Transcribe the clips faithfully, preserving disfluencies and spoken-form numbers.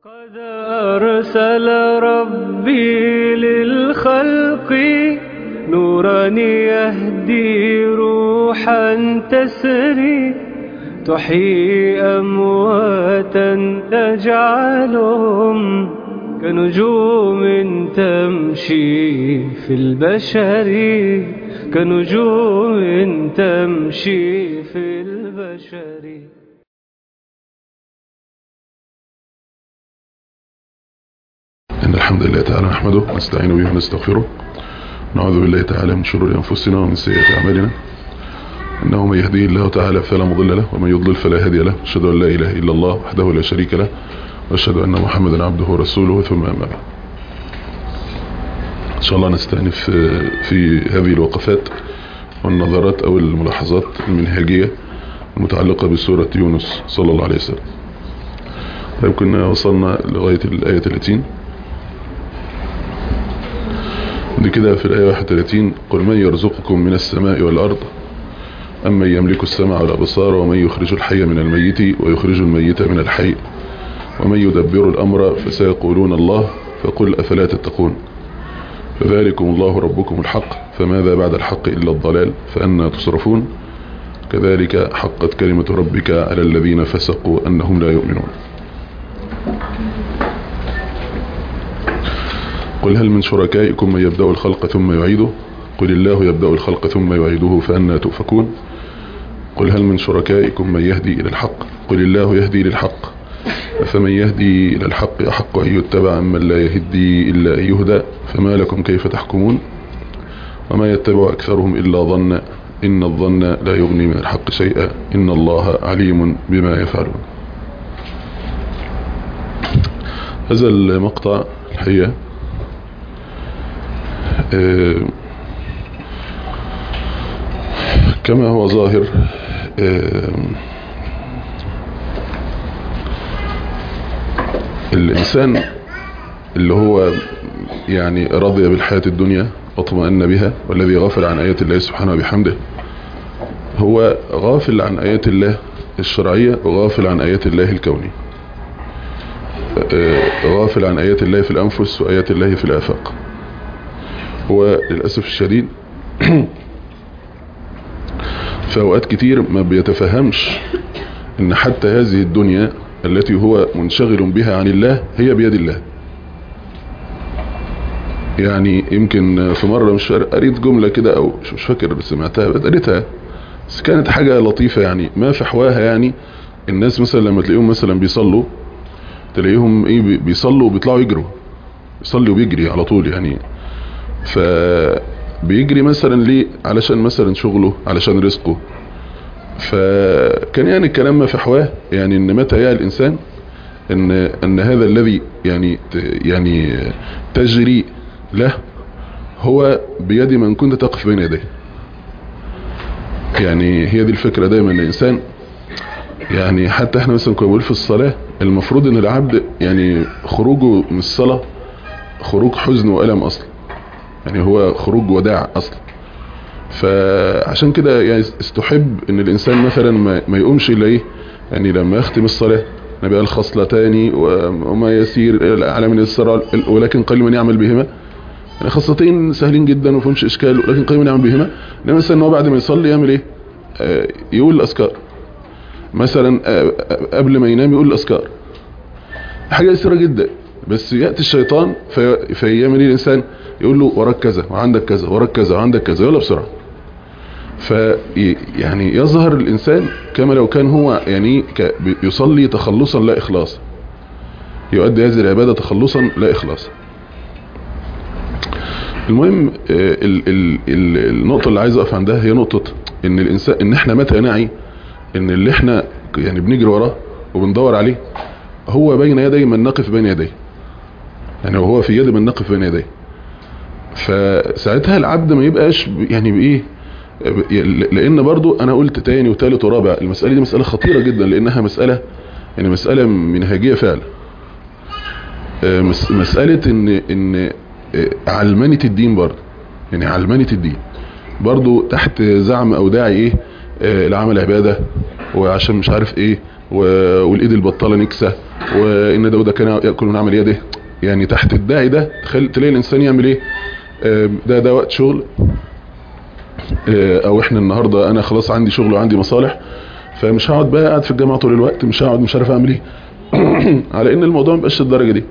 قد أرسل ربي للخلق نورا يهدي روحا تسري تحيي أمواتا تجعلهم كنجوم تمشي في البشر كنجوم تمشي في البشر. إن الحمد لله تعالى نحمده ونستعين به ونستغفره نعوذ بالله تعالى من شرور أنفسنا ومن سيئات أعمالنا إنه من يهديه الله تعالى فلا مضل له ومن يضلل فلا هادي له أشهد أن لا إله إلا الله وحده لا شريك له وأشهد أن محمدا عبده ورسوله ثم أما بعد. إن شاء الله نستأنف في هذه الوقفات والنظرات أو الملاحظات المنهجية المتعلقة بسورة يونس صلى الله عليه وسلم. طيب كنا وصلنا لغاية الآية ثلاثين دي كده. في الآية واحد وثلاثين قل من يرزقكم من السماء والأرض أمن يملك السمع والأبصار ومن يخرج الحي من الميت ويخرج الميت من الحي ومن يدبر الأمر فسيقولون الله فقل أفلا تتقون فذلكم الله ربكم الحق فماذا بعد الحق إلا الضلال فأنا تصرفون كذلك حقت كلمة ربك على الذين فسقوا أنهم لا يؤمنون. قل هل من شركائكم من يبدأ الخلق ثم يعيده قل الله يبدأ الخلق ثم يعيده فأنا تؤفكون. قل هل من شركائكم من يهدي إلى الحق قل الله يهدي للحق فمن يهدي إلى الحق أحق أن يتبع من لا يهدي إلا أن يهدى فما لكم كيف تحكمون وما يتبع أكثرهم إلا ظن إن الظن لا يغني من الحق شيئا إن الله عليم بما يفعلون. هذا المقطع الحقيقة آه كما هو ظاهر آه الإنسان اللي هو يعني رضي بالحياة الدنيا واطمأن بها والذي غافل عن آيات الله سبحانه وبحمده هو غافل عن آيات الله الشرعية وغافل عن آيات الله الكونية، غافل عن آيات الله في الأنفس وآيات الله في الآفاق. هو للأسف الشديد في أوقات كتير ما بيتفهمش إن حتى هذه الدنيا التي هو منشغل بها عن الله هي بيد الله. يعني يمكن في مرة مش قريت جملة كده أو مش فاكر بس سمعتها قريتها بس كانت حاجة لطيفة، يعني ما فحواها. يعني الناس مثلا لما تلاقيهم مثلا بيصلوا تلاقيهم ايه بيصلوا وبيطلعوا يجروا، يصلي وبيجري على طول، يعني فبيجري مثلا ليه؟ علشان مثلا شغله، علشان رزقه. فكان يعني الكلام ما فحواه، يعني ان متى يا الانسان ان ان هذا الذي يعني يعني تجري له هو بيد من كنت تقف بين يديه. يعني هي دي الفكرة دايما ان الانسان يعني حتى احنا مثلا كنا بنقول في الصلاة المفروض ان العبد يعني خروجه من الصلاة خروج حزن وألم اصلا، يعني هو خروج وداع اصلا. فعشان كده يعني استحب ان الانسان مثلا ما, ما يقومش الا ايه، يعني لما يختم الصلاة نبي قال خصلتان وما يسير على من السر ولكن قليل من يعمل بهما، يعني خاصتين سهلين جدا وما فيهمش اشكال ولكن قليل من يعمل بهما. انما مثلا هو بعد ما يصلي يعمل ايه؟ آه يقول الاذكار مثلا، آه قبل ما ينام يقول الاذكار، حاجه يسيره جدا. بس ياتي الشيطان في فيعمل ايه الانسان؟ يقول له وراك كذا وعندك كذا وراك كذا وعندك كذا، يلا بسرعه. في يعني يظهر الانسان كما لو كان هو يعني يصلي تخلصا لا اخلاصا، يؤدي هذه العباده تخلصا لا اخلاصا. المهم ال ال ال النقطه اللي عايز اقف عندها هي نقطه ان الانسان ان احنا متى نعي ان اللي احنا يعني بنجري وراه وبندور عليه هو بين يدي من نقف بين يديه، يعني وهو في يد من نقف بين يديه. فساعتها العبد ما يبقاش يعني بايه، لان برضو انا قلت تاني وتالت ورابع المسألة دي مسألة خطيرة جدا، لانها مسألة يعني مسألة منهجية فعلا. مسألة ان ان علمانية الدين برضو، يعني علمانية الدين برضو تحت زعم او داعي ايه، العمل عبادة وعشان مش عارف ايه والايد البطاله نكسه، وان داود كان ياكل من عمل يده. يعني تحت الداعي ده تلاقي الانسان يعمل ايه؟ ده ده وقت شغل، او احنا النهارده انا خلاص عندي شغل وعندي مصالح، فمش هقعد بقى قاعد في الجامعه طول الوقت، مش هقعد مش عارف اعمل ايه. على ان الموضوع ما بقاش الدرجه دي.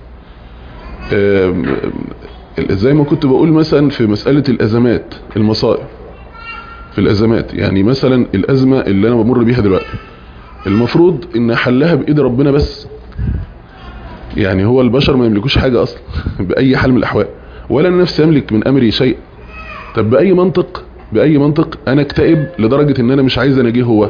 زي ما كنت بقول مثلا في مساله الازمات، المصائب في الازمات، يعني مثلا الازمه اللي انا بمر بيها دلوقتي المفروض ان حلها بايد ربنا بس. يعني هو البشر ما يملكوش حاجه اصلا باي حال من الاحوال، ولا انا نفسي املك من امري شيء. طب باي منطق باي منطق انا اكتئب لدرجه ان انا مش عايز اناجيه هو؟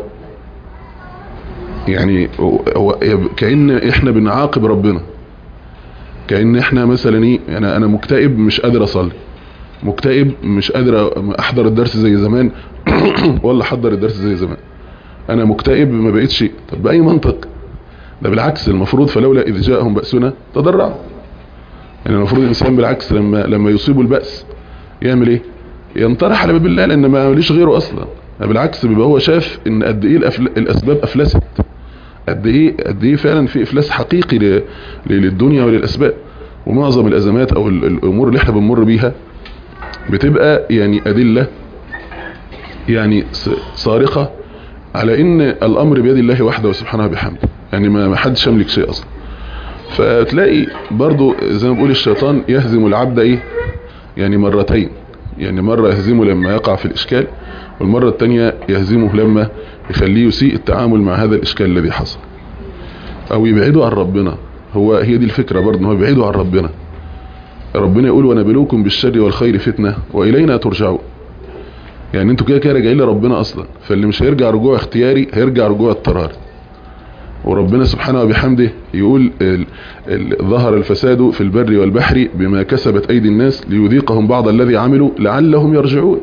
يعني هو كأن احنا بنعاقب ربنا، كأن احنا مثلا ايه، انا انا مكتئب مش قادر اصلي، مكتئب مش قادر احضر الدرس زي زمان ولا احضر الدرس زي زمان، انا مكتئب ما بقيتش. طب باي منطق؟ ده بالعكس المفروض فلولا اذ جاءهم بأسنا تضرعوا. يعني المفروض الانسان بالعكس لما لما يصيبه البأس يعمل ايه؟ ينطرح على باب الله، لان ما ليش غيره اصلا. بالعكس بيبقى هو شاف ان قد ايه الاسباب افلست، قد ايه قد ايه فعلا في افلاس حقيقي للدنيا وللاسباب. ومعظم الازمات او الامور اللي احنا بنمر بيها بتبقى يعني ادله يعني صارخه على ان الامر بيد الله وحده سبحانه بحمده، يعني ما حدش يملك شيء اصلا. فتلاقي برضو زي ما بقول الشيطان يهزم العبد ايه يعني مرتين، يعني مرة يهزمه لما يقع في الاشكال، والمرة التانية يهزمه لما يخليه يسيء التعامل مع هذا الاشكال الذي حصل، او يبعده عن ربنا. هو هي دي الفكرة برضه، هو يبعده عن ربنا. ربنا يقول ونبلوكم بالشر والخير فتنة والينا ترجعون. يعني انتوا كده كده راجعين لربنا اصلا، فاللي مش هيرجع رجوع اختياري هيرجع رجوع اضطراري. وربنا سبحانه وبحمده يقول ال ال ظهر الفساد في البر والبحر بما كسبت ايدي الناس ليذيقهم بعض الذي عملوا لعلهم يرجعون.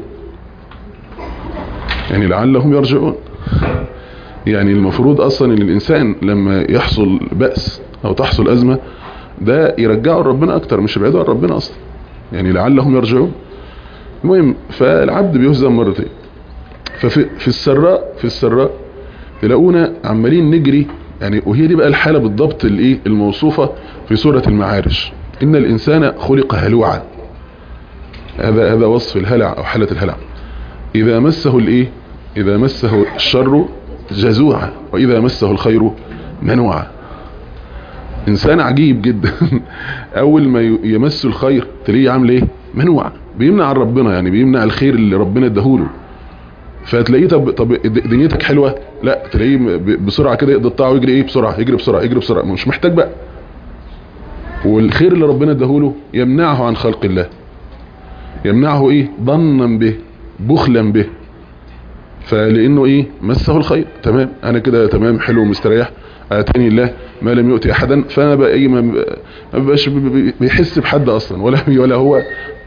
يعني لعلهم يرجعون، يعني المفروض اصلا ان الانسان لما يحصل بأس او تحصل ازمة ده يرجعه لربنا اكتر، مش يبعده عن ربنا اصلا. يعني لعلهم يرجعون. المهم فالعبد بيهزم مرتين. ففي في السراء في السراء تلاقونا عمالين نجري، يعني وهي دي بقى الحالة بالضبط الايه الموصوفة في سورة المعارج، ان الانسان خلق هلوعا. هذا هذا وصف الهلع او حالة الهلع. اذا مسه الايه اذا مسه الشر جزوعا واذا مسه الخير منوعا. انسان عجيب جدا اول ما يمس الخير تلاقيه عامل ايه؟ منوع، بيمنع عن ربنا، يعني بيمنع الخير اللي ربنا اداهوله. فتلاقيه طب طب دنيتك حلوه، لا تلاقيه بسرعه كده يقضي الطاعه ويجري ايه بسرعه، يجري بسرعه يجري بسرعه، مش محتاج بقى. والخير اللي ربنا اداهوله يمنعه عن خلق الله، يمنعه ايه؟ ظنا به، بخلا به. فلانه ايه؟ مسه الخير، تمام انا كده تمام حلو مستريح، اتاني الله ما لم يؤتي احدا. فانا بقى ايه؟ ما بقاش بيحس بحد اصلا، ولا ولا هو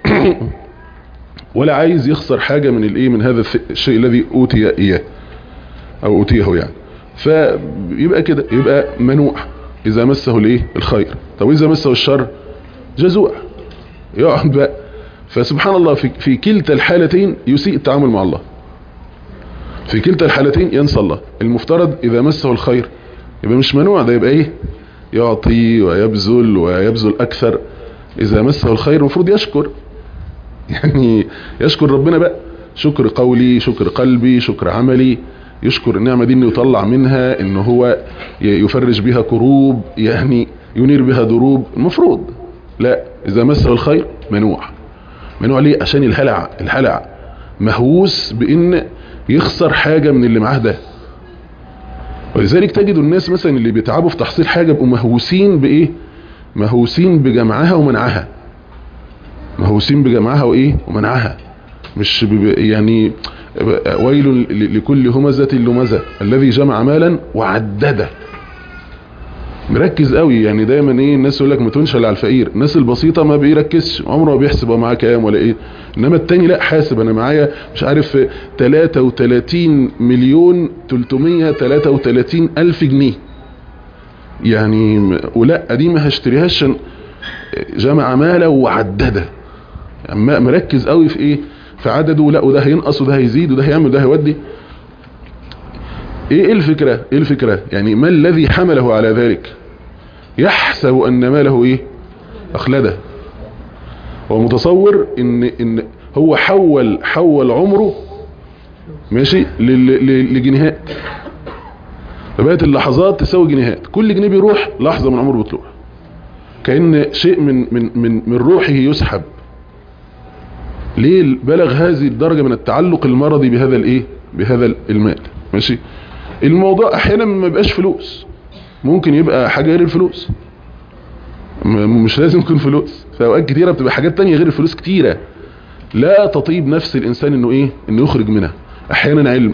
ولا عايز يخسر حاجة من الايه من هذا الشيء الذي اوتي اياه او اوتيه يعني. فيبقى كده يبقى منوع اذا مسه الايه الخير. طب اذا مسه الشر جزوع، يقعد بقى. فسبحان الله في, في كلتا الحالتين يسيء التعامل مع الله، في كلتا الحالتين ينسى الله. المفترض اذا مسه الخير يبقى مش منوع، ده يبقى ايه؟ يعطي ويبذل ويبذل اكثر. اذا مسه الخير المفروض يشكر، يعني يشكر ربنا بقى، شكر قولي، شكر قلبي، شكر عملي. يشكر النعمة دي انه يطلع منها، انه هو يفرج بها كروب، يعني ينير بها دروب. المفروض لا، اذا مسه الخير منوع. منوع ليه؟ عشان الهلع الهلع مهووس بان يخسر حاجة من اللي معاه ده. ولذلك تجد الناس مثلا اللي بيتعبوا في تحصيل حاجة بقوا مهووسين بايه؟ مهووسين بجمعها ومنعها، مهووسين بجمعها وايه ومنعها. مش يعني ويل لكل همزة لمزة الذي جمع مالا وعدده. مركز قوي، يعني دايما ايه الناس يقول لك ما تنشل على الفقير. الناس البسيطه ما بيركزش، عمره ما بيحسب هو معاه كام ولا ايه. انما التاني لا، حاسب انا معايا مش عارف تلاتة وتلاتين مليون تلتمية وتلاتة وتلاتين الف جنيه، يعني ولا دي ما هشتريهاش. جمع ماله وعدده، يعني مركز قوي في ايه؟ في عدده. لا وده هينقص وده هيزيد وده هيعمل وده هيودي. ايه الفكرة ايه الفكرة يعني ما الذي حمله على ذلك؟ يحسب ان ماله ايه اخلده. هو متصور ان ان هو حول حول عمره ماشي لجنيهات، فبقت اللحظات تساوي جنيهات، كل جنيه بيروح لحظة من عمره بتروح، كأن شيء من من من من روحه يسحب. ليه بلغ هذه الدرجة من التعلق المرضي بهذا الايه بهذا المال؟ ماشي. الموضوع احيانا ما بيبقاش فلوس، ممكن يبقى حاجة غير الفلوس، مش لازم يكون فلوس، فاوقات كتيرة بتبقى حاجات تانية غير الفلوس كتيرة لا تطيب نفس الانسان انه ايه انه يخرج منها. احيانا علم،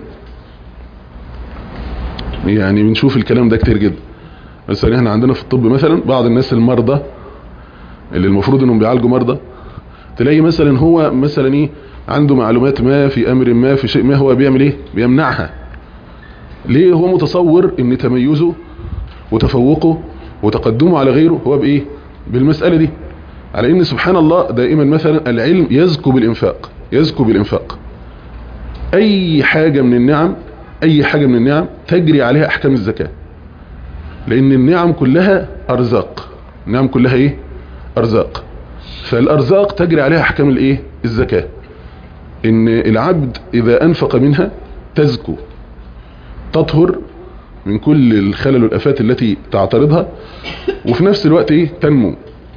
يعني بنشوف الكلام ده كتير جدا. مثلا احنا عندنا في الطب مثلا بعض الناس المرضى اللي المفروض انهم بيعالجوا مرضى، تلاقي مثلا هو مثلا ايه عنده معلومات ما في امر ما في شيء ما، هو بيعمل ايه بيمنعها. ليه؟ هو متصور ان تميزه وتفوقه وتقدمه على غيره هو بايه بالمسألة دي، على ان سبحان الله دائما مثلا العلم يزكو بالانفاق، يزكو بالانفاق. اي حاجة من النعم اي حاجة من النعم تجري عليها احكام الزكاة، لان النعم كلها ارزاق، النعم كلها ايه ارزاق، فالارزاق تجري عليها احكام الايه الزكاة. ان العبد اذا انفق منها تزكو، تطهر من كل الخلل والافات التي تعترضها، وفي نفس الوقت ايه تنمو،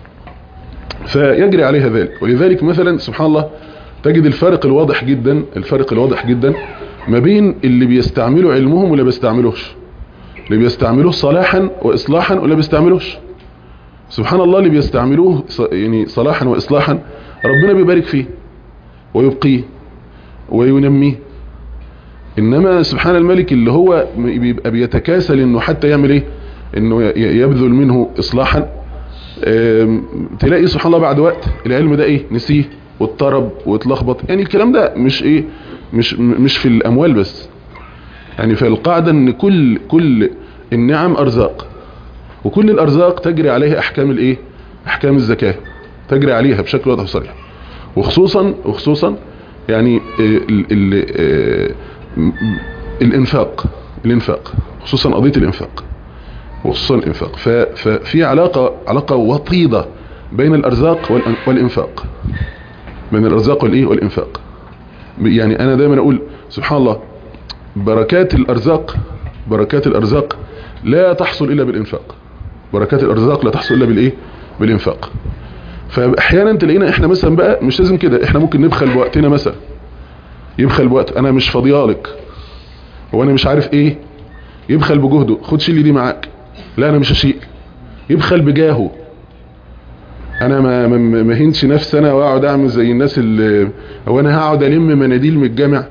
فيجري عليها ذلك. ولذلك مثلا سبحان الله تجد الفرق الواضح جدا الفرق الواضح جدا ما بين اللي بيستعملوا علمهم ولا بيستعملوش، اللي بيستعملوه صلاحا واصلاحا ولا بيستعملوش. سبحان الله اللي بيستعملوه يعني صلاحا واصلاحا ربنا بيبارك فيه ويبقيه وينميه، انما سبحان الملك اللي هو بيبقى بيتكاسل انه حتى يعمل ايه انه يبذل منه اصلاحا، تلاقي سبحان الله بعد وقت العلم ده ايه نسيه واضطرب واتلخبط. يعني الكلام ده مش ايه مش مش في الاموال بس، يعني في القاعدة ان كل كل النعم ارزاق، وكل الارزاق تجري عليها احكام الايه احكام الزكاة، تجري عليها بشكل واضح وصريح. وخصوصا وخصوصا يعني ال ال الانفاق الانفاق خصوصا قضية الانفاق وخصوصا الانفاق، ففي علاقة علاقة وطيدة بين الارزاق والانفاق، بين الارزاق والايه والانفاق. يعني انا دايما اقول سبحان الله بركات الارزاق بركات الارزاق لا تحصل الا بالانفاق، بركات الارزاق لا تحصل الا بالايه بالانفاق. فاحيانا تلاقينا احنا مثلا بقى مش لازم كده، احنا ممكن نبخل بوقتنا مثلا، يبخل بوقت انا مش فاضيالك وانا مش عارف ايه، يبخل بجهده خد شيل دي معاك، لا انا مش هشيل، يبخل بجاهه، انا ما ما هنش نفسي انا واقعد اعمل زي الناس اللي هو انا هقعد الم مناديل من الجامع.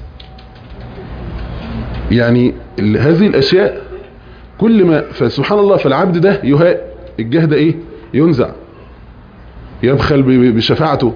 يعني هذه الاشياء كل ما فسبحان الله فالعبد ده يهاء الجهد ايه ينزع، يبخل بشفاعته.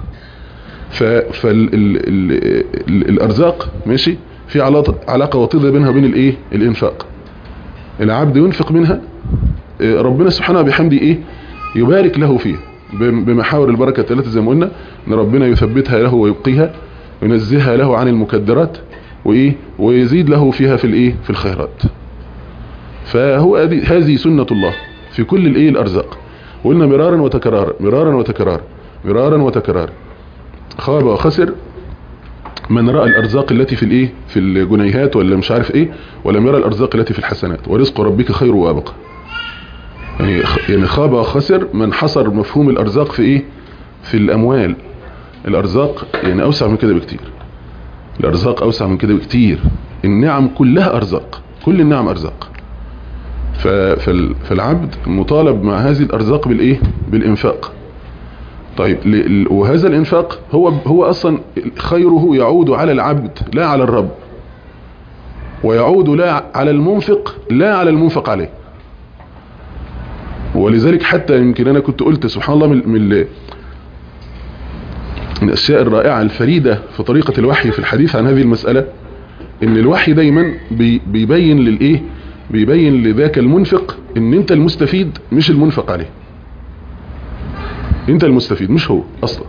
فالارزاق ماشي في علاقة وطيدة بينها وبين الايه الانفاق. العبد ينفق منها ربنا سبحانه بحمده ايه يبارك له فيه بمحاور البركة الثلاثة زي ما قلنا، ان ربنا يثبتها له ويبقيها وينزهها له عن المكدرات وايه ويزيد له فيها في الايه في الخيرات. فهو هذه سنة الله في كل الايه الارزاق. وقلنا مرارا وتكرارا مرارا وتكرارا مرارا وتكرارا. خاب وخسر من رأى الارزاق التي في الايه في الجنيهات ولا مش عارف ايه، ولم يرى الارزاق التي في الحسنات، ورزق ربك خير وابقى. يعني يعني خاب وخسر من حصر مفهوم الارزاق في ايه في الاموال. الارزاق يعني اوسع من كده بكتير، الارزاق اوسع من كده بكتير. النعم كلها ارزاق، كل النعم ارزاق. فالعبد مطالب مع هذه الارزاق بالايه بالانفاق. طيب وهذا الانفاق هو هو اصلا خيره يعود على العبد لا على الرب، ويعود لا على المنفق لا على المنفق عليه. ولذلك حتى يمكن انا كنت قلت سبحان الله من من من الاشياء الرائعة الفريدة في طريقة الوحي في الحديث عن هذه المسألة، ان الوحي دايما بي بيبين للايه بيبين لذاك المنفق ان انت المستفيد مش المنفق عليه، انت المستفيد مش هو اصلا.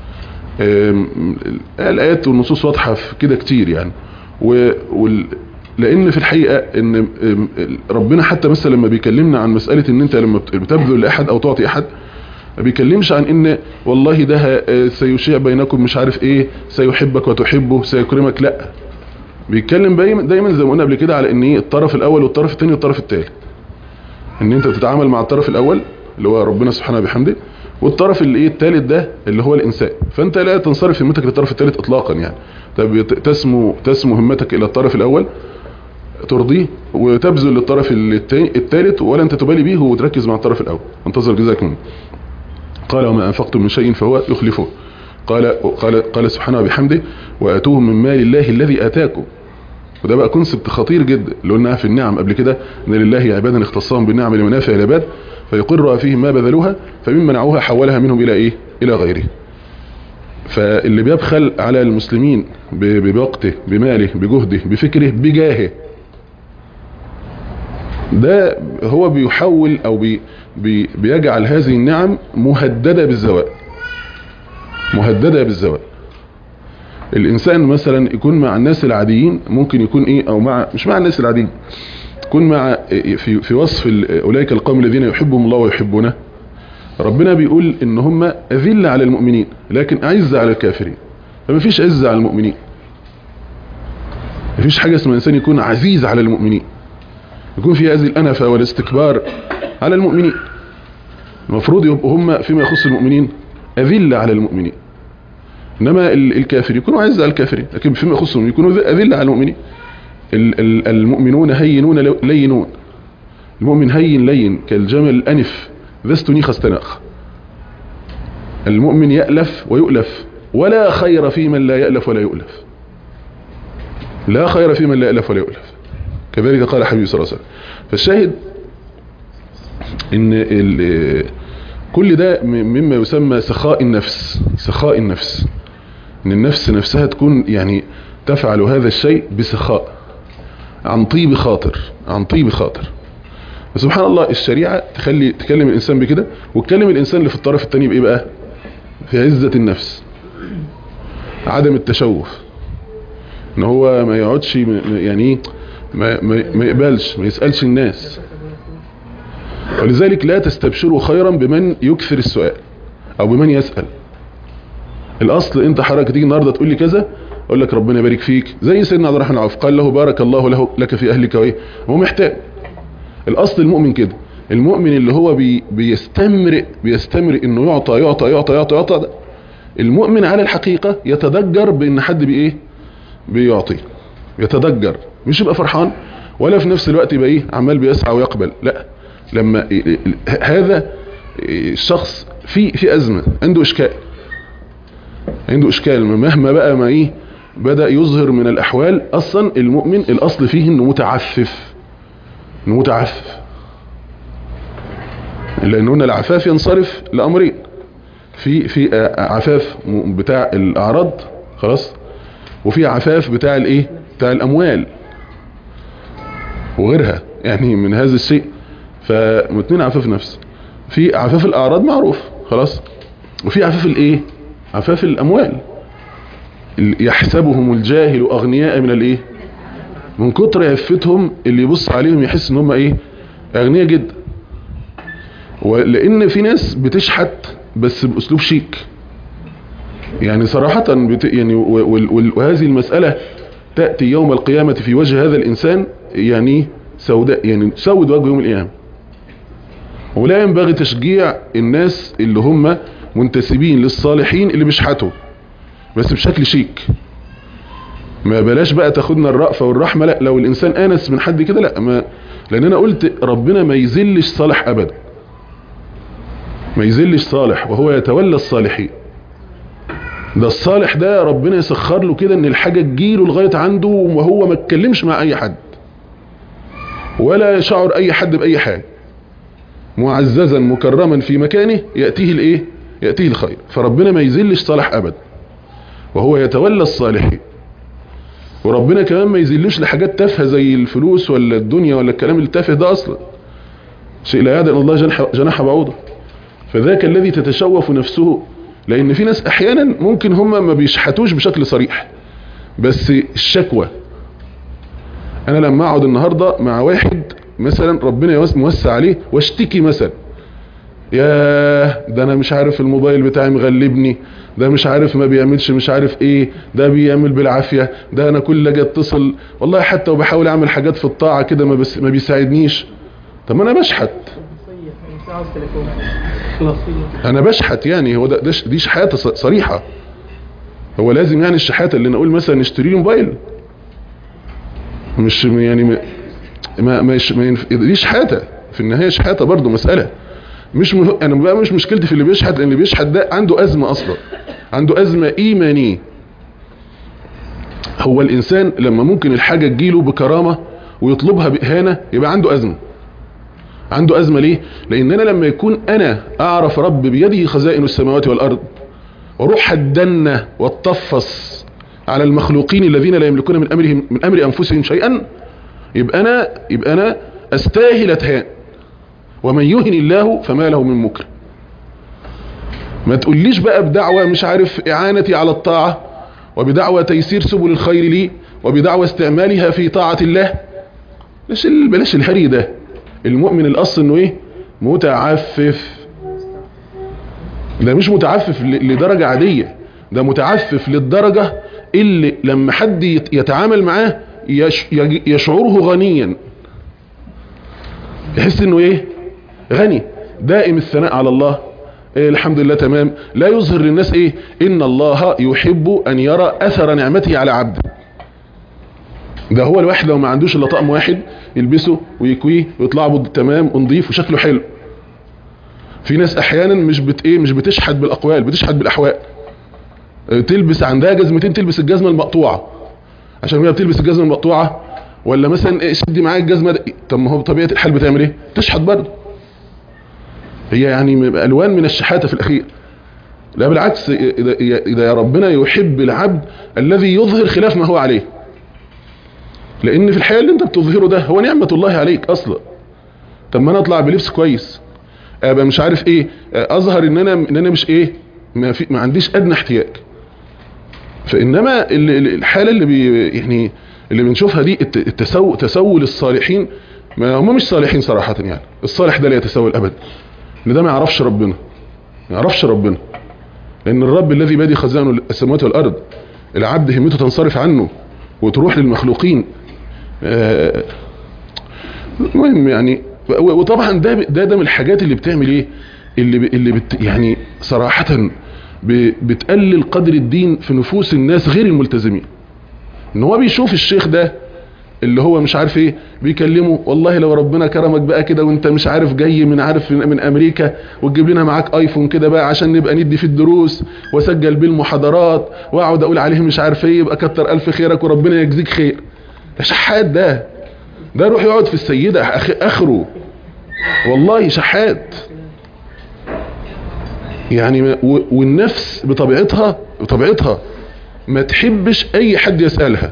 الايات والنصوص واضحة في كده كتير يعني. لان في الحقيقة ان ربنا حتى مثلا لما بيكلمنا عن مسألة ان انت لما بتبذل لاحد او تعطي احد، ما بيكلمش عن ان والله ده سيشيع بينكم مش عارف ايه، سيحبك وتحبه، سيكرمك، لا، بيتكلم دايما زي ما قلنا قبل كده على ان ايه الطرف الاول والطرف الثاني والطرف الثالث، ان انت بتتعامل مع الطرف الاول اللي هو ربنا سبحانه بحمده، والطرف اللي ايه الثالث ده اللي هو الانسان. فانت لا تنصرف همتك للطرف الثالث اطلاقا يعني، طب تسمو تسمو همتك الى الطرف الاول ترضيه، وتبذل للطرف الثالث ولا انت تبالي به وتركز مع الطرف الاول. انتظر جزاك منه. قال وما انفقتم من شيء فهو يخلفه. قال قال قال سبحانه وبحمده واتوهم من مال الله الذي اتاكم. وده بقى كونسبت خطير جدا اللي قلناها في النعم قبل كده، ان لله عبادا اختصهم بالنعم لمنافع العباد فيقر فيهم ما بذلوها فمن منعوها حولها منهم الى ايه الى غيره. فاللي بيبخل على المسلمين بوقته بماله بجهده بفكره بجاهه، ده هو بيحول او بي بي بيجعل هذه النعم مهددة بالزوال، مهددة بالزوال. الانسان مثلا يكون مع الناس العاديين ممكن يكون ايه، او مع مش مع الناس العاديين، يكون مع في في وصف اولئك القوم الذين يحبهم الله ويحبونه، ربنا بيقول ان هم اذل على المؤمنين لكن اعز على الكافرين. فما فيش عزة على المؤمنين، ما فيش حاجة اسمها انسان يكون عزيز على المؤمنين، يكون في هذه الانفة والاستكبار على المؤمنين. المفروض يبقوا هم فيما يخص المؤمنين اذل على المؤمنين، انما الكافر يكونوا عز على الكافرين، لكن فيما يخصهم يكونوا اذل على المؤمنين. المؤمنون هينون لينون، المؤمن هين لين كالجمل الانف ذا استنيخ استناخ. المؤمن يألف ويؤلف ولا خير في من لا يألف ولا يؤلف، لا خير في من لا يألف ولا يؤلف، كذلك قال حبيبي صلى الله عليه وسلم. فالشاهد ان كل ده مما يسمى سخاء النفس، سخاء النفس، ان النفس نفسها تكون يعني تفعل هذا الشيء بسخاء عن طيب خاطر، عن طيب خاطر. سبحان الله الشريعة تخلي تكلم الانسان بكده، وتكلم الانسان اللي في الطرف الثاني بايه بقى؟ في عزة النفس، عدم التشوف، ان هو ما يقعدش يعني ما, ما, ما يقبلش، ما يسألش الناس. ولذلك لا تستبشروا خيرا بمن يكثر السؤال او بمن يسأل. الاصل انت حضرتك تيجي النهارده تقول لي كذا، اقول لك ربنا يبارك فيك، زي سيدنا عبد الرحمن عوف قال له بارك الله له لك في اهلك وايه، هو محتاج. الاصل المؤمن كده، المؤمن اللي هو بي بيستمر بيستمر انه يعطى يعطى يعطى يعطى يعطى ده. المؤمن على الحقيقة يتدجر بان حد بايه بيعطي، يتدجر، مش يبقى فرحان ولا في نفس الوقت يبقى ايه عمال بيسعى ويقبل، لا. لما هذا الشخص في في ازمة، عنده اشكال، عنده اشكال مهما بقى ما ايه بدأ يظهر من الاحوال. اصلا المؤمن الاصل فيه انه متعفف، انه متعفف، لان هنا العفاف ينصرف لامرين، في في عفاف بتاع الاعراض خلاص، وفي عفاف بتاع الايه بتاع الاموال وغيرها يعني من هذا الشيء. فمتنين عفاف نفس، في عفاف الاعراض معروف خلاص، وفي عفاف الايه عفاف الاموال. يحسبهم الجاهل اغنياء من الايه، من كتر عفتهم اللي يبص عليهم يحس ان هم ايه اغنياء جدا. ولان في ناس بتشحت بس باسلوب شيك يعني صراحة بت يعني وهذه المسألة تأتي يوم القيامة في وجه هذا الانسان يعني سوداء، يعني سود وجه يوم القيامة. ولا ينبغي تشجيع الناس اللي هم منتسبين للصالحين اللي بيشحتوا بس بشكل شيك. ما بلاش بقى تاخدنا الرأفة والرحمة، لا. لو الانسان آنس من حد كده لا، ما لان انا قلت ربنا ما يذلش صالح ابدا، ما يذلش صالح وهو يتولى الصالحين. ده الصالح ده ربنا يسخر له كده ان الحاجة تجيله لغاية عنده وهو ما اتكلمش مع اي حد ولا يشعر اي حد باي حاجة، معززا مكرما في مكانه يأتيه الايه يأتيه الخير. فربنا ما يذلش صالح ابدا وهو يتولى الصالحين. وربنا كمان ما يذلوش لحاجات تافهه زي الفلوس ولا الدنيا ولا الكلام التافه ده، اصلا شيء لا يعدل الله جناح, جناح بعوضه. فذاك الذي تتشوف نفسه، لان في ناس احيانا ممكن هم ما بيشحتوش بشكل صريح بس الشكوى انا لما اقعد النهاردة مع واحد مثلا ربنا موسع عليه واشتكي مثلا، يا ده انا مش عارف الموبايل بتاعي مغلبني، ده مش عارف ما بيعملش مش عارف ايه، ده بيعمل بالعافية، ده انا كل اجي اتصل والله حتى وبحاول اعمل حاجات في الطاعة كده ما, بس ما بيساعدنيش. طب انا بشحت انا بشحت يعني هو ده, ده دي شحاتة صريحة. هو لازم يعني الشحاتة اللي نقول مثلا نشتري لي موبايل؟ مش يعني ما ما, ما, ما دي شحاتة في النهاية، شحاتة برضو مسألة مش مه... انا بقى مش مشكلتي في اللي بيشحت، لان اللي بيشحت ده عنده ازمة اصلا، عنده ازمة ايمانية. هو الانسان لما ممكن الحاجة تجيله بكرامة ويطلبها باهانة يبقى عنده ازمة. عنده ازمة ليه؟ لان انا لما يكون انا اعرف رب بيده خزائن السماوات والارض واروح ادن واتطفص على المخلوقين الذين لا يملكون من امرهم من امر انفسهم شيئا، يبقى انا يبقى انا استاهل اتهان. ومن يهن الله فما له من مكرم. ما تقوليش بقى بدعوة مش عارف اعانتي على الطاعة، وبدعوة تيسير سبل الخير لي، وبدعوة استعمالها في طاعة الله. بلاش بلاش الهري ده. المؤمن الاصل انه ايه؟ متعفف. ده مش متعفف لدرجة عادية، ده متعفف للدرجة اللي لما حد يتعامل معاه يشعره غنيا، يحس انه ايه؟ غني، دائم الثناء على الله، إيه الحمد لله تمام. لا يظهر للناس ايه؟ ان الله يحب ان يرى اثر نعمته على عبده. ده هو الواحد لو ما عندوش الا طقم واحد يلبسه ويكويه ويطلع به تمام ونضيف وشكله حلو. في ناس احيانا مش بت ايه مش بتشحت بالاقوال، بتشحت بالاحوال. تلبس عندها جزمتين تلبس الجزمه المقطوعه عشان هي بتلبس الجزمه المقطوعه، ولا مثلا ايه شدي معاك الجزمه ده. طب ما هو بطبيعه الحال بتعمل ايه؟ تشحت برضه. هي يعني الوان من الشحاته في الاخير. لا بالعكس، اذا اذا ربنا يحب العبد الذي يظهر خلاف ما هو عليه، لان في الحياه اللي انت بتظهره ده هو نعمه الله عليك اصلا. طب ما انا اطلع بلبس كويس، ابقى مش عارف ايه، اظهر ان انا ان انا مش ايه ما, في ما عنديش ادنى احتياج. فانما الحاله اللي بي يعني اللي بنشوفها دي التسول تسول الصالحين، ما هم مش صالحين صراحه يعني. الصالح ده لا يتسول ابدا، ان ده ما يعرفش ربنا، ما يعرفش ربنا. لان الرب الذي بيده خزائن السماوات والارض، العبد همته تنصرف عنه وتروح للمخلوقين. المهم يعني، وطبعا ده ده ده من الحاجات اللي بتعمل ايه، اللي اللي بت يعني صراحه بتقلل قدر الدين في نفوس الناس غير الملتزمين. ان هو بيشوف الشيخ ده اللي هو مش عارف ايه بيكلمه، والله لو ربنا كرمك بقى كده وانت مش عارف جاي من عارف من امريكا وتجيب لنا معاك ايفون كده بقى عشان نبقى ندي في الدروس واسجل بيه المحاضرات واقعد اقول عليه مش عارف ايه، يبقى كتر الف خيرك وربنا يجزيك خير. ده شحات، ده ده يروح يقعد في السيدة اخره، والله شحات يعني. والنفس بطبيعتها بطبيعتها ما تحبش اي حد يسألها.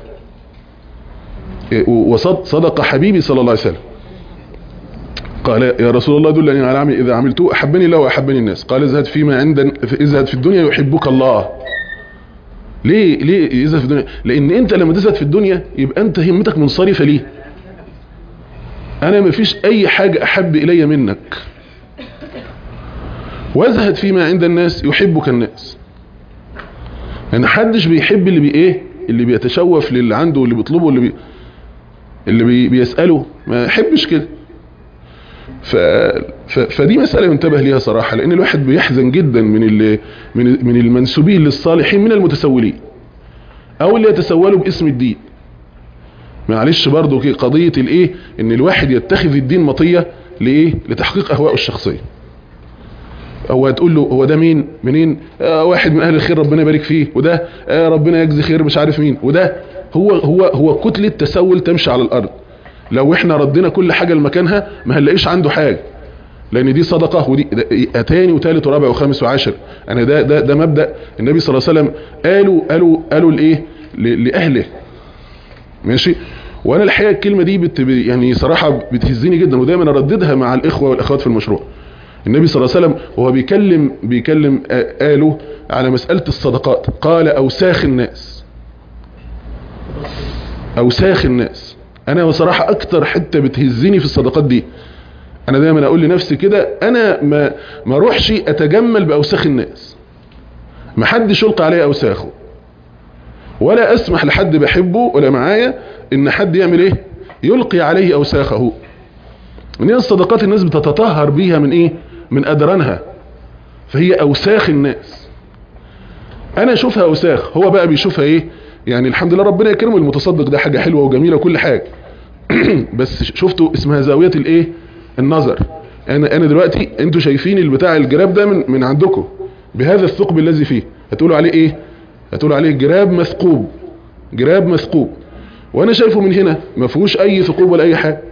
وصدق حبيبي صلى الله عليه وسلم، قال يا رسول الله دلني على عمل اذا عملته احبني الله واحبني الناس. قال ازهد فيما عند ازهد في الدنيا يحبك الله. ليه ليه ازهد في الدنيا؟ لان انت لما تزهد في الدنيا يبقى انت همتك منصرفه ليه. انا ما فيش اي حاجه احب الي منك. وازهد فيما عند الناس يحبك الناس. يعني حدش بيحب اللي بي ايه اللي بيتشوف للي عنده واللي بيطلبه واللي بي اللي بي بيسأله، ما يحبش كده. ف... ف... فدي مسألة ينتبه ليها صراحة، لان الواحد بيحزن جدا من اللي من من المنسوبين للصالحين من المتسولين او اللي يتسولوا باسم الدين. معلش برضو قضية الايه ان الواحد يتخذ الدين مطية لايه لتحقيق اهوائه الشخصية. هو هتقول له هو ده مين منين؟ آه واحد من اهل الخير ربنا يبارك فيه، وده آه ربنا يجزي خير مش عارف مين، وده هو هو هو كتلة تسول تمشي على الارض. لو احنا ردينا كل حاجة لمكانها ما هنلاقيش عنده حاجة، لان دي صدقة ودي اتاني وثالث ورابع وخامس وعاشر. انا ده ده ده مبدأ النبي صلى الله عليه وسلم قالوا قالوا قالوا لايه لاهله. ماشي. وانا الحقيقة الكلمة دي بت يعني صراحة بتهزني جدا، ودايما ارددها مع الاخوة والاخوات في المشروع. النبي صلى الله عليه وسلم وهو بيكلم بيكلم قالوا على مسألة الصدقات، قال اوساخ الناس، اوساخ الناس انا بصراحة اكتر حتة بتهزني في الصدقات دي، انا دايما اقول لنفسي كده، انا ما ما اروحش اتجمل باوساخ الناس، ما حدش يلقى عليا اوساخه، ولا اسمح لحد بحبه ولا معايا ان حد يعمل ايه، يلقي عليه اوساخه. من هي الصدقات الناس بتتطهر بيها من ايه، من ادرانها، فهي اوساخ الناس. انا اشوفها اوساخ، هو بقى بيشوفها ايه، يعني الحمد لله ربنا يكرمه، المتصدق ده حاجة حلوة وجميلة وكل حاجة بس شفتوا اسمها زاوية الايه، النظر. انا انا دلوقتي انتوا شايفين البتاع الجراب ده من, من عندكم بهذا الثقب الذي فيه، هتقولوا عليه ايه، هتقولوا عليه جراب مثقوب، جراب مثقوب، وانا شايفه من هنا ما فيهوش اي ثقوب ولا اي حاجه.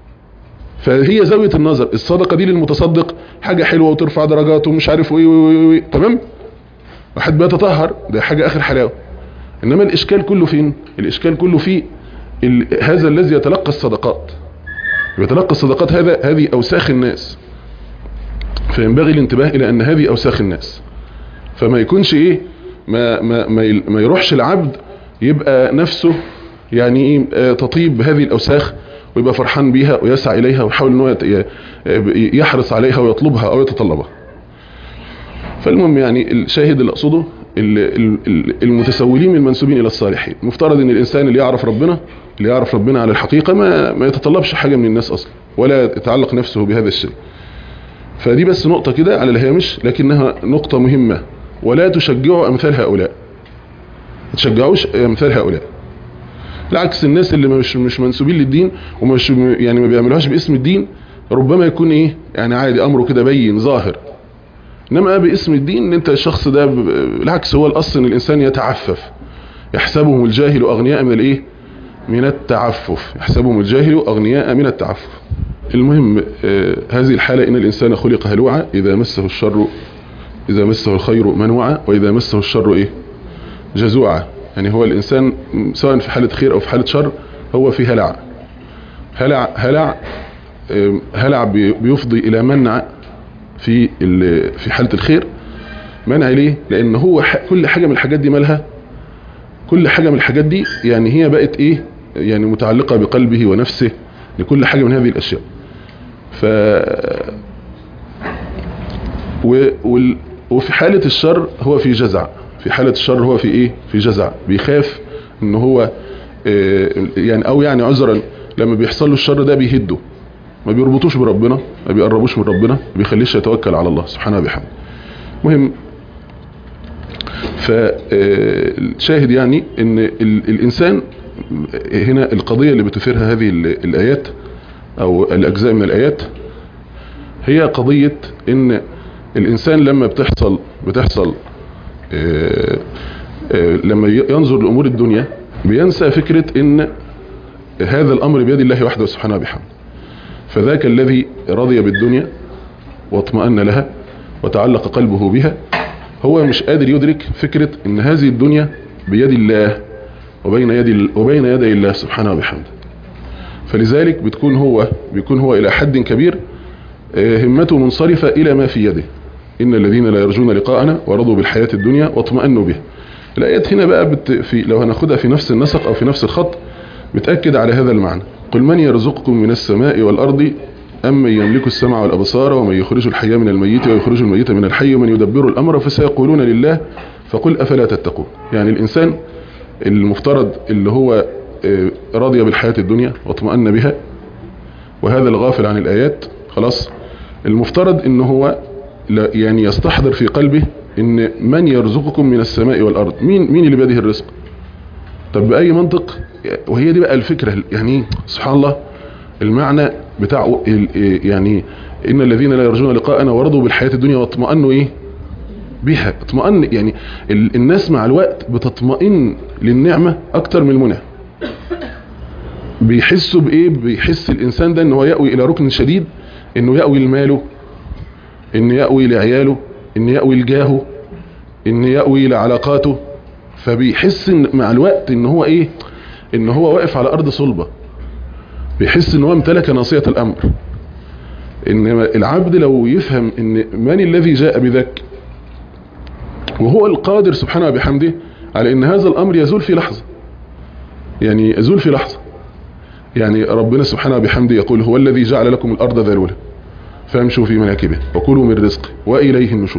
فهي زاويه النظر. الصدقه دي للمتصدق حاجه حلوه وترفع درجاته ومش عارف ايه، تمام، واحد بيتطهر، ده حاجه اخر حلاوه. انما الاشكال كله فين، الاشكال كله في هذا الذي يتلقى الصدقات، يتلقى الصدقات هذا هذه اوساخ الناس، فينبغي الانتباه الى ان هذه اوساخ الناس. فما يكونش ايه، ما ما ما, ما يروحش العبد يبقى نفسه يعني ايه تطيب بهذه الاوساخ ويبقى فرحان بيها ويسعى اليها ويحاول انه يحرص عليها ويطلبها او يتطلبها. فالمهم يعني الشاهد اللي اقصده المتسولين من المنسوبين الى الصالحين، مفترض ان الانسان اللي يعرف ربنا، اللي يعرف ربنا على الحقيقة ما ما يتطلبش حاجة من الناس اصلا، ولا يتعلق نفسه بهذا الشيء. فدي بس نقطة كده على الهامش، لكنها نقطة مهمة. ولا تشجعوا امثال هؤلاء، ما تشجعوش امثال هؤلاء. العكس، الناس اللي مش مش منسوبين للدين ومش يعني ما بيعملوهاش باسم الدين، ربما يكون ايه يعني عادي، امره كده بين ظاهر. انما باسم الدين ان انت الشخص ده بالعكس، هو الاصل ان الانسان يتعفف. يحسبهم الجاهل اغنياء من الايه، من التعفف، يحسبهم الجاهل اغنياء من التعفف. المهم آه هذه الحالة ان الانسان خلق هلوعا، اذا مسه الشر اذا مسه الخير منوعا، واذا مسه الشر ايه، جزوعا. يعني هو الانسان سواء في حالة خير او في حالة شر هو في هلع. هلع هلع آه هلع بيفضي الى منع في في حالة الخير. منع ليه؟ لان هو كل حاجة من الحاجات دي مالها، كل حاجة من الحاجات دي يعني هي بقت ايه، يعني متعلقة بقلبه ونفسه لكل حاجة من هذه الاشياء. ف و... وال... وفي حالة الشر هو في جزع، في حالة الشر هو في ايه، في جزع، بيخاف ان هو إيه يعني، او يعني عذرا لما بيحصل له الشر ده بيهده، ما بيربطوش بربنا، ما بيقربوش من ربنا، ما بيخليش يتوكل على الله سبحانه وبحمده. مهم. فالشاهد يعني ان الانسان هنا القضية اللي بتثيرها هذه الايات او الاجزاء من الايات هي قضية ان الانسان لما بتحصل بتحصل لما ينظر لامور الدنيا بينسى فكرة ان هذا الامر بيد الله وحده سبحانه وبحمده. فذاك الذي رضي بالدنيا واطمأن لها وتعلق قلبه بها، هو مش قادر يدرك فكرة ان هذه الدنيا بيد الله وبين يد وبين يدي الله سبحانه وبحمده. فلذلك بتكون هو بيكون هو الى حد كبير همته منصرفة الى ما في يده. ان الذين لا يرجون لقاءنا ورضوا بالحياة الدنيا واطمأنوا بها. الايات هنا بقى بت في لو هناخدها في نفس النسق او في نفس الخط بتأكد على هذا المعنى. قل من يرزقكم من السماء والارض أم من يملك السمع والأبصار ومن يخرج الحي من الميت ويخرج الميت من الحي ومن يدبر الأمر فسيقولون لله فقل أفلا تتقون. يعني الإنسان المفترض اللي هو راضي بالحياة الدنيا واطمأن بها، وهذا الغافل عن الآيات خلاص، المفترض إن هو يعني يستحضر في قلبه إن من يرزقكم من السماء والأرض، مين مين اللي بيده الرزق؟ طب بأي منطق؟ وهي دي بقى الفكرة، يعني سبحان الله المعنى بتاع يعني ان الذين لا يرجون لقاءنا ورضوا بالحياة الدنيا واطمأنوا ايه بها. اطمأن يعني الناس مع الوقت بتطمئن للنعمة اكتر من المنى. بيحسوا بايه، بيحس الانسان ده ان هو يأوي الى ركن شديد، انه يأوي لماله، انه يأوي لعياله، انه يأوي لجاهه، انه يأوي لعلاقاته. فبيحس إن مع الوقت ان هو ايه، ان هو واقف على ارض صلبة، بيحس ان هو امتلك ناصية الامر. ان العبد لو يفهم ان من الذي جاء بذاك وهو القادر سبحانه وبحمده على ان هذا الامر يزول في لحظة، يعني يزول في لحظة. يعني ربنا سبحانه بحمده يقول هو الذي جعل لكم الأرض ذلولا فامشوا في مناكبه وكلوا من رزقه وإليه النشور.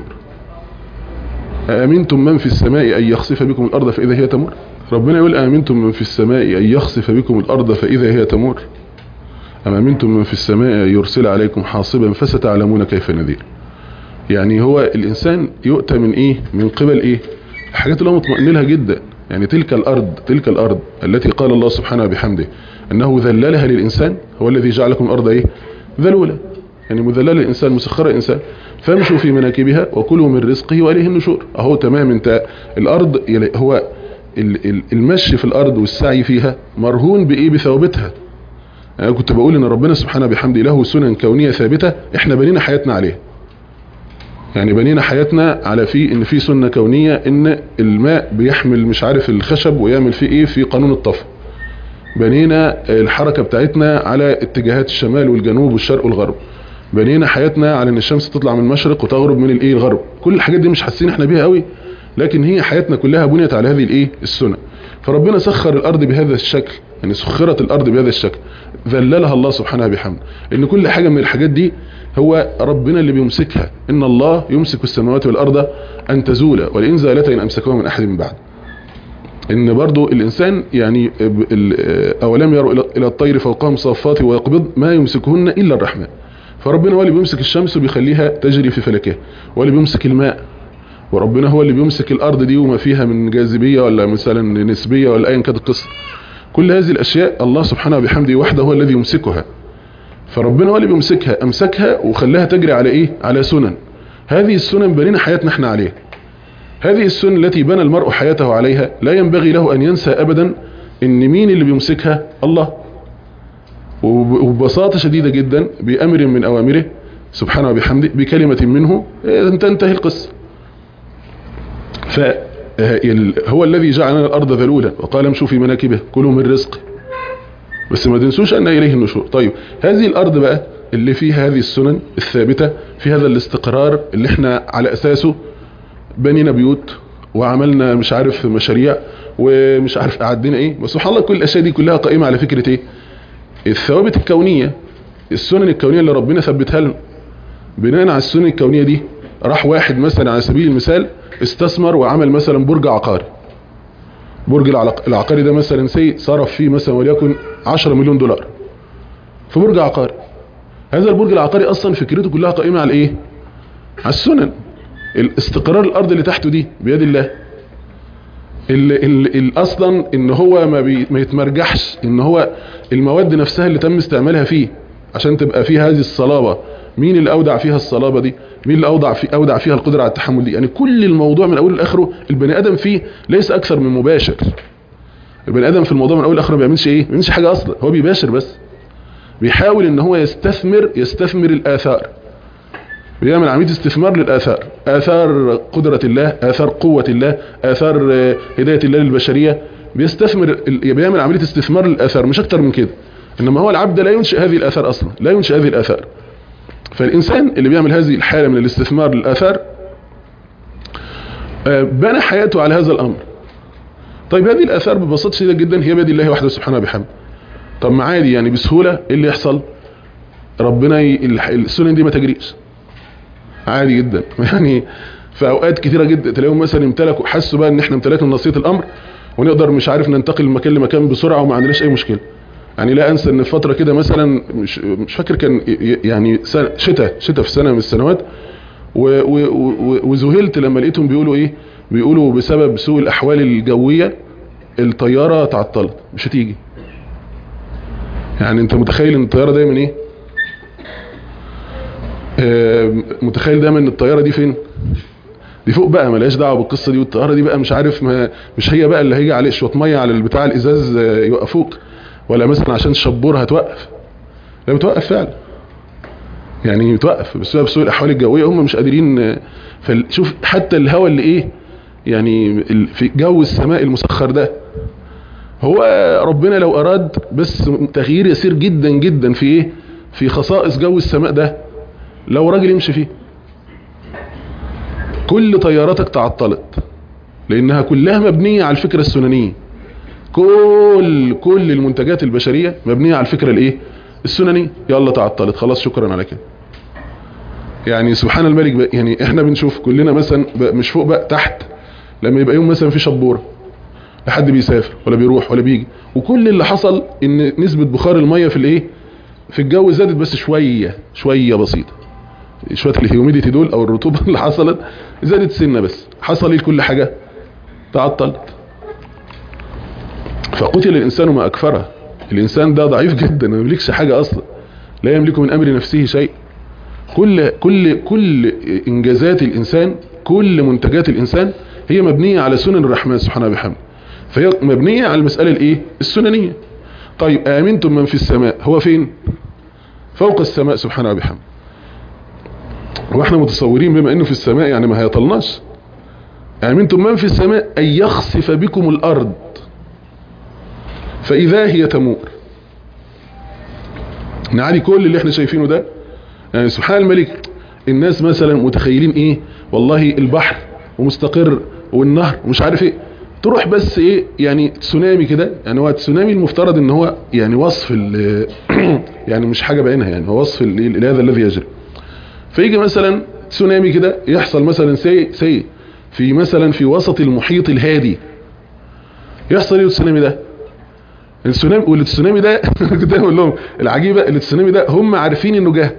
أأمنتم من في السماء أن يخسف بكم الأرض فإذا هي تمور. ربنا يقول أأمنتم من في السماء أن يخسف بكم الأرض فإذا هي تمور أم أمنتم من في السماء يرسل عليكم حاصبا فستعلمون كيف نذير. يعني هو الإنسان يؤتى من إيه؟ من قبل إيه؟ الحاجات اللي هو مطمئن لها جدا. يعني تلك الأرض تلك الأرض التي قال الله سبحانه بحمده أنه ذللها للإنسان، هو الذي جعل لكم الأرض إيه؟ ذلولة، يعني مذللة للإنسان مسخرة الإنسان، فامشوا في مناكبها وكلوا من رزقه وإليه النشور. أهو تمام. انت الأرض هو المشي في الأرض والسعي فيها مرهون بإيه؟ بثوابتها. أنا كنت بقول إن ربنا سبحانه بحمده له سنن كونية ثابتة احنا بنينا حياتنا عليها. يعني بنينا حياتنا على في ان في سنة كونية ان الماء بيحمل مش عارف الخشب ويعمل فيه ايه في قانون الطفو. بنينا الحركة بتاعتنا على اتجاهات الشمال والجنوب والشرق والغرب. بنينا حياتنا على ان الشمس تطلع من المشرق وتغرب من الايه الغرب. كل الحاجات دي مش حاسين احنا بيها قوي، لكن هي حياتنا كلها بنيت على هذه الايه السنة. فربنا سخر الارض بهذا الشكل، يعني سخرت الارض بهذا الشكل، ذللها الله سبحانه بحمده. ان كل حاجة من الحاجات دي هو ربنا اللي بيمسكها. ان الله يمسك السماوات والارض ان تزولا ولئن زالتا ان امسكوها من احد من بعد. ان برضو الانسان يعني اولم يروا الى الطير فوقهم صافات ويقبض ما يمسكهن الا الرحمن. فربنا هو اللي بيمسك الشمس وبيخليها تجري في فلكها، هو اللي بيمسك الماء، وربنا هو اللي بيمسك الارض دي وما فيها من جاذبية ولا مثلا نسبية ولا ايا كانت القصة. كل هذه الاشياء الله سبحانه بحمده وحده هو الذي يمسكها. فربنا هو اللي بيمسكها، امسكها وخلاها تجري على ايه؟ على سنن. هذه السنن بنينا حياتنا احنا عليها. هذه السنن التي بنى المرء حياته عليها لا ينبغي له ان ينسى ابدا ان مين اللي بيمسكها؟ الله. وببساطة شديدة جدا بأمر من اوامره سبحانه وبحمده بكلمة منه تنتهي القصة. فهو الذي جعل لنا الارض ذلولا وقال امشوا في مناكبه كلوا من رزقه، بس ما تنسوش ان اليه النشور. طيب هذه الارض بقى اللي فيها هذه السنن الثابتة، في هذا الاستقرار اللي احنا على اساسه بنينا بيوت وعملنا مش عارف مشاريع ومش عارف قعدنا ايه، بس سبحان الله كل الاشياء دي كلها قائمة على فكرة ايه؟ الثوابت الكونية، السنن الكونية اللي ربنا ثبتها لنا. بناء على السنن الكونية دي راح واحد مثلا على سبيل المثال استثمر وعمل مثلا برج عقاري. برج العقاري ده مثلا سي صرف فيه مثلا وليكن عشرة مليون دولار في برج عقاري. هذا البرج العقاري اصلا فكرته كلها قائمة على ايه؟ على السنن. الاستقرار الارض اللي تحته دي بيد الله. ال ال ال اصلا ان هو ما, بي ما يتمرجحش، ان هو المواد نفسها اللي تم استعمالها فيه عشان تبقى فيه هذه الصلابة، مين اللي اودع فيها الصلابة دي؟ مين اللي اودع في اودع فيها القدرة على التحمل دي؟ يعني كل الموضوع من اول لاخره البني ادم فيه ليس اكثر من مباشر. البني ادم في الموضوع من اول لاخره ما بيعملش ايه؟ ما بيعملش حاجة اصلا، هو بيباشر بس. بيحاول ان هو يستثمر يستثمر الاثار، بيعمل عملية استثمار للآثار، آثار قدرة الله، آثار قوة الله، آثار هداية الله للبشرية. بيستثمر، بيعمل عملية استثمار للآثار مش أكتر من كده. إنما هو العبد لا ينشئ هذه الآثار أصلا، لا ينشئ هذه الآثار. فالإنسان اللي بيعمل هذه الحالة من الاستثمار للآثار بنى حياته على هذا الأمر. طيب هذه الآثار ببساطة شديدة جدا هي بيد الله وحده سبحانه بحمده. طب ما عادي يعني بسهولة إيه اللي يحصل؟ ربنا ي... السنن دي ما تجريش عادي جدا. يعني في اوقات كثيرة جدا تلاقيهم مثلا امتلكوا، حسوا بقى ان احنا امتلكنا نصية الامر ونقدر مش عارف ننتقل من مكان لمكان بسرعة وما عندناش اي مشكلة. يعني لا انسى ان في فترة كده مثلا مش, مش فاكر كان يعني شتاء شتاء في سنة من السنوات وذهلت لما لقيتهم بيقولوا ايه، بيقولوا بسبب سوء الاحوال الجوية الطيارة تعطلت مش هتيجي. يعني انت متخيل ان الطيارة دايما ايه، متخيل دايما ان الطيارة دي فين؟ دي فوق بقى، ملهاش دعوه بالقصه دي. والطياره دي بقى مش عارف، ما مش هي بقى اللي هيجي عليه شويه ميه على البتاع الازاز يوقفوك، ولا مثلا عشان الشبور هتوقف. لا بتوقف فعلا، يعني بتوقف بسبب سوء الاحوال الجويه، هم مش قادرين. فشوف حتى الهواء اللي ايه يعني في جو السماء المسخر ده، هو ربنا لو اراد بس تغيير يسير جدا جدا في ايه، في خصائص جو السماء ده، لو راجل يمشي فيه كل طياراتك تعطلت، لانها كلها مبنية على الفكرة السننية. كل كل المنتجات البشرية مبنية على الفكرة الايه السننية. يلا تعطلت خلاص شكرا على كده. يعني سبحان الملك بقى، يعني احنا بنشوف كلنا مثلا مش فوق بقى تحت، لما يبقى يوم مثلا في شبورة لحد بيسافر ولا بيروح ولا بيجي، وكل اللي حصل ان نسبة بخار المية في الايه في الجو زادت بس شوية شوية بسيطة، شوية الهيوميديتي دول او الرطوبة اللي حصلت زادت سنة، بس حصل ايه كل حاجة تعطلت. فقتل الانسان ما اكفره. الانسان ده ضعيف جدا ما يملكش حاجة اصلا، لا يملك من امر نفسه شيء. كل كل كل انجازات الانسان، كل منتجات الانسان هي مبنية على سنن الرحمن سبحانه وبحمده، فهي مبنية على المسألة الايه السننية. طيب امنتم من في السماء، هو فين؟ فوق السماء سبحانه وبحمده. واحنا متصورين بما انه في السماء يعني ما هيطلناش. امنتم من في السماء ان يخسف بكم الارض فاذا هي تمور. نعدي كل اللي احنا شايفينه ده، يعني سبحان الملك. الناس مثلا متخيلين ايه، والله البحر ومستقر والنهر ومش عارف ايه، تروح بس ايه يعني تسونامي كده. يعني هو التسونامي المفترض ان هو يعني وصف يعني مش حاجة بعينها، يعني هو وصف هذا الذي يجري. فيجي مثلا تسونامي كده يحصل مثلا سي سي في مثلا في وسط المحيط الهادي، يحصل ايه التسونامي ده؟ التسونامي والتسونامي ده كنت اقول لهم العجيبه، التسونامي ده هم عارفين انه جه،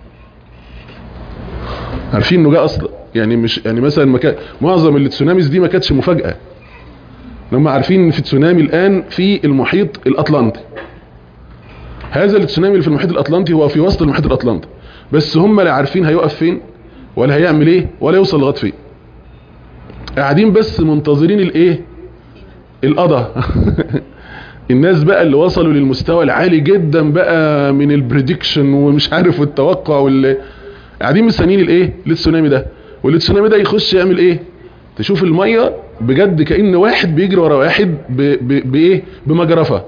عارفين انه جه اصلا. يعني مش يعني مثلا مكان معظم التسوناميز دي ما كانتش مفاجاه، هم عارفين ان في تسونامي الان في المحيط الاطلنطي. هذا التسونامي اللي في المحيط الاطلنطي هو في وسط المحيط الاطلنطي، بس هم لا عارفين هيقف فين ولا هيعمل ايه ولا يوصل لغايه فين، قاعدين بس منتظرين الايه القضاء. الناس بقى اللي وصلوا للمستوى العالي جدا بقى من البريدكشن ومش عارف والتوقع، واللي قاعدين مستنيين الايه للتسونامي ده. والتسونامي ده يخش يعمل ايه؟ تشوف الميه بجد كأن واحد بيجري ورا واحد بايه بمجرفه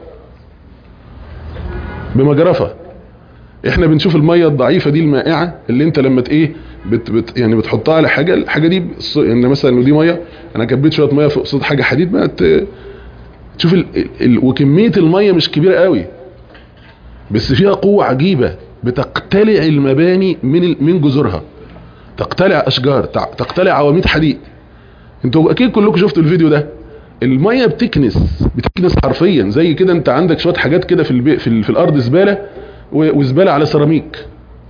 بمجرفه. احنا بنشوف الميه الضعيفه دي المائعه اللي انت لما ايه بت بت يعني بتحطها على حاجه، الحاجه دي يعني مثلا دي ميه، انا كبيت شويه ميه في قصاد حاجه حديد ما تشوف ال ال وكميه الميه مش كبيره قوي، بس فيها قوه عجيبه بتقتلع المباني من من جذورها، تقتلع اشجار، تقتلع عواميد حديد. انتوا اكيد كلكم شفتوا الفيديو ده. الميه بتكنس بتكنس حرفيا زي كده، انت عندك شويه حاجات كده في البي في, في الارض زباله وزباله على سيراميك،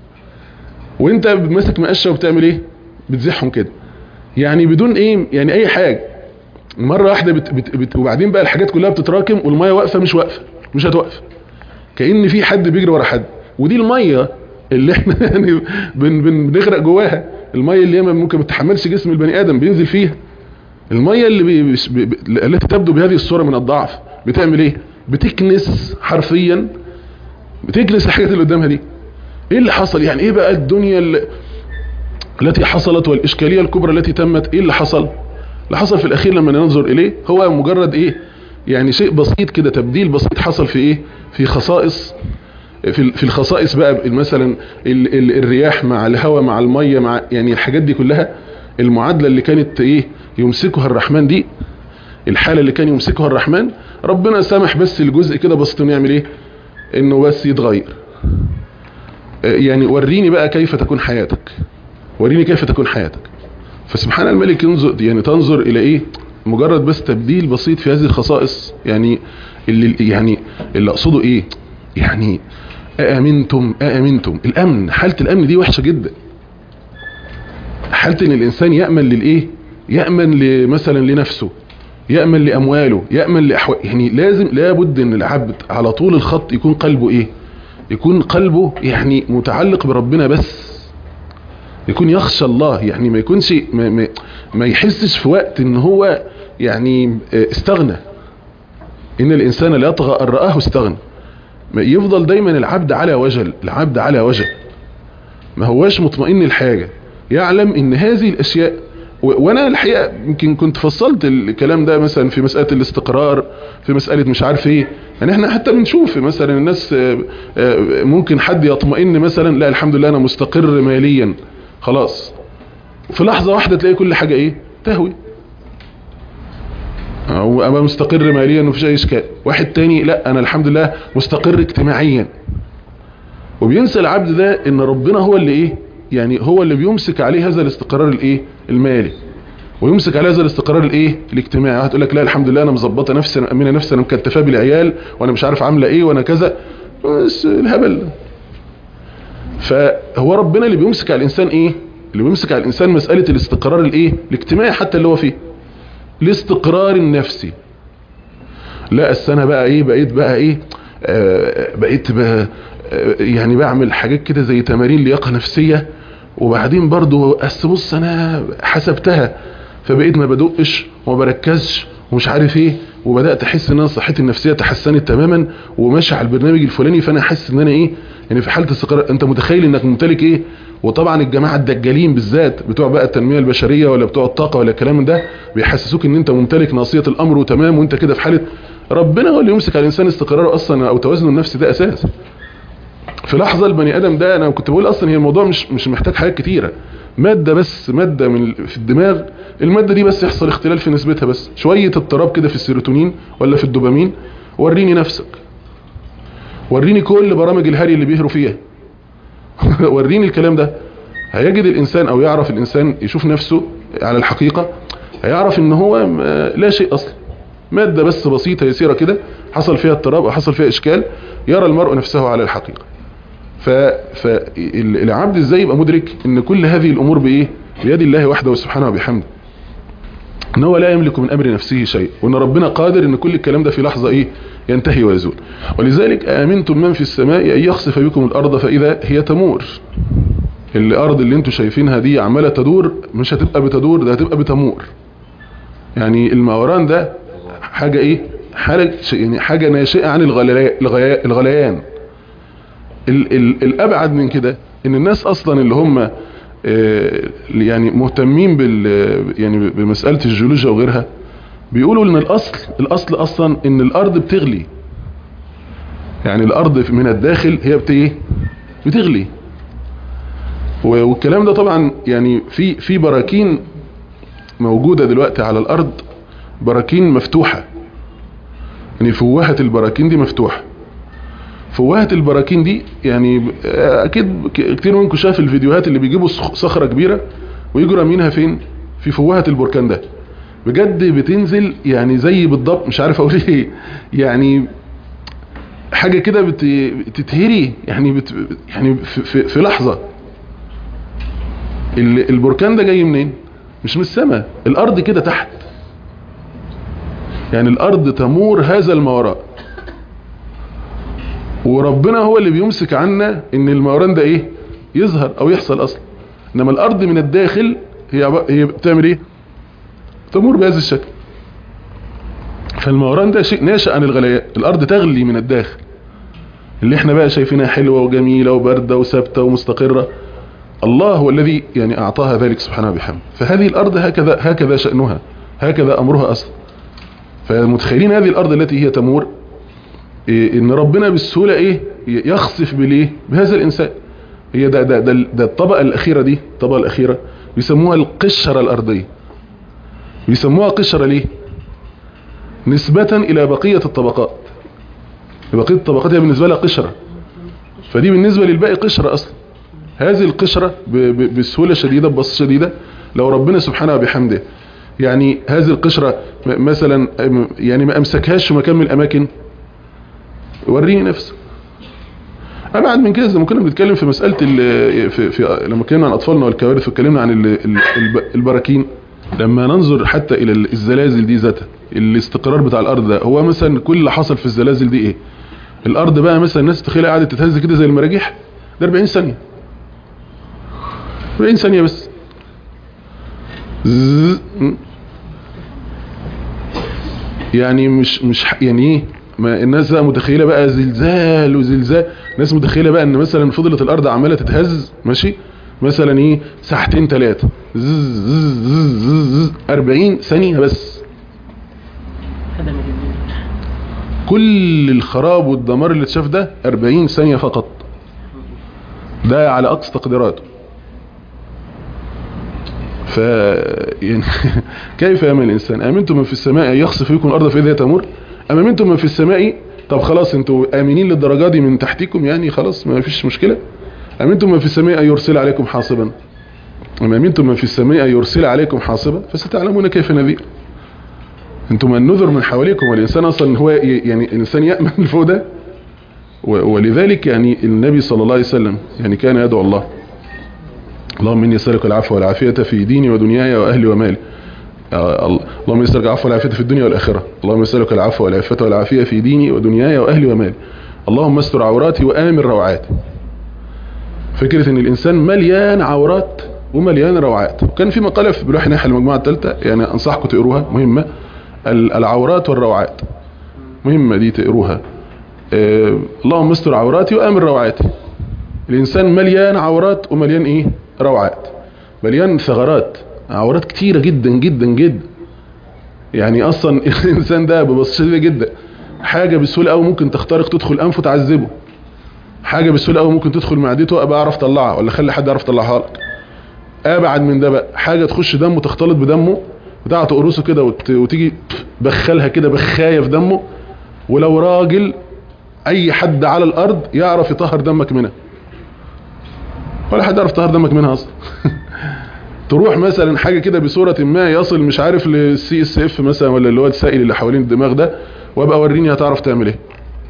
وانت ماسك مقشه وبتعمل ايه بتزحهم كده، يعني بدون ايه يعني اي حاجه مره واحده بت بت بت وبعدين بقى الحاجات كلها بتتراكم والميه واقفه مش واقفه مش هتوقف، كأن في حد بيجري ورا حد. ودي الميه اللي احنا يعني بن بن بنغرق جواها، الميه اللي هي ممكن ما تتحملش جسم البني ادم بينزل فيها. الميه اللي بي بي بي التي تبدو بهذه الصوره من الضعف بتعمل ايه؟ بتكنس حرفيا، بتكنس الحاجات اللي قدامها دي. ايه اللي حصل؟ يعني ايه بقى الدنيا اللي التي حصلت والاشكاليه الكبرى التي تمت؟ ايه اللي حصل؟ اللي حصل في الاخير لما ننظر اليه هو مجرد ايه يعني شيء بسيط كده، تبديل بسيط حصل في ايه في خصائص في في الخصائص بقى، مثلا ال ال الرياح مع الهواء مع الميه مع يعني الحاجات دي كلها. المعادله اللي كانت ايه يمسكها الرحمن دي، الحاله اللي كان يمسكها الرحمن، ربنا سامح بس الجزء كده بسيط انه يعمل ايه، انه بس يتغير. يعني وريني بقى كيف تكون حياتك، وريني كيف تكون حياتك. فسبحان الملك ينظر يعني تنظر الى ايه مجرد بس تبديل بسيط في هذه الخصائص. يعني اللي يعني اللي اقصده ايه يعني أأمنتم أأمنتم الأمن، حالة الأمن دي وحشة جدا. حالة ان الانسان يأمن للايه، يأمن مثلا لنفسه، يأمن لأمواله، يأمن لأحوال. يعني لازم لابد ان العبد على طول الخط يكون قلبه ايه، يكون قلبه يعني متعلق بربنا، بس يكون يخشى الله. يعني ما يكونش ما, ما, ما يحسش في وقت ان هو يعني استغنى. ان الانسان لا يطغى ان رآه استغنى. يفضل دايما العبد على وجل، العبد على وجل، ما هواش مطمئن الحاجة، يعلم ان هذه الاشياء. وانا الحقيقة يمكن كنت فصلت الكلام ده مثلا في مسألة الاستقرار، في مسألة مش عارف ايه. يعني احنا حتى بنشوف مثلا الناس ممكن حد يطمئن مثلا لا الحمد لله انا مستقر ماليا خلاص، في لحظة واحدة تلاقي كل حاجة ايه تهوي. او ابقى مستقر ماليا ومفيش اي اشكال. واحد تاني لا انا الحمد لله مستقر اجتماعيا. وبينسى العبد ده ان ربنا هو اللي ايه يعني هو اللي بيمسك عليه هذا الاستقرار الايه المالي، ويمسك على هذا الاستقرار الايه الاجتماعي. هتقول لك لا الحمد لله انا مظبطه نفسي، انا مامنه نفسي، انا مكتفاه بالعيال، وانا مش عارف عامله ايه، وانا كذا. بس الهبل. فهو ربنا اللي بيمسك على الانسان ايه اللي بيمسك على الانسان مساله الاستقرار الايه الاجتماعي حتى اللي هو فيه، الاستقرار النفسي. لا السنه بقى ايه بقيت بقى ايه آه بقيت بقى آه يعني بعمل حاجات كده زي تمارين لياقه نفسيه، وبعدين برضو أس بص انا حسبتها، فبقيت ما بدقش وما بركزش ومش عارف ايه، وبدات احس ان انا صحتي النفسيه تحسنت تماما وماشي على البرنامج الفلاني، فانا حاسس ان انا ايه يعني في حاله استقرار. انت متخيل انك ممتلك ايه؟ وطبعا الجماعه الدجالين بالذات بتوع بقى التنميه البشريه ولا بتوع الطاقه ولا الكلام ده بيحسسوك ان انت ممتلك ناصيه الامر وتمام، وانت كده في حاله. ربنا هو اللي يمسك على الانسان استقراره اصلا او توازنه النفسي، ده اساس. في لحظه البني ادم ده انا كنت بقول اصلا هي الموضوع مش مش محتاج حاجات كتيره، ماده بس ماده من في الدماغ، الماده دي بس يحصل اختلال في نسبتها، بس شويه اضطراب كده في السيروتونين ولا في الدوبامين، وريني نفسك، وريني كل برامج الهري اللي بيهروا فيها وريني الكلام ده. هيجد الانسان او يعرف الانسان يشوف نفسه على الحقيقه، هيعرف ان هو لا شيء اصلا، ماده بس بسيطه يسيره كده حصل فيها اضطراب او حصل فيها اشكال، يرى المرء نفسه على الحقيقه. فالعبد ازاي يبقى مدرك ان كل هذه الامور بايه بيد الله وحده سبحانه وبحمده، ان هو لا يملك من امر نفسه شيء، وان ربنا قادر ان كل الكلام ده في لحظه ايه ينتهي ويزول. ولذلك امنتم من في السماء ان يخسف بكم الارض فاذا هي تمور. الارض اللي انتم شايفينها دي عماله تدور، مش هتبقى بتدور، ده هتبقى بتمور. يعني الموران ده حاجه ايه حاجه يعني حاجه ناشئه عن الغليان. ال ال الابعد من كده ان الناس اصلا اللي هم يعني مهتمين بال يعني بمساله الجيولوجيا وغيرها بيقولوا ان الاصل الاصل اصلا ان الارض بتغلي، يعني الارض من الداخل هي بت ايه بتغلي. والكلام ده طبعا يعني في في براكين موجوده دلوقتي على الارض، براكين مفتوحه، يعني فوهه البراكين دي مفتوحه. فوهة البراكين دي يعني اكيد كتير منكم شاف الفيديوهات اللي بيجيبوا صخرة كبيرة ويجوا رامينها فين في فوهة البركان ده، بجد بتنزل يعني زي بالضبط مش عارف اقول ايه، يعني حاجة كده بتتهري يعني بت يعني في, في, في لحظة. البركان ده جاي منين؟ مش من السماء، الارض كده تحت، يعني الارض تمور هذا الموراء، وربنا هو اللي بيمسك عنا ان الموران ده ايه يظهر او يحصل اصلا. انما الارض من الداخل هي هي بتعمل ايه تمور بهذا الشكل. فالموران ده شيء ناشئ عن الغليان، الارض تغلي من الداخل، اللي احنا بقى شايفينها حلوة وجميلة وباردة وثابتة ومستقرة، الله هو الذي يعني اعطاها ذلك سبحانه وبحمده. فهذه الارض هكذا هكذا شأنها، هكذا امرها اصلا. فمتخيلين هذه الارض التي هي تمور إيه ان ربنا بالسهولة ايه يخسف بالايه بهذا الانسان. هي ده ده ده, ده الطبقة الاخيرة دي، الطبقة الاخيرة بيسموها القشرة الارضية. بيسموها قشرة ليه؟ نسبة الى بقية الطبقات. بقية الطبقات هي بالنسبة لها قشرة، فدي بالنسبة للباقي قشرة اصلا. هذه القشرة بسهولة شديدة ببساطة شديدة لو ربنا سبحانه وبحمده يعني هذه القشرة مثلا يعني ما امسكهاش في مكان من الاماكن، وريني نفسك. ابعد من كده لما كنا بنتكلم في مساله في, في لما كنا عن اطفالنا والكوارث واتكلمنا عن ال ال البراكين، لما ننظر حتى الى الزلازل دي ذاتها، الاستقرار بتاع الارض ده هو مثلا كل اللي حصل في الزلازل دي ايه؟ الارض بقى مثلا الناس تخيلها قاعده تتهز كده زي المراجيح، ده أربعين ثانيه، أربعين ثانيه بس. يعني مش مش يعني ايه، ما الناس بقى متخيله بقى زلزال وزلزال، الناس متخيله بقى ان مثلا فضلت الارض عماله تتهز ماشي مثلا ايه ساعتين ثلاثه، أربعين ثانيه بس. كل الخراب والدمار اللي اتشاف ده أربعين ثانيه فقط، ده على اقصى تقديراته. ف يعني كيف يامن الانسان؟ امنتم من في السماء ان يخسف بكم الارض فاذا هي تمر؟ ام امنتم من في السماء؟ طب خلاص انتوا امنين للدرجه دي من تحتكم يعني خلاص ما فيش مشكله. امنتم من في السماء ان يرسل عليكم حاصبا؟ ام امنتم من في السماء ان يرسل عليكم حاصبا فستعلمون كيف نذير. انتم النذر من حواليكم، والانسان اصلا هو يعني الانسان يامن الفوق ده. ولذلك يعني النبي صلى الله عليه وسلم يعني كان يدعو الله: اللهم اني اسالك العفو والعافيه في ديني ودنياي واهلي ومالي. اللهم اني اسالك العفو والعافيه في الدنيا والاخره. اللهم اسالك العفو والعافيه والعافيه في ديني ودنياي واهلي ومالي. اللهم استر عوراتي وامن روعاتي. فكره ان الانسان مليان عورات ومليان روعات. وكان في مقاله في بلوح ناحيه المجموعه الثالثه يعني انصحكم تقروها، مهمه، العورات والروعات، مهمه دي تقروها. آه اللهم استر عوراتي وامن روعاتي. الانسان مليان عورات ومليان ايه؟ روعات. مليان ثغرات، عورات كتيره جدا جدا جدا. يعني اصلا الانسان ده ببساطه جدا حاجه بسهوله قوي ممكن تخترق تدخل انفه تعذبه، حاجه بسهوله قوي ممكن تدخل معدته ابقى اعرف اطلعها ولا خلي حد يعرف يطلعها لك. ابعد من ده بقى حاجه تخش دمه تختلط بدمه بتاع تقرصه كده وت... وتيجي بخلها كده بخايه في دمه، ولو راجل اي حد على الارض يعرف يطهر دمك منها، ولا حد يعرف يطهر دمك منها اصلا. تروح مثلا حاجه كده بصوره ما يصل مش عارف للسي اس اف مثلا ولا اللي هو السائل اللي حوالين الدماغ ده، وابقى وريني هتعرف تعمل ايه.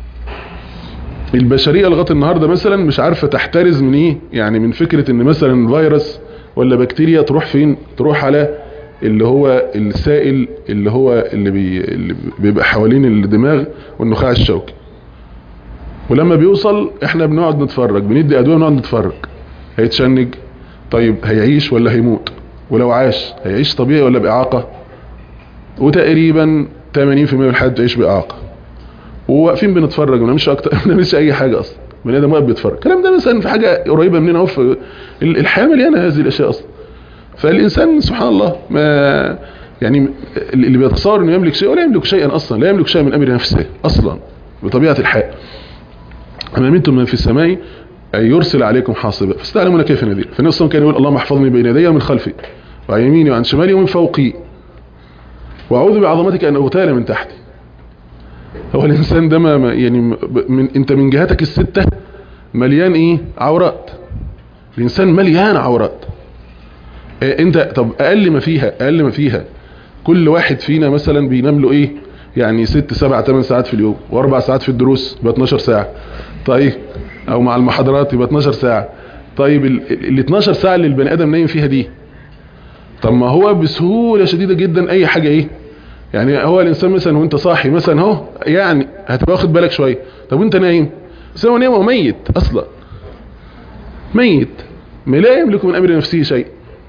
البشريه لغايه النهارده مثلا مش عارفه تحترز من ايه، يعني من فكره ان مثلا فيروس ولا بكتيريا تروح فين؟ تروح على اللي هو السائل اللي هو اللي, بي اللي بيبقى حوالين الدماغ والنخاع الشوكي. ولما بيوصل احنا بنقعد نتفرج، بندي ادويه ونقعد نتفرج. هيتشنج؟ طيب هيعيش ولا هيموت؟ ولو عاش هيعيش طبيعي ولا بإعاقة؟ وتقريبا ثمانين بالمئة من الحالات بتعيش بإعاقة. وواقفين بنتفرج ما بنعملش اكتر، ما بنعملش اي حاجه اصلا، بني ادم واقف بيتفرج. الكلام ده مثلا في حاجه قريبه مننا اهو، في الحياه مليانه هذه الاشياء اصلا. فالانسان سبحان الله ما يعني اللي بيتصور انه يملك شيء ولا يملك شيئا اصلا، لا يملك شيئا من امر نفسه اصلا بطبيعه الحال. اما منتم من في السماء أن يرسل عليكم حاصبا فستعلمون كيف نذير. فالنبي صلى الله عليه وسلم كان يقول: اللهم احفظني بين يدي ومن خلفي وعن يميني وعن شمالي ومن فوقي واعوذ بعظمتك ان اغتال من تحتي. هو الانسان ده ما يعني من انت من جهاتك السته مليان ايه؟ عورات. الانسان مليان عورات. إيه انت طب اقل ما فيها اقل ما فيها كل واحد فينا مثلا بينام له ايه؟ يعني ست سبع ثمان ساعات في اليوم، واربع ساعات في الدروس يبقى اتناشر ساعه. طيب او مع المحاضرات يبقى اتناشر ساعه. طيب ال اتناشر ساعه اللي البني ادم نايم فيها دي، طب ما هو بسهوله شديده جدا اي حاجه ايه؟ يعني هو الانسان مثلا وانت صاحي مثلا اهو يعني هتبقى واخد بالك شويه، طب وانت نايم؟ بس هو نايم وميت اصلا، ميت ما لا يملك من امر نفسه شيء.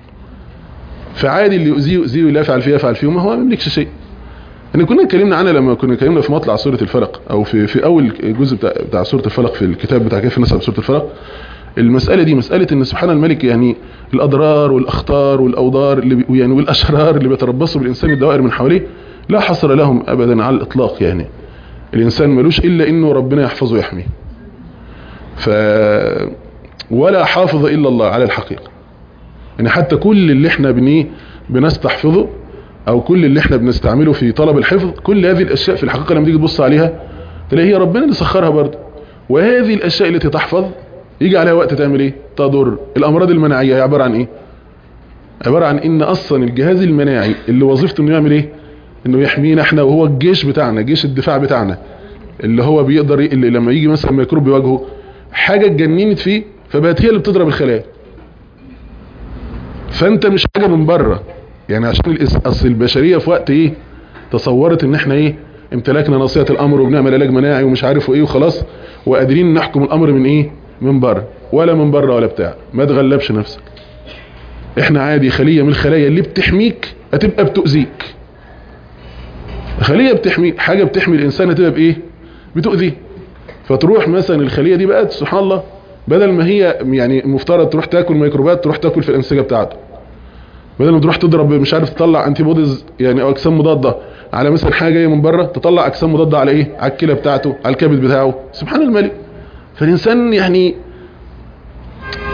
فعادي اللي يؤذيه يؤذيه ولا يفعل فيه يفعل فيه وما هو ما يملكش شيء. يعني كنا اتكلمنا عنها لما كنا اتكلمنا في مطلع سوره الفلق، او في في اول جزء بتاع, بتاع سوره الفلق في الكتاب بتاع كيف نسأل سوره الفلق. المساله دي مساله ان سبحان الملك يعني الاضرار والاخطار والاوضار اللي يعني والاشرار اللي بيتربصوا بالانسان الدوائر من حواليه لا حصر لهم ابدا على الاطلاق. يعني الانسان ملوش الا انه ربنا يحفظه ويحميه. ف ولا حافظ الا الله على الحقيقه. يعني حتى كل اللي احنا بنيه بنستحفظه او كل اللي احنا بنستعمله في طلب الحفظ، كل هذه الاشياء في الحقيقه لما تيجي تبص عليها تلاقي هي ربنا اللي سخرها برضه. وهذه الاشياء التي تحفظ يجي عليها وقت تعمل ايه؟ تضر. الامراض المناعيه هي عباره عن ايه؟ عباره عن ان اصلا الجهاز المناعي اللي وظيفته انه يعمل ايه؟ انه يحمينا احنا، وهو الجيش بتاعنا، جيش الدفاع بتاعنا، اللي هو بيقدر اللي لما يجي مثلا ميكروب بيواجهه حاجه اتجننت فيه فبقت هي اللي بتضرب الخلايا. فانت مش حاجه من بره. يعني عشان اصل البشريه في وقت ايه تصورت ان احنا ايه امتلكنا ناصيه الامر وبنعمل علاج مناعي ومش عارف ايه وخلاص وقادرين نحكم الامر من ايه؟ من بره. ولا من بره ولا بتاع. ما تغلبش نفسك. احنا عادي خليه من الخلايا اللي بتحميك هتبقى بتؤذيك. خليه بتحمي حاجه بتحمي الانسان هتبقى بايه؟ بتؤذيه. فتروح مثلا الخليه دي بقت سبحان الله بدل ما هي يعني المفترض تروح تاكل ميكروبات تروح تاكل في الانسجه بتاعته. بدل ما تروح تضرب مش عارف تطلع انتي بوديز يعني او اجسام مضاده على مثلا حاجه جايه من بره، تطلع اجسام مضاده على ايه؟ على الكلى بتاعته، على الكبد بتاعه. سبحان الملك. فالانسان يعني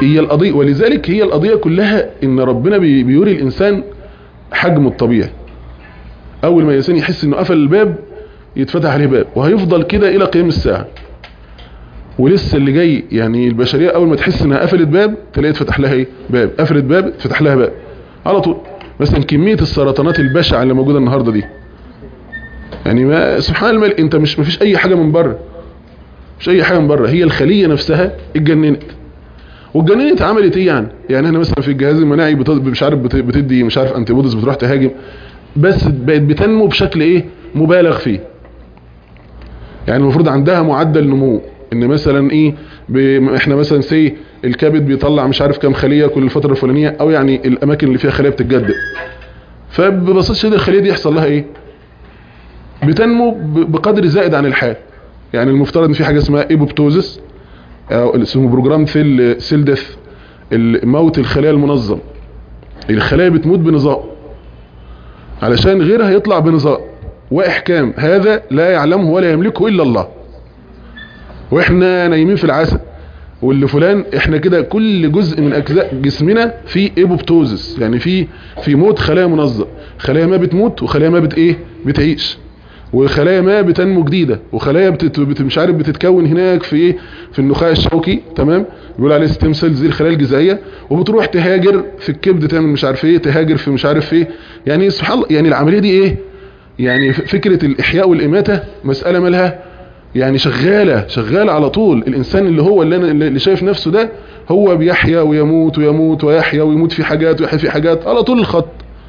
هي القضية، ولذلك هي القضية كلها ان ربنا بيوري الانسان حجمه الطبيعي. اول ما الانسان يحس انه قفل الباب يتفتح عليه باب، وهيفضل كده الى قيام الساعة. ولسه اللي جاي يعني البشرية اول ما تحس انها قفلت باب تلاقي اتفتح لها ايه باب، قفلت باب اتفتح لها باب على طول. مثلا كمية السرطانات البشعة اللي موجودة النهاردة دي، يعني ما سبحان الملك، انت مش مفيش اي حاجة من بره، مش اي حاجة من بره، هي الخلية نفسها اتجننت. والجنينة عملت ايه يعني؟ يعني احنا مثلا في الجهاز المناعي مش عارف بتدي مش عارف انتي بوديز بتروح تهاجم، بس بقت بتنمو بشكل ايه مبالغ فيه. يعني المفروض عندها معدل نمو، ان مثلا ايه احنا مثلا سي الكبد بيطلع مش عارف كام خلية كل الفترة الفلانية، او يعني الاماكن اللي فيها خلية بتتجدد. فببساطة شديدة الخلية دي يحصل لها ايه؟ بتنمو بقدر زائد عن الحال. يعني المفترض ان في حاجة اسمها ايبوبتوزس، او اسمه بروجرام سيل سيل ديث، الموت الخلايا المنظم. الخلايا بتموت بنظام علشان غيرها يطلع بنظام واحكام، هذا لا يعلمه ولا يملكه الا الله. واحنا نايمين في العسل واللي فلان، احنا كده كل جزء من اجزاء جسمنا في ايبوبتوزس، يعني في في موت خلايا منظم. خلايا ما بتموت وخلايا ما بت ايه بتعيش، وخلايا ما بتنمو جديدة، وخلايا بتت... بت... مش عارف بتتكون هناك في ايه في النخاع الشوكي، تمام، بيقول عليه ستيم سيلز دي الخلايا الجذعيه، وبتروح تهاجر في الكبد تعمل مش عارف ايه، تهاجر في مش عارف ايه. يعني سبحان الله، يعني العمليه دي ايه؟ يعني فكره الاحياء والاماته مساله مالها يعني شغاله شغاله على طول. الانسان اللي هو اللي, أنا اللي شايف نفسه ده هو بيحيا ويموت ويموت ويحيا ويموت في حاجات ويحيا في حاجات على طول الخط.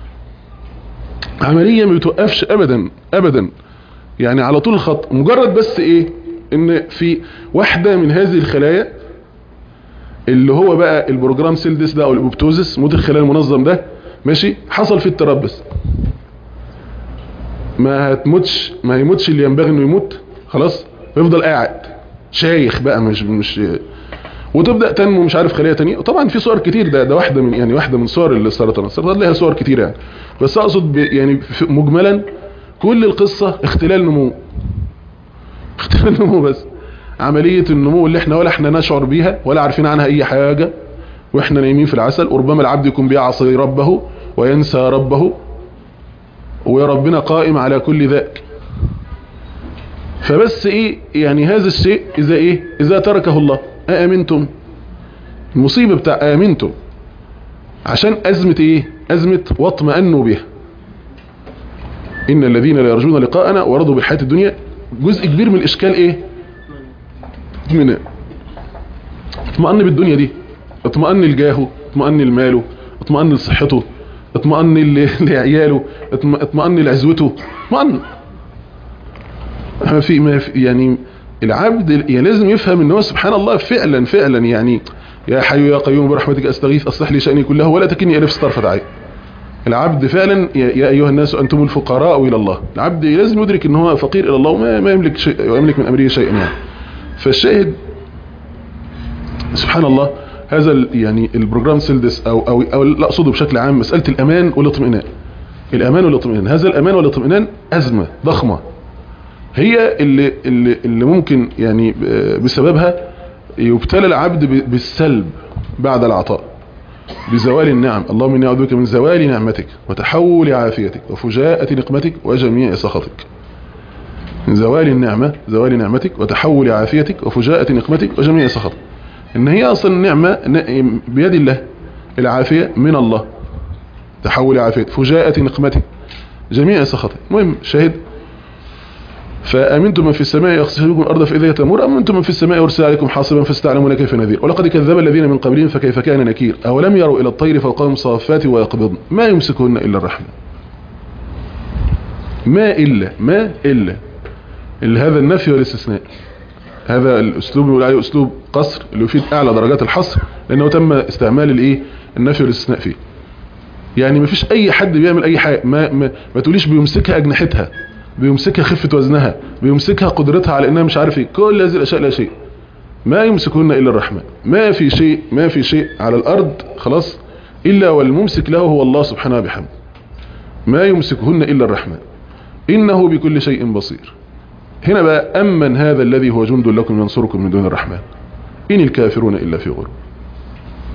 عمليه ما بتوقفش ابدا ابدا، يعني على طول الخط. مجرد بس ايه ان في واحدة من هذه الخلايا اللي هو بقى البروجرام سيل ديس ده او الاوبتوزس، موت الخلايا المنظم ده، ماشي، حصل في التربص، ما هتموتش، ما هيموتش اللي ينبغي انه يموت، خلاص، ويفضل قاعد شايخ بقى مش مش وتبدا تنمو مش عارف خليه تانية. وطبعا في صور كتير، ده ده واحده من يعني واحده من صور السرطان. السرطان لها صور كتير يعني، بس اقصد يعني مجملا كل القصه اختلال نمو، اختلال النمو بس. عملية النمو اللي احنا ولا احنا نشعر بيها ولا عارفين عنها اي حاجة واحنا نايمين في العسل. وربما العبد يكون بيعصي ربه وينسى ربه ويا ربنا قائم على كل ذاك. فبس ايه يعني هذا الشيء اذا ايه اذا تركه الله. آمنتم، المصيبة بتاع آمنتم عشان ازمة ايه ازمة واطمأنوا بها. ان الذين لا يرجون لقاءنا ورضوا بالحياة الدنيا، جزء كبير من الاشكال ايه اطمئنان. اطمئن بالدنيا دي، اطمئن لجاهه، اطمئن لماله، اطمئن لصحته، اطمئن لعياله، اطمئن لعزوته، اطمئن. في ما في يعني العبد يعني لازم يفهم ان هو سبحان الله فعلا فعلا يعني يا حي يا قيوم برحمتك استغيث اصلح لي شأني كله ولا تكلني الى نفسي طرفة عين. العبد فعلا يا ايها الناس انتم الفقراء الى الله. العبد لازم يدرك ان هو فقير الى الله وما ما يملك شيء ويملك من امره شيئا يعني. فالشاهد سبحان الله هذا يعني البروجرام سيلدس او او او لا اقصده بشكل عام مساله الامان والاطمئنان. الامان والاطمئنان، هذا الامان والاطمئنان ازمه ضخمه هي اللي اللي, اللي ممكن يعني بسببها يبتلى العبد بالسلب بعد العطاء، بزوال النعم. اللهم اني اعوذ بك من زوال نعمتك وتحول عافيتك وفجاءة نقمتك وجميع سخطك. من زوال النعمة، زوال نعمتك وتحول عافيتك وفجاءة نقمتك وجميع سخطك. ان هي اصلا النعمة بيد الله، العافية من الله، تحول عافيتك، فجاءة نقمتك، جميع سخطك. المهم شاهد. فأمنتم من في السماء يخسف بكم الأرض فإذا هي تمور، أمنتم من في السماء يرسل عليكم حاصبا فستعلمون كيف نذير. ولقد كذب الذين من قبلهم فكيف كان نكير. أولم يروا إلى الطير فوقهم صافات ويقبضن ما يمسكهن إلا الرحمن. ما إلا ما إلا إلا هذا النفي والاستثناء. هذا الأسلوب اللي عليه أسلوب قصر اللي يفيد أعلى درجات الحصر، لأنه تم استعمال الإيه النفي والاستثناء فيه. يعني ما فيش أي حد بيعمل أي حاجة، ما, ما, ما تقوليش بيمسكها أجنحتها، بيمسكها خفة وزنها، بيمسكها قدرتها على انها مش عارف ايه، كل هذه الاشياء لا شيء. ما يمسكون الا الرحمن. ما في شيء ما في شيء على الارض خلاص الا والممسك له هو الله سبحانه وبحمده. ما يمسكهن الا الرحمن انه بكل شيء بصير. هنا بقى امن هذا الذي هو جند لكم ينصركم من دون الرحمن ان الكافرون الا في غرور.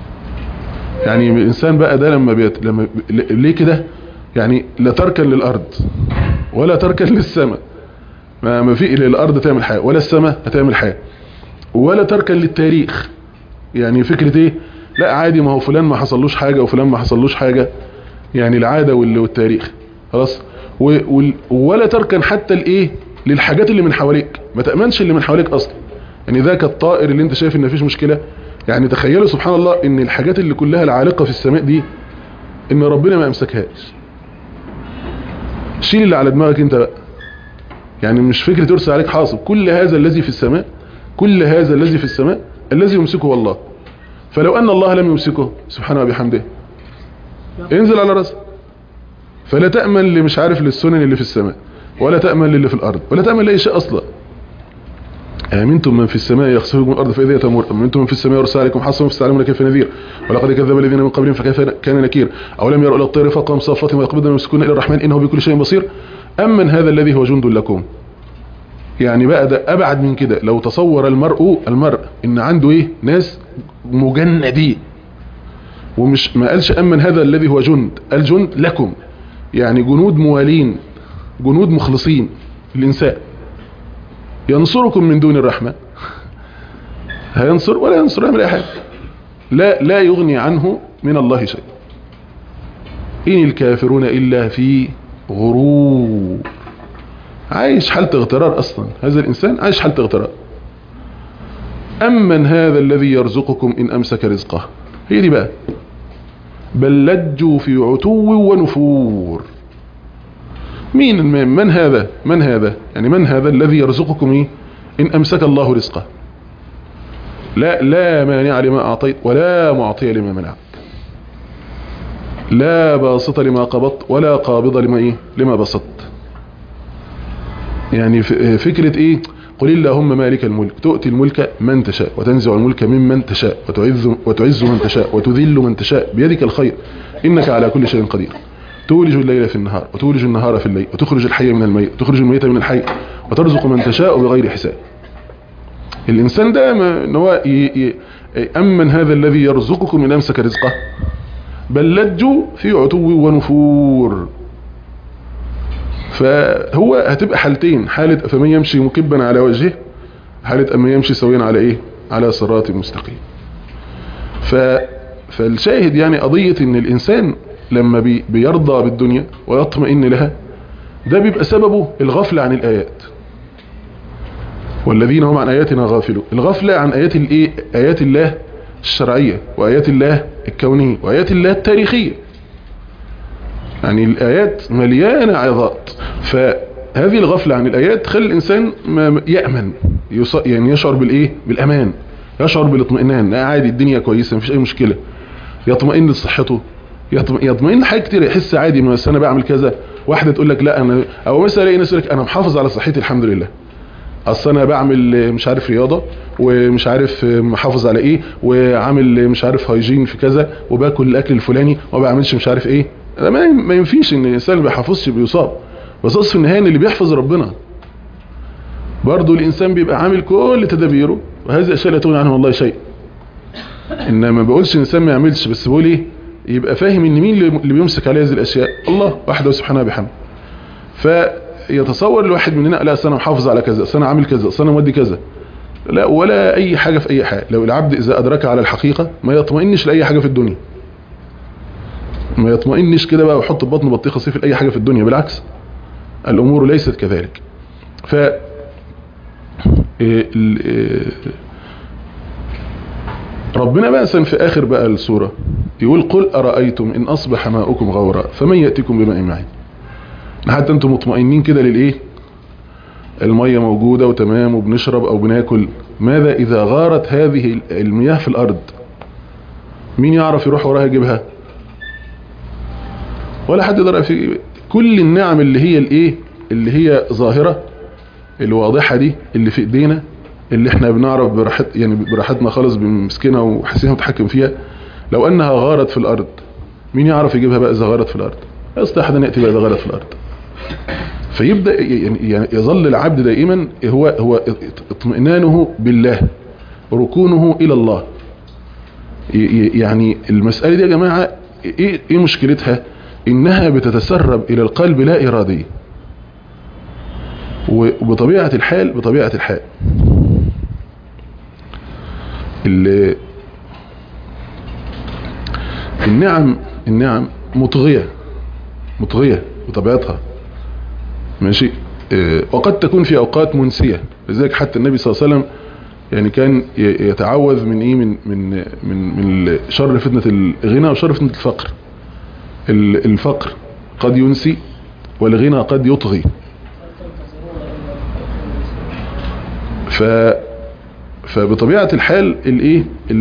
يعني الانسان بقى ده لما بيت لما ليه كده يعني لا تركا للارض ولا تركا للسماء، ما ما في الارض تعمل حاجه ولا السماء هتعمل حاجه، ولا تركا للتاريخ. يعني فكره ايه؟ لا عادي، ما هو فلان ما حصلوش حاجه وفلان ما حصلوش حاجه، يعني العاده والتاريخ خلاص. ولا تركن حتى الايه للحاجات اللي من حواليك، ما تامنش اللي من حواليك اصلا. يعني ذاك الطائر اللي انت شايف ان مفيش مشكله، يعني تخيلوا سبحان الله ان الحاجات اللي كلها العالقه في السماء دي ان ربنا ما امسكهاش. شيل اللي على دماغك انت بقى، يعني مش فكره ترسل عليك حاصب. كل هذا الذي في السماء، كل هذا الذي في السماء الذي يمسكه الله. فلو ان الله لم يمسكه سبحانه وبحمده انزل على راسه. فلا تأمن اللي مش عارف للسنن اللي في السماء، ولا تأمن للي في الأرض، ولا تأمن لأي شيء أصلا. آمنتم من في السماء يخسفكم الأرض فإذا هي تمور، أمنتم من في السماء يرسل عليكم حصبا فستعلمون كيف نذير، ولقد كذب الذين من قبلهم فكيف كان نكير، أولم يروا إلى الطير فوقهم صافات ويقبضن ويمسكون إلى الرحمن إنه بكل شيء بصير، أمن هذا الذي هو جند لكم. يعني بقى ده أبعد من كده. لو تصور المرء المرء إن عنده إيه ناس مجندين، ومش ما قالش أمن هذا الذي هو جند، قال جند لكم، يعني جنود موالين، جنود مخلصين. الإنسان ينصركم من دون الرحمة، هينصر ولا ينصر يعمل أي حاجة، لا لا يغني عنه من الله شيء. إن الكافرون إلا في غرور. عايش حالة اغترار أصلا، هذا الإنسان عايش حالة اغترار. أمن هذا الذي يرزقكم إن أمسك رزقه، هي دي بقى. بل لجوا في عتو ونفور. مين من هذا من هذا يعني من هذا الذي يرزقكم إيه؟ إن أمسك الله رزقه. لا لا مانع لما أعطيت ولا معطي لما منعت، لا باسط لما قبضت ولا قابض لما إيه لما بسطت. يعني فكرة إيه؟ قل اللهم مالك الملك تؤتي الملك من تشاء وتنزع الملك ممن تشاء وتعز, وتعز من تشاء وتذل من تشاء بيدك الخير إنك على كل شيء قدير. تولج الليل في النهار وتولج النهار في الليل وتخرج الحي من الميت وتخرج الميت من الحي وترزق من تشاء بغير حساب. الإنسان ده ان هو أمن هذا الذي يرزقكم من أمسك رزقه. بل لجوا في عتو ونفور. فهو هتبقى حالتين، حالة فمن يمشي مكبا على وجهه، حالة أما يمشي سويا على إيه على صراط مستقيم. ف فالشاهد يعني قضية إن الإنسان لما بي بيرضى بالدنيا ويطمئن لها، ده بيبقى سببه الغفلة عن الآيات. والذين هم عن آياتنا غافلون. الغفلة عن آيات الإيه آيات الله الشرعية وآيات الله الكونية وآيات الله التاريخية. يعني الآيات مليانة عظات، فهذه الغفلة عن الآيات تخلي الإنسان يأمن، يعني يشعر بالإيه بالأمان، يشعر بالاطمئنان، عادي الدنيا كويسة مفيش أي مشكلة، يطمئن لصحته، يطمئن حاجة كتير، يحس عادي انه انا بعمل كذا. واحدة تقول لك لا انا، او مثلا الاقي ناس يقول لك انا محافظ على صحتي الحمد لله، اصل انا بعمل مش عارف رياضة ومش عارف محافظ على ايه وعامل مش عارف هايجين في كذا وباكل الاكل الفلاني وما بعملش مش عارف ايه. ما ينفيش ان الانسان اللي بيحافظش بيصاب، بس اصل في النهاية اللي بيحفظ ربنا. برضو الانسان بيبقى عامل كل تدابيره، وهذه اشياء لا تغني عنهم والله شيء. انما ما بقولش الانسان ما يعملش، بس بقول ايه يبقى فاهم ان مين اللي بيمسك عليه هذه الاشياء، الله وحده سبحانه بحمده. فيتصور الواحد مننا لا انا محافظ على كذا، انا عامل كذا، انا مودي كذا، لا ولا اي حاجه في اي حاجه. لو العبد اذا ادرك على الحقيقه ما يطمئنش لاي حاجه في الدنيا، ما يطمئنش كده بقى ويحط بطن بطيخه صيف لاي حاجه في الدنيا، بالعكس الامور ليست كذلك. ف ربنا بقى في اخر بقى السوره يقول قل أرأيتم إن أصبح ماؤكم غورا فمن يأتيكم بماء معين. حتى أنتم مطمئنين كده للإيه؟ المية موجودة وتمام وبنشرب أو بناكل. ماذا إذا غارت هذه المياه في الأرض؟ مين يعرف يروح وراها يجيبها؟ ولا حد يقدر. في كل النعم اللي هي الإيه؟ اللي هي ظاهرة الواضحة دي اللي في إيدينا، اللي احنا بنعرف براحت يعني براحتنا خالص بنمسكنها وحسينها متحكم فيها، لو انها غارت في الارض مين يعرف يجيبها بقى اذا غارت في الارض؟ يستطيع احد ان ياتي بقى اذا غارت في الارض. فيبدا يعني يظل العبد دائما هو هو اطمئنانه بالله، ركونه الى الله، يعني المسألة دي يا جماعة ايه, إيه مشكلتها؟ انها بتتسرب الى القلب لا ارادية. وبطبيعة الحال بطبيعة الحال النعم النعم مطغية مطغية بطبيعتها، ماشي. اه وقد تكون في اوقات منسية، لذلك حتى النبي صلى الله عليه وسلم يعني كان يتعوذ من ايه من من من من شر فتنة الغنى وشر فتنة الفقر. الفقر قد ينسي والغنى قد يطغي. ف فبطبيعة الحال الايه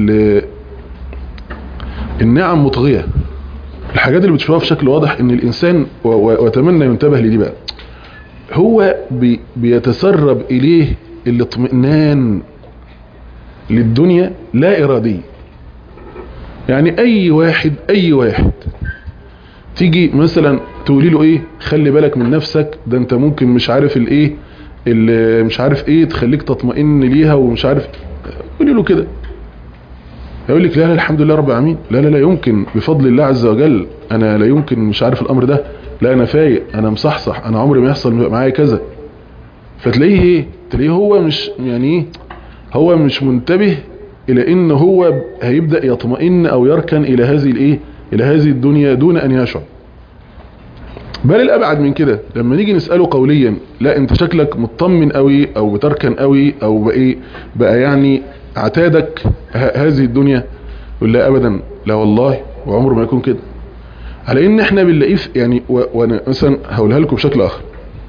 النعم مطغية. الحاجات اللي بتشوفها في شكل واضح ان الانسان واتمنى ينتبه لدي بقى، هو بي بيتسرب اليه الاطمئنان للدنيا لا ارادي. يعني اي واحد اي واحد تيجي مثلا تقولي له ايه خلي بالك من نفسك، ده انت ممكن مش عارف الايه اللي مش عارف ايه تخليك تطمئن ليها ومش عارف، قولي له كده يقول لك لا لا الحمد لله رب العالمين، لا لا لا يمكن بفضل الله عز وجل، انا لا يمكن مش عارف الامر ده، لا انا فايق انا مصحصح انا عمري ما يحصل معايا كذا. فتلاقيه ايه تلاقيه هو مش يعني ايه هو مش منتبه الى ان هو هيبدأ يطمئن او يركن الى هذه الايه الى هذه الدنيا دون ان يشعر. بل الابعد من كده لما نيجي نسأله قوليا لا انت شكلك مطمن قوي او بتركن قوي او بقى بقى يعني اعتادك هذه الدنيا، يقول لا ابدا لا والله وعمره ما يكون كده. على ان احنا بنلاقيه يعني وانا مثلا هقولها لكم بشكل اخر.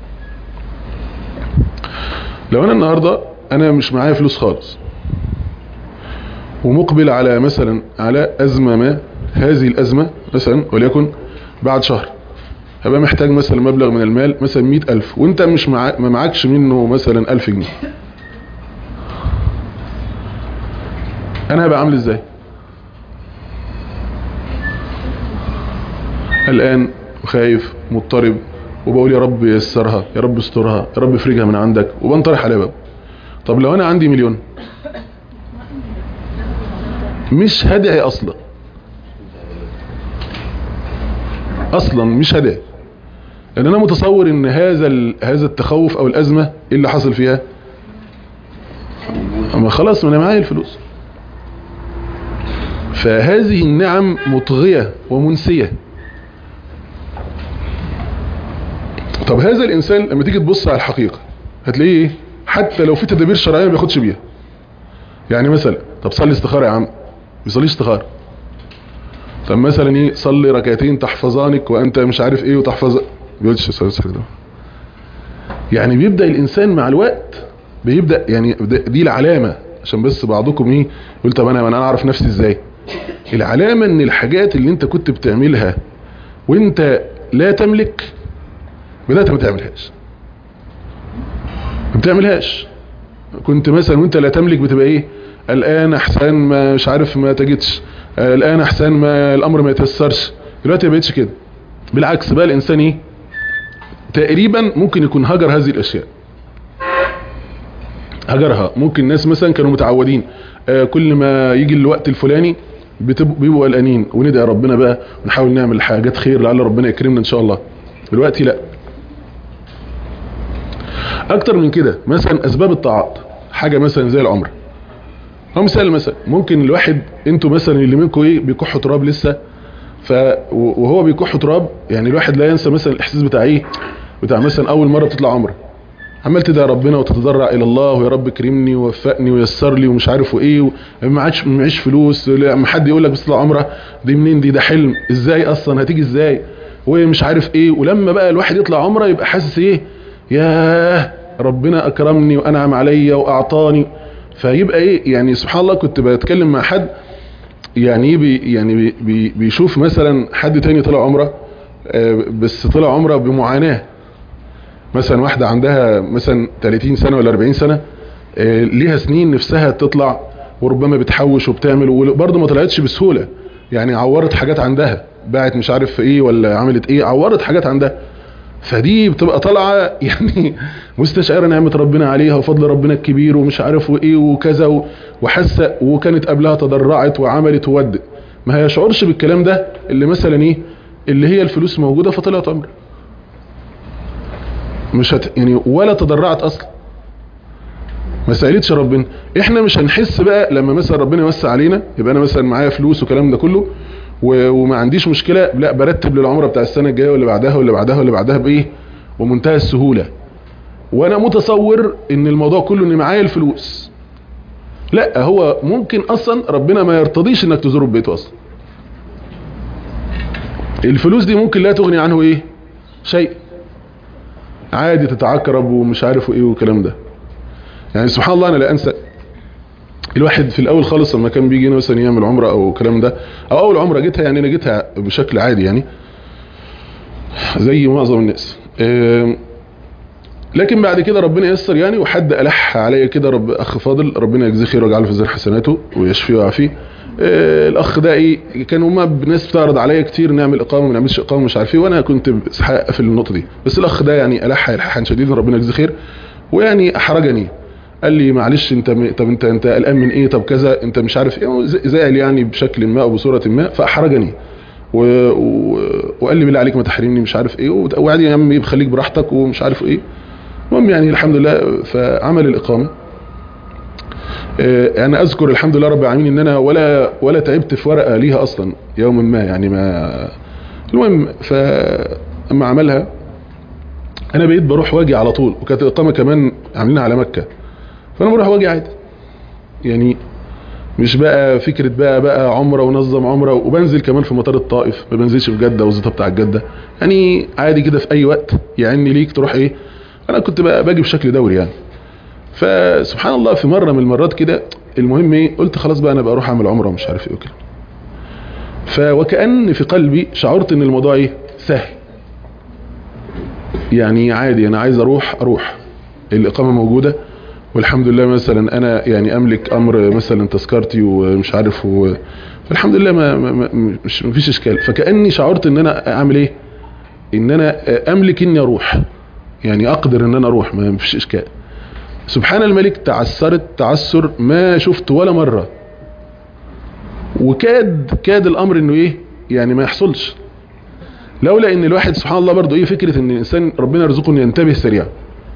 لو انا النهارده انا مش معايا فلوس خالص ومقبل على مثلا على ازمه ما، هذه الازمه مثلا وليكن بعد شهر هبقى محتاج مثلا مبلغ من المال مثلا مئة ألف، وانت مش مع... ما معكش منه مثلا ألف جنيه، انا هبقى عامل ازاي؟ قلقان وخايف مضطرب وبقول يا رب يسرها يا رب استرها يا رب افرجها من عندك وبنطرح على باب. طب لو انا عندي مليون مش هدعي اصلا اصلا مش هدعي، لان انا متصور ان هذا هذا التخوف او الازمه ايه اللي حصل فيها؟ اما خلاص انا معايا الفلوس. فهذه النعم مطغيه ومنسيه. طب هذا الانسان لما تيجي تبص على الحقيقه هتلاقيه ايه؟ حتى لو في تدابير شرعيه ما بياخدش بيها. يعني مثلا طب صلي استخاره يا عم، ما بيصليش استخاره. طب مثلا ايه صلي ركعتين تحفظانك وانت مش عارف ايه وتحفظ، بيقولش صلي استخاره. يعني بيبدا الانسان مع الوقت بيبدا يعني دي العلامه، عشان بس بعضكم ايه يقول طب انا انا اعرف نفسي ازاي؟ العلامه ان الحاجات اللي انت كنت بتعملها وانت لا تملك بدات ما تعملهاش ما بتعملهاش. كنت مثلا وانت لا تملك بتبقى ايه؟ الان احسن ما مش عارف ما تجدش، الان احسن ما الامر ما يتيسرش. دلوقتي ما بقتش كده، بالعكس بقى الانسان ايه تقريبا ممكن يكون هجر هذه الاشياء، هجرها. ممكن الناس مثلا كانوا متعودين آه كل ما يجي الوقت الفلاني بيبقوا قلقانين وندعي ربنا بقى ونحاول نعمل حاجات خير لعل ربنا يكرمنا ان شاء الله. دلوقتي لا. اكتر من كده مثلا اسباب الطاعات، حاجه مثلا زي العمره. هو مثال مثلا ممكن الواحد انتوا مثلا اللي منكم ايه بيكحوا تراب لسه، ف وهو بيكح تراب يعني الواحد لا ينسى مثلا الاحساس بتاع ايه بتاع مثلا اول مره بتطلع عمره، عمال تدعي ربنا وتتضرع الى الله ويا رب كرمني ووفقني ويسر لي ومش عارف وايه، ما عادش معيش فلوس، لما حد يقول لك بس تطلع عمره دي منين دي؟ ده حلم ازاي اصلا هتيجي ازاي ومش عارف ايه. ولما بقى الواحد يطلع عمره يبقى حاسس ايه؟ ياه ربنا اكرمني وانعم عليا واعطاني. فيبقى ايه يعني سبحان الله. كنت بتكلم مع حد يعني بي يعني بي بيشوف مثلا حد تاني طلع عمره بس طلع عمره بمعاناه، مثلا واحدة عندها مثلا ثلاثين سنة ولا أربعين سنة ليها سنين نفسها تطلع وربما بتحوش وبتعمل وبرضه ما طلعتش بسهولة، يعني عورت حاجات عندها، باعت مش عارف ايه ولا عملت ايه، عورت حاجات عندها. فدي بتبقى طالعه يعني مستشعره نعمه ربنا عليها وفضل ربنا الكبير ومش عارف وايه وكذا، وحاسه وكانت قبلها تضرعت وعملت وودت. ما هيشعرش بالكلام ده اللي مثلا ايه، اللي هي الفلوس موجوده فطلعت عمره، مش هت يعني ولا تضرعت اصلا، ما سالتش ربنا. احنا مش هنحس بقى لما مثلا ربنا يوسع علينا، يبقى انا مثلا معايا فلوس والكلام ده كله وما عنديش مشكله، لا برتب للعمره بتاع السنه الجايه واللي بعدها واللي بعدها واللي بعدها بايه، ومنتهى السهوله، وانا متصور ان الموضوع كله ان معايا الفلوس. لا، هو ممكن اصلا ربنا ما يرتضيش انك تزوره ببيته اصلا. الفلوس دي ممكن لا تغني عنه ايه شيء، عادي تتعكرب ومش عارف ايه والكلام ده. يعني سبحان الله، انا لا انسى الواحد في الاول خالص لما كان بيجي هنا مثلا يعمل عمره او الكلام ده، او اول عمره جيتها، يعني انا جيتها بشكل عادي يعني زي معظم الناس، لكن بعد كده ربنا ييسر يعني، وحد ألح عليا كده، رب اخ فاضل ربنا يجزيه خير ويجعله في زين حسناته ويشفيه ويعافيه. الاخ ده ايه، كانوا ما الناس بتعرض عليا كتير نعمل اقامه وما نعملش اقامه مش عارف ايه، وانا كنت بسحق في النقطه دي، بس الاخ ده يعني ألح الحاحا شديدا ربنا يجزيه خير، ويعني احرجني، قال لي معلش انت م... طب انت انت قلقان من ايه، طب كذا انت مش عارف ايه، زعل يعني بشكل ما او بصوره ما، فاحرجني و... و... وقال لي بالله عليك ما تحرمني مش عارف ايه، وقعد يا عم خليك براحتك ومش عارف ايه. المهم يعني الحمد لله فعمل الاقامه. اه انا اذكر الحمد لله رب العالمين ان انا ولا ولا تعبت في ورقه ليها اصلا يوما ما يعني، ما المهم فاما عملها انا بقيت بروح واجي على طول، وكانت الاقامه كمان عاملينها على مكه، فانا بروح واجي عادي يعني، مش بقى فكره بقى بقى عمره ونظم عمره، وبنزل كمان في مطار الطائف، ما بنزلش في جده وزيطه بتاع جده يعني، عادي كده في اي وقت يعني ليك تروح ايه. انا كنت بقى باجي بشكل دوري يعني. فسبحان الله في مره من المرات كده، المهم ايه، قلت خلاص بقى انا بقى اروح اعمل عمره ومش عارف ايه وكده، فوكأن في قلبي شعرت ان الموضوع ايه سهل يعني، عادي انا عايز اروح اروح الاقامه موجوده، والحمد لله مثلا انا يعني املك امر مثلا تذكرتي ومش عارف و... فالحمد لله ما, ما, ما مش مفيش اشكال. فكأني شعرت ان انا اعمل ايه، ان انا املك اني اروح يعني، اقدر ان انا اروح، ما فيش اشكال. سبحان الملك تعثرت تعثر ما شفت ولا مرة، وكاد كاد الامر انه ايه يعني ما يحصلش، لولا ان الواحد سبحان الله برضو ايه، فكرة ان الانسان ربنا يرزقه انه ينتبه سريعا.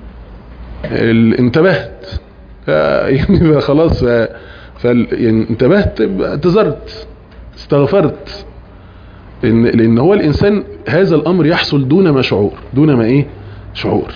انتبهت يعني خلاص، يعني انتبهت اعتذرت استغفرت، لان لان هو الانسان هذا الامر يحصل دون ما شعور، دون ما ايه شعور،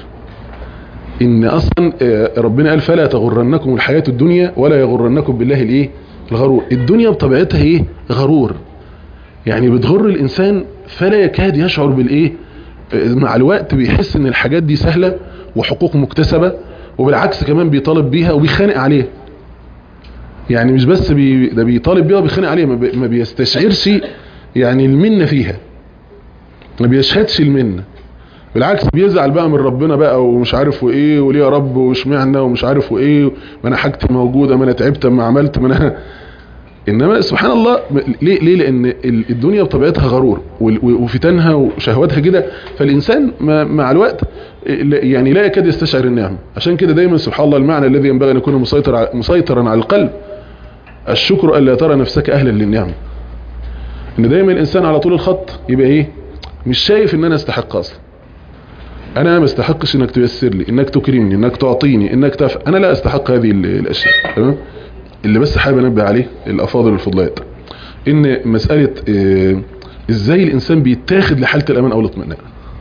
ان اصلا ربنا قال فلا تغرنكم الحياة الدنيا ولا يغرنكم بالله الايه الغرور. الدنيا بطبيعتها ايه غرور يعني، بتغر الانسان فلا يكاد يشعر بالايه، مع الوقت بيحس ان الحاجات دي سهلة وحقوق مكتسبة، وبالعكس كمان بيطالب بيها وبيخانق عليها يعني، مش بس بي ده بيطالب بيها وبيخانق عليها، ما بيستشعرش يعني المنة فيها، ما بيشهدش المنة، بالعكس بيزعل بقى من ربنا بقى ومش عارف وايه، وليه يا رب واشمعنا ومش عارف وايه، ما انا حاجتي موجودة، ما انا تعبت ما عملت ما انا. انما سبحان الله ليه ليه لان الدنيا بطبيعتها غرور وفتنها وشهواتها كده، فالانسان مع الوقت يعني لا يكاد يستشعر النعم. عشان كده دايما سبحان الله المعنى الذي ينبغي ان يكون مسيطر مسيطرا على القلب، الشكر الا ترى نفسك اهلا للنعم. ان دايما الانسان على طول الخط يبقى ايه، مش شايف ان انا استحق اصلا، انا ما استحقش انك تيسر لي، انك تكرمني، انك تعطيني، انك تفعل، انا لا استحق هذه الاشياء. تمام. اللي بس حابب انبه عليه الافاضل والفضليات، ان مسألة إيه ازاي الانسان بيتاخد لحالة الامان او الاطمئنان.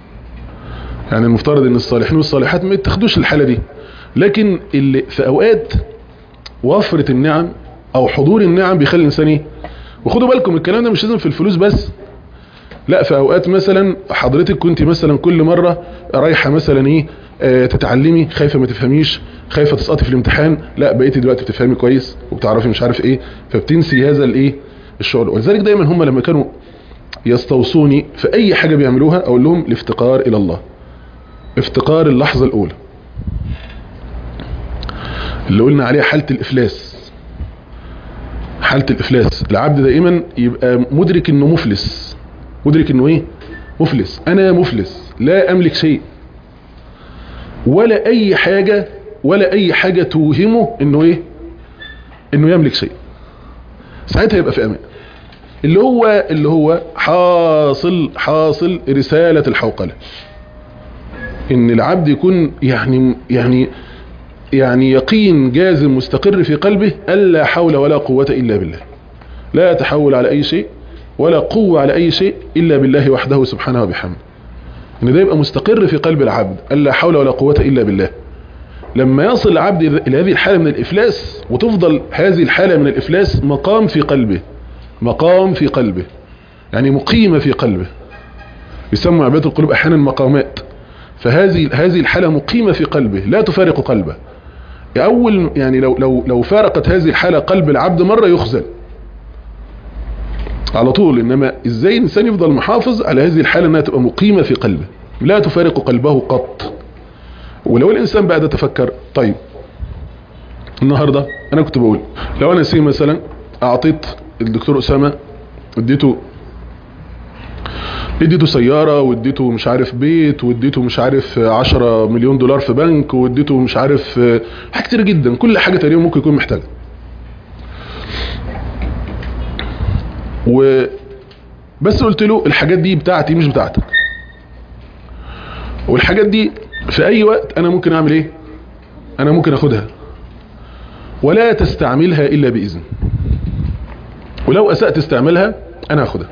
يعني المفترض ان الصالحين والصالحات ما يتاخدوش الحالة دي، لكن اللي في اوقات وفرة النعم او حضور النعم بيخلي الانسان ايه، وخدوا بالكم الكلام ده مش لازم في الفلوس بس، لا في اوقات مثلا حضرتك كنت مثلا كل مرة رايحة مثلا ايه اه تتعلمي، خايفة ما تفهميش، خايفة تسقطي في الامتحان، لا بقيتي دلوقتي بتفهمي كويس وبتعرفي مش عارف ايه، فبتنسي هذا الايه الشغل. ولذلك دايما هم لما كانوا يستوصوني في اي حاجة بيعملوها اقول لهم الافتقار الى الله، افتقار اللحظة الاولى اللي قلنا عليها حالة الافلاس. حالة الافلاس العبد دائما يبقى مدرك انه مفلس، مدرك انه ايه مفلس، انا مفلس لا املك شيء ولا اي حاجة ولا اي حاجة توهمه انه ايه انه يملك شيء. ساعتها يبقى في امان. اللي هو اللي هو حاصل حاصل رسالة الحوقلة، ان العبد يكون يعني يعني يعني يقين جازم مستقر في قلبه ألا حول ولا قوة إلا بالله، لا تحول على أي شيء ولا قوة على أي شيء إلا بالله وحده سبحانه وبحمده. ان ده يبقى مستقر في قلب العبد ألا حول ولا قوة إلا بالله. لما يصل العبد إلى هذه الحالة من الإفلاس، وتفضل هذه الحالة من الإفلاس مقام في قلبه، مقام في قلبه يعني مقيمة في قلبه، يسمى عبادة القلوب أحيانا مقامات. فهذه هذه الحالة مقيمة في قلبه لا تفارق قلبه. أول يعني لو لو لو فارقت هذه الحالة قلب العبد مرة يخزل على طول. إنما إزاي الإنسان يفضل محافظ على هذه الحالة أنها تبقى مقيمة في قلبه لا تفارق قلبه قط. ولو الإنسان بعد تفكر، طيب النهاردة أنا كنت بقول لو أنا سي مثلا أعطيت الدكتور أسامة، اديته اديته سيارة واديته مش عارف بيت واديته مش عارف عشرة مليون دولار في بنك واديته مش عارف حاجة كتير جدا، كل حاجة تقريبا ممكن يكون محتاجها، وبس قلت له الحاجات دي بتاعتي مش بتاعتك، والحاجات دي في اي وقت انا ممكن اعمل ايه، انا ممكن اخدها ولا تستعملها الا باذن، ولو اسأت استعملها انا اخدها.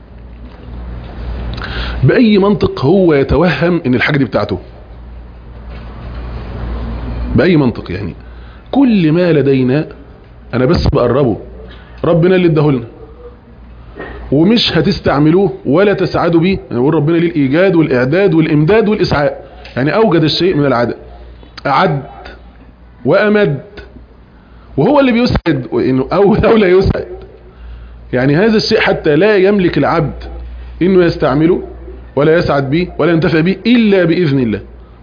بأي منطق هو يتوهم ان الحاجة دي بتاعته؟ بأي منطق؟ يعني كل ما لدينا انا بس بقربه، ربنا اللي اداهولنا ومش هتستعملوه ولا تسعدوا بيه. انا بقول ربنا ليه الايجاد والاعداد والامداد والاسعاء، يعني اوجد الشيء من العدم، اعد وامد، وهو اللي بيسعد وانه او لا يسعد. يعني هذا الشيء حتى لا يملك العبد انه يستعمله ولا يسعد به ولا ينتفع به الا باذن الله.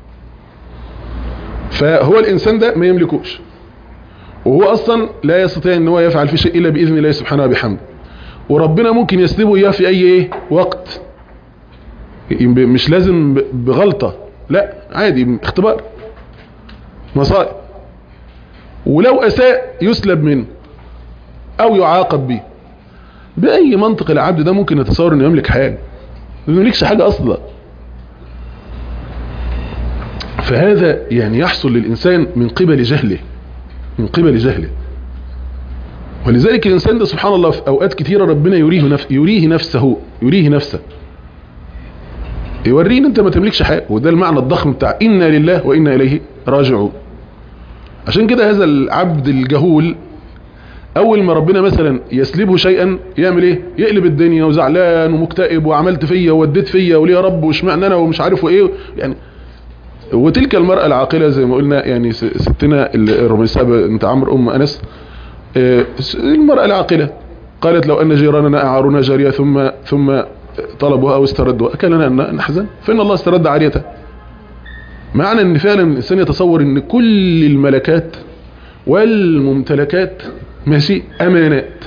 فهو الانسان ده ما يملكوش، وهو اصلا لا يستطيع ان هو يفعل في شيء الا باذن الله سبحانه وبحمده. وربنا ممكن يسلبه اياه في اي ايه وقت، مش لازم بغلطة، لا عادي اختبار مصائب. ولو اساء يسلب منه او يعاقب به. باي منطق العبد ده ممكن يتصور انه يملك حاجة؟ ما يملكش حاجة اصلا. فهذا يعني يحصل للانسان من قبل جهله، من قبل جهله. ولذلك الانسان ده سبحان الله في اوقات كثيرة ربنا يريه نفسه، يريه نفسه يريه نفسه يورين انت ما تملكش حاجة. وده المعنى الضخم بتاع إنا لله وإنا إليه راجعون. عشان كده هذا العبد الجهول اول ما ربنا مثلا يسلبه شيئا يعمل ايه؟ يقلب الدنيا وزعلان ومكتئب، وعملت فيا ووديت فيا وليه يا رب واشمعنى انا ومش عارف ايه يعني. وتلك المرأة العاقلة زي ما قلنا، يعني ستنا الرميساء بنت عمرو ام انس، المرأة العاقلة قالت لو ان جيراننا اعارونا جارية ثم ثم طلبوها او استردوا اكلنا ان نحزن فان الله استرد عاريته. معنى ان فعلا الانسان يتصور ان كل الملكات والممتلكات ماشي امانات،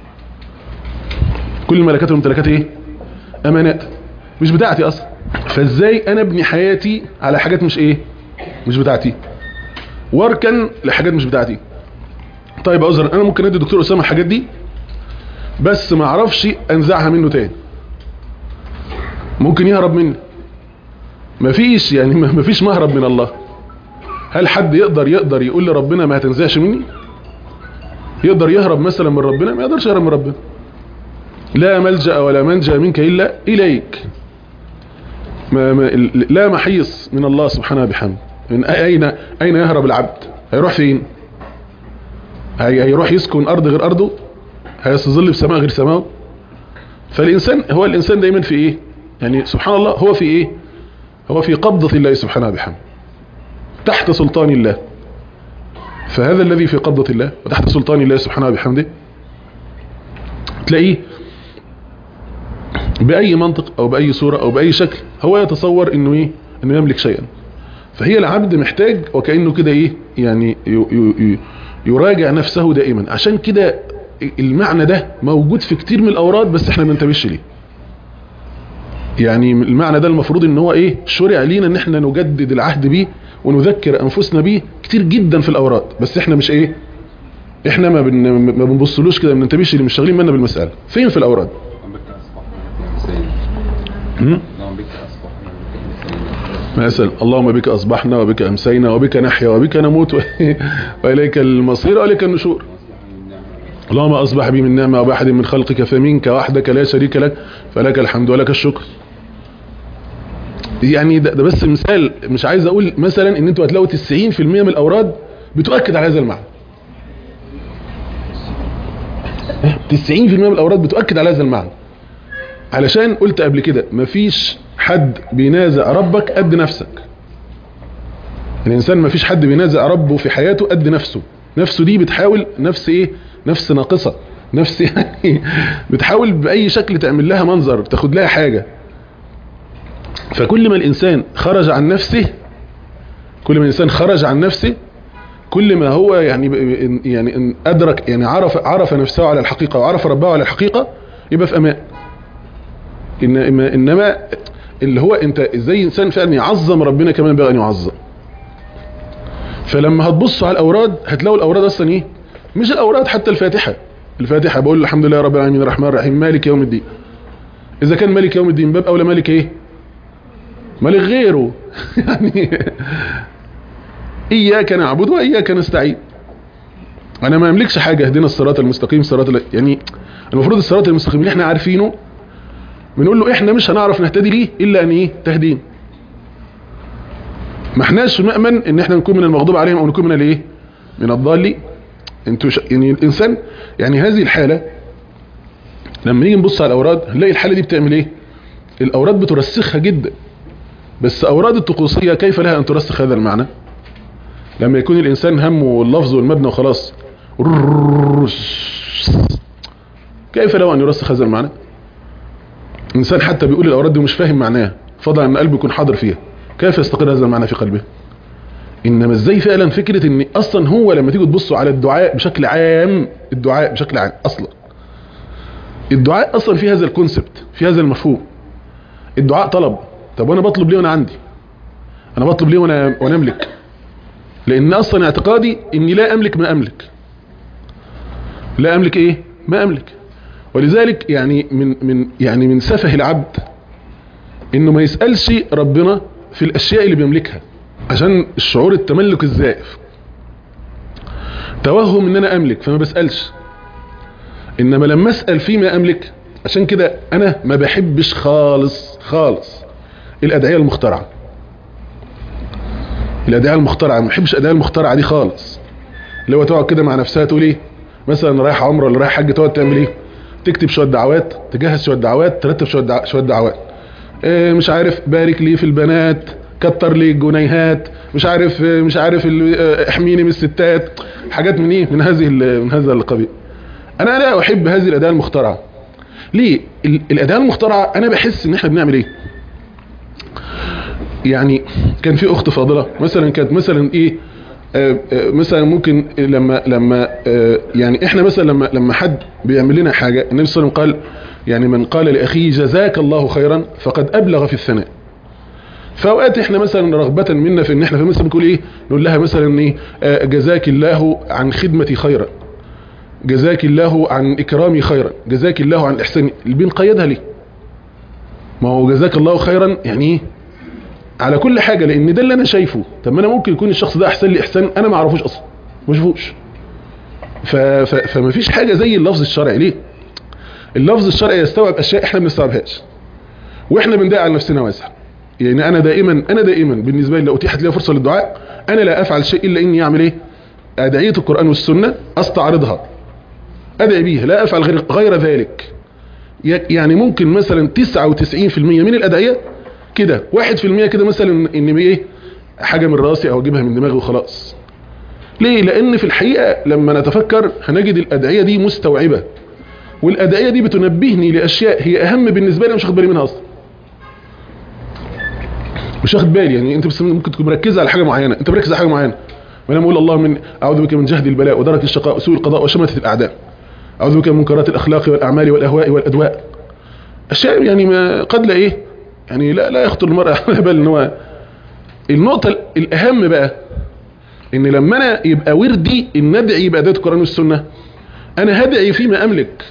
كل الملكات والممتلكات ايه؟ امانات مش بتاعتي اصلا. فازاي انا ابني حياتي على حاجات مش ايه؟ مش بتاعتي، واركن لحاجات مش بتاعتي. طيب عذرا انا ممكن ادي دكتور اسامه الحاجات دي بس ما اعرفش انزعها منه تاني، ممكن يهرب مني. مفيش يعني مفيش مهرب من الله. هل حد يقدر يقدر يقول لربنا ما هتنزعش مني؟ يقدر يهرب مثلا من ربنا؟ ما يقدرش يهرب من ربنا. لا ملجأ ولا منجأ منك الا اليك. ما ما لا محيص من الله سبحانه بحمده. من اين اين يهرب العبد؟ هيروح فين؟ هيروح يسكن ارض غير ارضه؟ هيستظل بسماء غير سماءه؟ فالانسان هو الانسان دايما في ايه؟ يعني سبحان الله هو في ايه؟ هو في قبضة الله سبحانه بحمده، تحت سلطان الله. فهذا الذي في قبضة الله وتحت سلطان الله سبحانه بحمده تلاقيه بأي منطق أو بأي صورة أو بأي شكل هو يتصور إنه إيه؟ إنه يملك شيئا. فهي العبد محتاج وكأنه كده إيه؟ يعني يراجع نفسه دائما. عشان كده المعنى ده موجود في كتير من الأوراد بس إحنا ما ننتبهش ليه. يعني المعنى ده المفروض ان هو ايه شرع لينا ان احنا نجدد العهد بيه ونذكر انفسنا بيه كتير جدا في الاوراد، بس احنا مش ايه احنا ما بن ما بنبصلوش كده، ما بننتبهش اللي مش شاغلين بالنا بالمساله فين في الاوراد. مثلا اللهم بك اصبحنا وبك امسينا وبك نحيا وبك نموت واليك المصير واليك النشور. اللهم اصبح بي من نعمه وباحد من خلقك فمنك وحدك لا شريك لك فلك الحمد ولك الشكر. يعني ده, ده بس مثال، مش عايز اقول مثلا ان انتوا هتلاقوا تسعين في المية من الاوراد بتؤكد على هذا المعنى. تسعين في المية من الاوراد بتؤكد على هذا المعنى، علشان قلت قبل كده مفيش حد بينازع ربك قد نفسك. الانسان مفيش حد بينازع ربه في حياته قد نفسه. نفسه دي بتحاول نفس ايه نفس ناقصة، نفس يعني بتحاول باي شكل تعمل لها منظر، تاخد لها حاجة. فكل ما الانسان خرج عن نفسه كل ما الانسان خرج عن نفسه كل ما هو يعني يعني ادرك يعني عرف عرف نفسه على الحقيقة وعرف ربه على الحقيقة، يبقى في امان. انما انما اللي هو انت ازاي انسان فعلا يعظم ربنا كمان بقى ان يعظم. فلما هتبصوا على الاوراد هتلاقوا الاوراد اصلا ايه مش الاوراد، حتى الفاتحة الفاتحة بقول الحمد لله رب العالمين الرحمن الرحيم مالك يوم الدين. اذا كان مالك يوم الدين باب اولى مالك ايه مالك غيره يعني اياك نعبد واياك نستعين. انا ما املكش حاجة، اهدنا الصراط المستقيم صراط يعني المفروض الصراط المستقيم اللي احنا عارفينه بنقول له احنا مش هنعرف نهتدي ليه الا ان ايه تهدين. ما احناش مأمن ان احنا نكون من المغضوب عليهم او نكون من الايه من الضالين. انتوا ش... يعني الانسان يعني هذه الحالة لما نيجي نبص على الاوراد نلاقي الحالة دي بتعمل ايه. الاوراد بترسخها جدا، بس اوراد الطقوسية كيف لها ان ترسخ هذا المعنى؟ لما يكون الانسان همه اللفظ والمبنى وخلاص، كيف له ان يرسخ هذا المعنى؟ انسان حتى بيقول الاوراد دي ومش فاهم معناها، فضلا ان قلبه يكون حاضر فيها، كيف يستقر هذا المعنى في قلبه؟ انما ازاي فعلا فكرة ان اصلا هو لما تيجوا تبصوا على الدعاء بشكل عام، الدعاء بشكل عام اصلا الدعاء اصلا في هذا الكونسبت، في هذا المفهوم. الدعاء طلب. طب وانا بطلب ليه وانا عندي؟ انا بطلب ليه وانا وانا املك؟ لان اصلا اعتقادي اني لا املك ما املك. لا املك ايه ما املك. ولذلك يعني من من يعني من سفه العبد انه ما يسألش ربنا في الاشياء اللي بيملكها، عشان الشعور التملك الزائف، توهم ان انا املك فما بسألش. انما لما اسأل فيما املك، عشان كده انا ما بحبش خالص خالص الادعية المخترعة. الادعية المخترعة ما بحبش الادعية المخترعة دي خالص. اللي هو تقعد كده مع نفسها تقول ايه مثلا رايح عمره ولا رايح حج، تقعد تعمل ايه تكتب شوية دعوات، تجهز شوية دعوات، ترتب شوية دع... شوية دعوات إيه مش عارف بارك لي في البنات، كتر لي الجنيهات، مش عارف مش عارف احميني من الستات، حاجات من ايه من هذه من هذا القبيل. انا لا احب هذه الادعية المخترعة. ليه الادعية المخترعة؟ انا بحس ان احنا بنعمل ايه. يعني كان في اخت فاضلة مثلا كانت مثلا ايه آه آه مثلا ممكن لما لما آه يعني احنا مثلا لما لما حد بيعمل لنا حاجة، النبي صلى الله عليه وسلم قال يعني من قال لاخيه جزاك الله خيرا فقد ابلغ في الثناء. فاوقات احنا مثلا رغبة منا في ان احنا في مثلا بنقول ايه نقول لها مثلا ايه آه جزاك الله عن خدمتي خيرا، جزاك الله عن اكرامي خيرا، جزاك الله عن احساني. اللي بنقيدها ليه؟ ما هو جزاك الله خيرا يعني ايه على كل حاجة، لان ده اللي انا شايفه. طب ما انا ممكن يكون الشخص ده احسن لي احسان انا ما اعرفوش اصلا، ما اشوفوش. فما فيش حاجة زي اللفظ الشرعي. ليه؟ اللفظ الشرعي يستوعب اشياء احنا ما بنستوعبهاش، واحنا بندعي على نفسنا واسع. يعني انا دائما انا دائما بالنسبة لي لو اتيحت لي فرصة للدعاء انا لا افعل شيء الا اني اعمل ايه ادعية القرآن والسنة استعرضها ادعي بيها، لا افعل غير, غير ذلك. يعني ممكن مثلا تسعة وتسعين في المية من الادعية كده، واحد في المية كده مثلا ان ايه حاجة من راسي او اجيبها من دماغي وخلاص. ليه؟ لان في الحقيقة لما نتفكر هنجد الادعية دي مستوعبة، والادعية دي بتنبهني لاشياء هي اهم بالنسبة لي مش واخد بالي منها اصلا، مش واخد بالي. يعني انت بس ممكن تكون مركزة على حاجة معينة، انت مركز على حاجة معينة، وانا بقول اللهم من اعوذ بك من جهد البلاء ودرك الشقاء وسوء القضاء وشماتة الاعداء، اعوذ بك من منكرات الاخلاق والاعمال والاهواء والادواء. اشياء يعني ما قد لا ايه يعني لا لا يخطر المرء على بال ان هو. النقطة الاهم بقى ان لما انا يبقى وردي ان ادعي بأداة القرآن والسنة، انا هدعي فيما املك،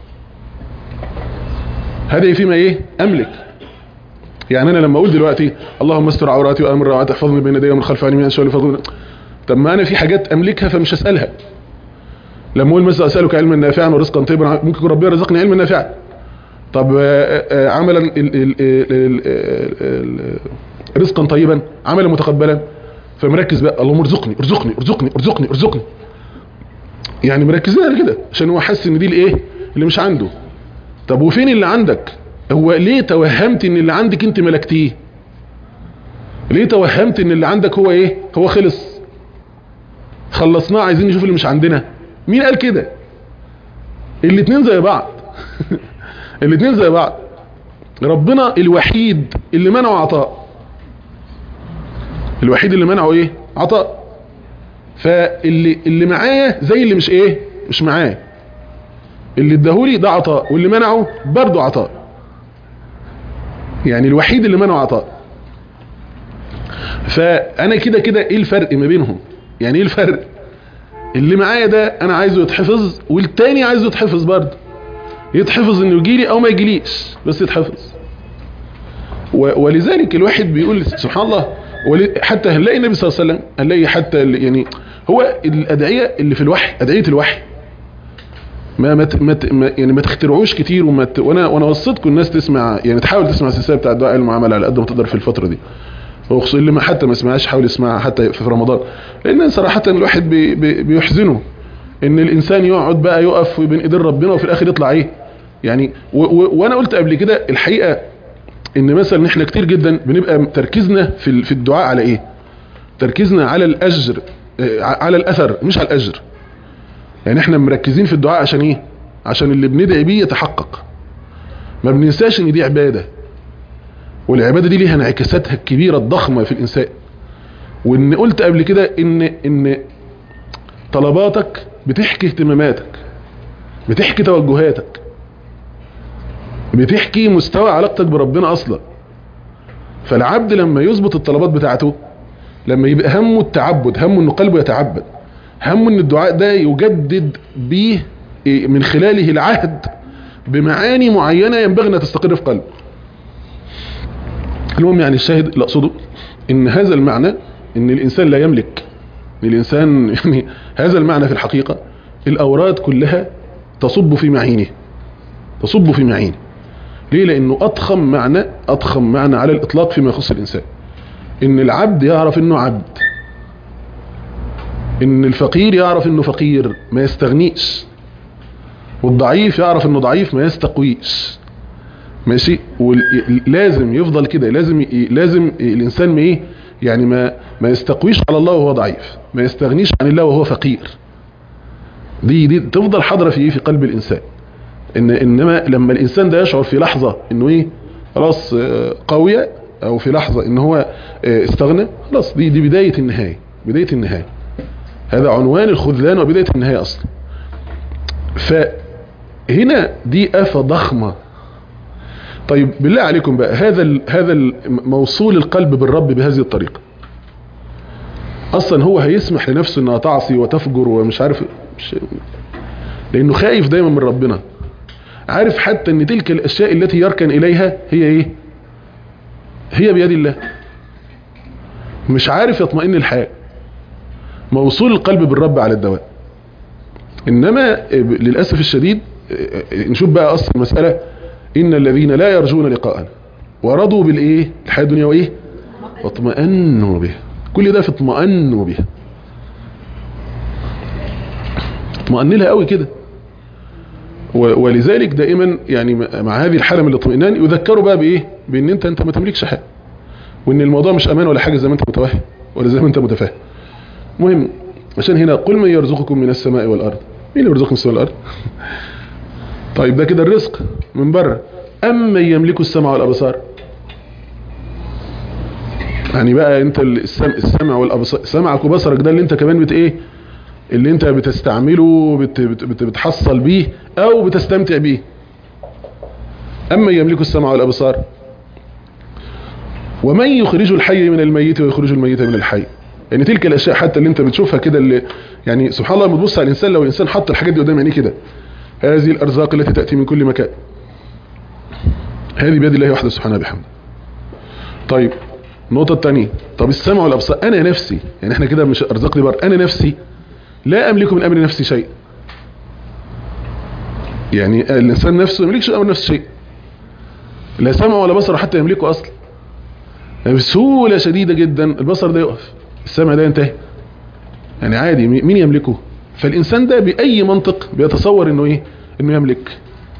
هدعي فيما ايه املك. يعني انا لما اقول دلوقتي اللهم استر عوراتي وامن روعاتي احفظني بين يدي ومن خلفي عني من شر فضل، طب ما انا في حاجات املكها فمش هسألها. لما اقول مثلا اسالك علما نافعا ورزقا طيبا، ممكن ربنا يرزقني علما نافعا. طب عملا رزقا طيبا، عملا متقبلا، فمركز بقى اللهم ارزقني ارزقني ارزقني ارزقني ارزقني، يعني مركزين على كده عشان هو حاسس ان دي الايه اللي مش عنده. طب وفين اللي عندك؟ هو ليه توهمت ان اللي عندك انت ملكتيه؟ ليه توهمت ان اللي عندك هو ايه هو خلص خلصناه عايزين نشوف اللي مش عندنا؟ مين قال كده؟ الاتنين زي بعض. الاتنين زي بعض. ربنا الوحيد اللي منعه عطاء، الوحيد اللي منعه ايه عطاء. فاللي اللي معايا زي اللي مش ايه مش معاه، اللي اداهولي ده عطاء واللي منعه برضه عطاء، يعني الوحيد اللي منعه عطاء. فانا كده كده ايه الفرق ما بينهم؟ يعني ايه الفرق؟ اللي معايا ده انا عايزه يتحفظ، والتاني عايزه يتحفظ برضه، يتحفظ انه يجيلي او ما يجيليش بس يتحفظ. ولذلك الواحد بيقول سبحان الله، حتى هنلاقي النبي صلى الله عليه وسلم، هنلاقي حتى يعني هو الادعيه اللي في الوحي، ادعيه الوحي ما ما يعني ما تخترعوش كتير. وما ت... وانا وانا وصيتكم الناس تسمع، يعني تحاول تسمع السلسله بتاع دعاء المعامله على قد ما تقدر في الفتره دي، وخصوصا اللي ما حتى ما سمعهاش حاول يسمعها حتى في رمضان. لان صراحه الواحد بي... بي... بيحزنه ان الانسان يقعد بقى يقف بين ايدين ربنا وفي الاخر يطلع ايه يعني. و... و... وانا قلت قبل كده الحقيقه ان مثلا احنا كتير جدا بنبقى تركيزنا في في الدعاء على ايه؟ تركيزنا على الاجر، على الاثر مش على الاجر. يعني احنا مركزين في الدعاء عشان ايه؟ عشان اللي بندعي بيه يتحقق. ما بننساش ان دي عباده، والعباده دي ليها انعكاساتها الكبيره الضخمه في الانسان. وان قلت قبل كده ان ان طلباتك بتحكي اهتماماتك، بتحكي توجهاتك، بتحكي مستوى علاقتك بربنا اصلا. فالعبد لما يظبط الطلبات بتاعته، لما يبقى همه التعبد، همه انه قلبه يتعبد، همه ان الدعاء ده يجدد به من خلاله العهد بمعاني معينة ينبغي انها تستقر في قلبه. المهم يعني الشاهد اللي اقصده ان هذا المعنى ان الانسان لا يملك، الانسان يعني هذا المعنى في الحقيقة الاوراد كلها تصب في معينه، تصب في معينه. ليه؟ لانه اضخم معنى، اضخم معنى على الاطلاق فيما يخص الانسان ان العبد يعرف انه عبد، ان الفقير يعرف انه فقير ما يستغنيش، والضعيف يعرف انه ضعيف ما يستقويش. ماشي؟ ولازم يفضل كده، لازم لازم الانسان ما ايه يعني ما ما يستقويش على الله وهو ضعيف، ما يستغنيش عن الله وهو فقير. دي دي تفضل حاضره في ايه في قلب الانسان. ان انما لما الانسان ده يشعر في لحظه انه ايه خلاص قويه، او في لحظه ان هو استغنى، خلاص دي دي بدايه النهايه، بدايه النهايه. هذا عنوان الخذلان وبدايه النهايه اصلا. فهنا دي آفة ضخمه. طيب بالله عليكم بقى، هذا هذا موصول القلب بالرب بهذه الطريقه، اصلا هو هيسمح لنفسه انها تعصي وتفجر ومش عارف، مش لانه خايف دايما من ربنا، عارف حتى ان تلك الاشياء التي يركن اليها هي ايه؟ هي بيد الله. مش عارف يطمئن الحال، موصول القلب بالرب على الدوام. انما للاسف الشديد نشوف بقى اصل المساله، ان الذين لا يرجون لقاءنا ورضوا بالايه الحياه الدنيا وايه واطمئنوا بها، كل ده في اطمئنوا بها، اطمئن لها قوي كده. ولذلك دائما يعني مع هذه الحاله من الاطمئنان يذكروا بقى بايه؟ بان انت انت ما تملكش حاجه، وان الموضوع مش امان ولا حاجه زي ما انت متوهم ولا زي ما انت متفاهم. مهم عشان هنا قل من يرزقكم من السماء والارض، مين اللي يرزقكم من السماء والارض؟ طيب ده كده الرزق من بره. اما يملك السمع والابصار، يعني بقى انت السمع, السمع والابصار، سمعك وبصرك ده اللي انت كمان بت ايه اللي انت بتستعمله، بت بت بتحصل بيه او بتستمتع بيه. اما يملك السمع والابصار ومن يخرج الحي من الميت ويخرج الميت من الحي. يعني تلك الاشياء حتى اللي انت بتشوفها كده، اللي يعني سبحان الله لما تبص على الانسان، لو الانسان حط الحاجات دي قدام عينيه كده، هذه الارزاق التي تاتي من كل مكان، هذه بيد الله وحده سبحانه بحمده. طيب النقطه الثانيه، طب السمع والابصار، انا نفسي، يعني احنا كده مش ارزاق لي بر، انا نفسي لا املك من امر نفسي شيء. يعني الانسان نفسه ما يملكش امر نفسه شيء، لا سمع ولا بصر حتى يملكه اصلا. بسهوله شديده جدا البصر ده يقف، السمع ده ينتهي، يعني عادي مين يملكه؟ فالانسان ده باي منطق بيتصور انه ايه؟ انه يملك.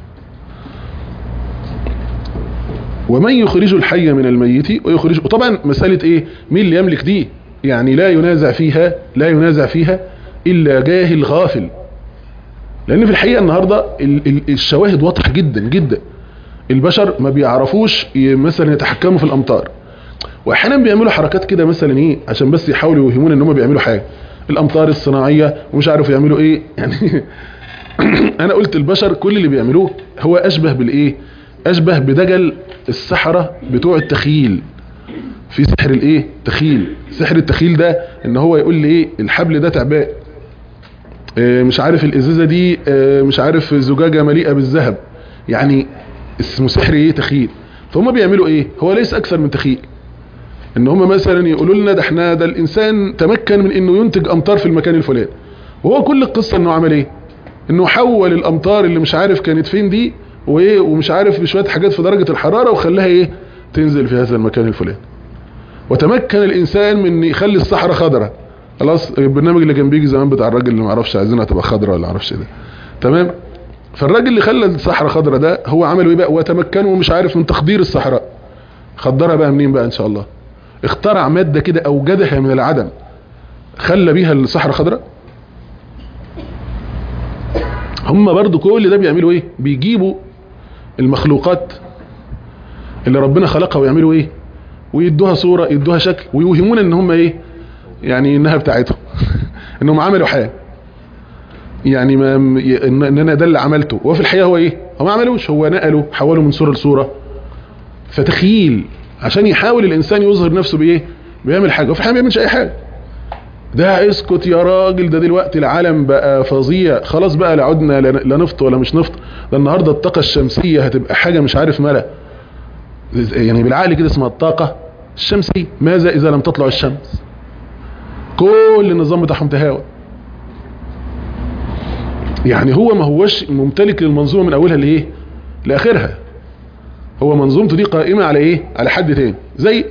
ومن يخرج الحي من الميت ويخرج، وطبعا مساله ايه مين اللي يملك دي يعني لا ينازع فيها، لا ينازع فيها الا جاهل غافل. لان في الحقيقه النهارده الشواهد واضحه جدا جدا، البشر ما بيعرفوش مثلا يتحكموا في الامطار، واحيانا بيعملوا حركات كده مثلا ايه عشان بس يحاولوا يوهمون ان هم بيعملوا حاجه، الامطار الصناعيه ومش عارف يعملوا ايه يعني. انا قلت البشر كل اللي بيعملوه هو اشبه بالايه، اشبه بدجل السحرة بتوع التخيل. في سحر الايه تخيل، سحر التخيل ده ان هو يقول لي ايه الحبل ده تعبان، إيه مش عارف الازازه دي إيه مش عارف زجاجه مليئه بالذهب، يعني اسمه سحر ايه تخيل. فهم بيعملوا ايه، هو ليس اكثر من تخيل، ان هم مثلا يقولوا لنا ده احنا ده الانسان تمكن من انه ينتج امطار في المكان الفلاني، وهو كل القصه انه عمل ايه، انه حول الامطار اللي مش عارف كانت فين دي وايه ومش عارف بشويه حاجات في درجه الحراره وخلاها ايه تنزل في هذا المكان الفلاني. وتمكن الانسان من يخلي الصحراء خضراء. خلاص البرنامج اللي كان بيجي زمان بتاع الراجل اللي ما اعرفش عايزينها تبقى خضراء ولا ما اعرفش ايه ده، تمام. فالراجل اللي خلى الصحراء خضراء ده هو عمل ايه بقى، وتمكنوا مش عارف من تخدير الصحراء. خدرها بقى منين بقى ان شاء الله، اخترع ماده كده اوجدها من العدم خلى بيها الصحراء خضراء. هم برضو كل ده بيعملوا ايه، بيجيبوا المخلوقات اللي ربنا خلقها ويعملوا ايه ويدوها صورة يدوها شكل ويوهمون ان هم ايه يعني انها بتاعتهم انهم عملوا حاجة، يعني ما ان انا ده اللي عملته، وفي الحقيقة هو ايه هو ما عملوش، هو نقلوا حولوا من صورة لصورة. فتخيل عشان يحاول الانسان يظهر نفسه بايه بيعمل حاجة، وفي الحقيقة ما بيعملش اي حاجة. ده اسكت يا راجل، ده دلوقتي العالم بقى فظيع خلاص بقى، لا عدنا لا نفط ولا مش نفط، ده النهاردة الطاقة الشمسية هتبقى حاجة مش عارف مالها، يعني بالعقل كده اسمها الطاقة الشمسية. ماذا اذا لم تطلع الشمس؟ كل النظام بتاعهم تهاوى. يعني هو ما هوش ممتلك للمنظومة من اولها لايه لاخرها، هو منظومته دي قائمة على ايه على حد تاني. زي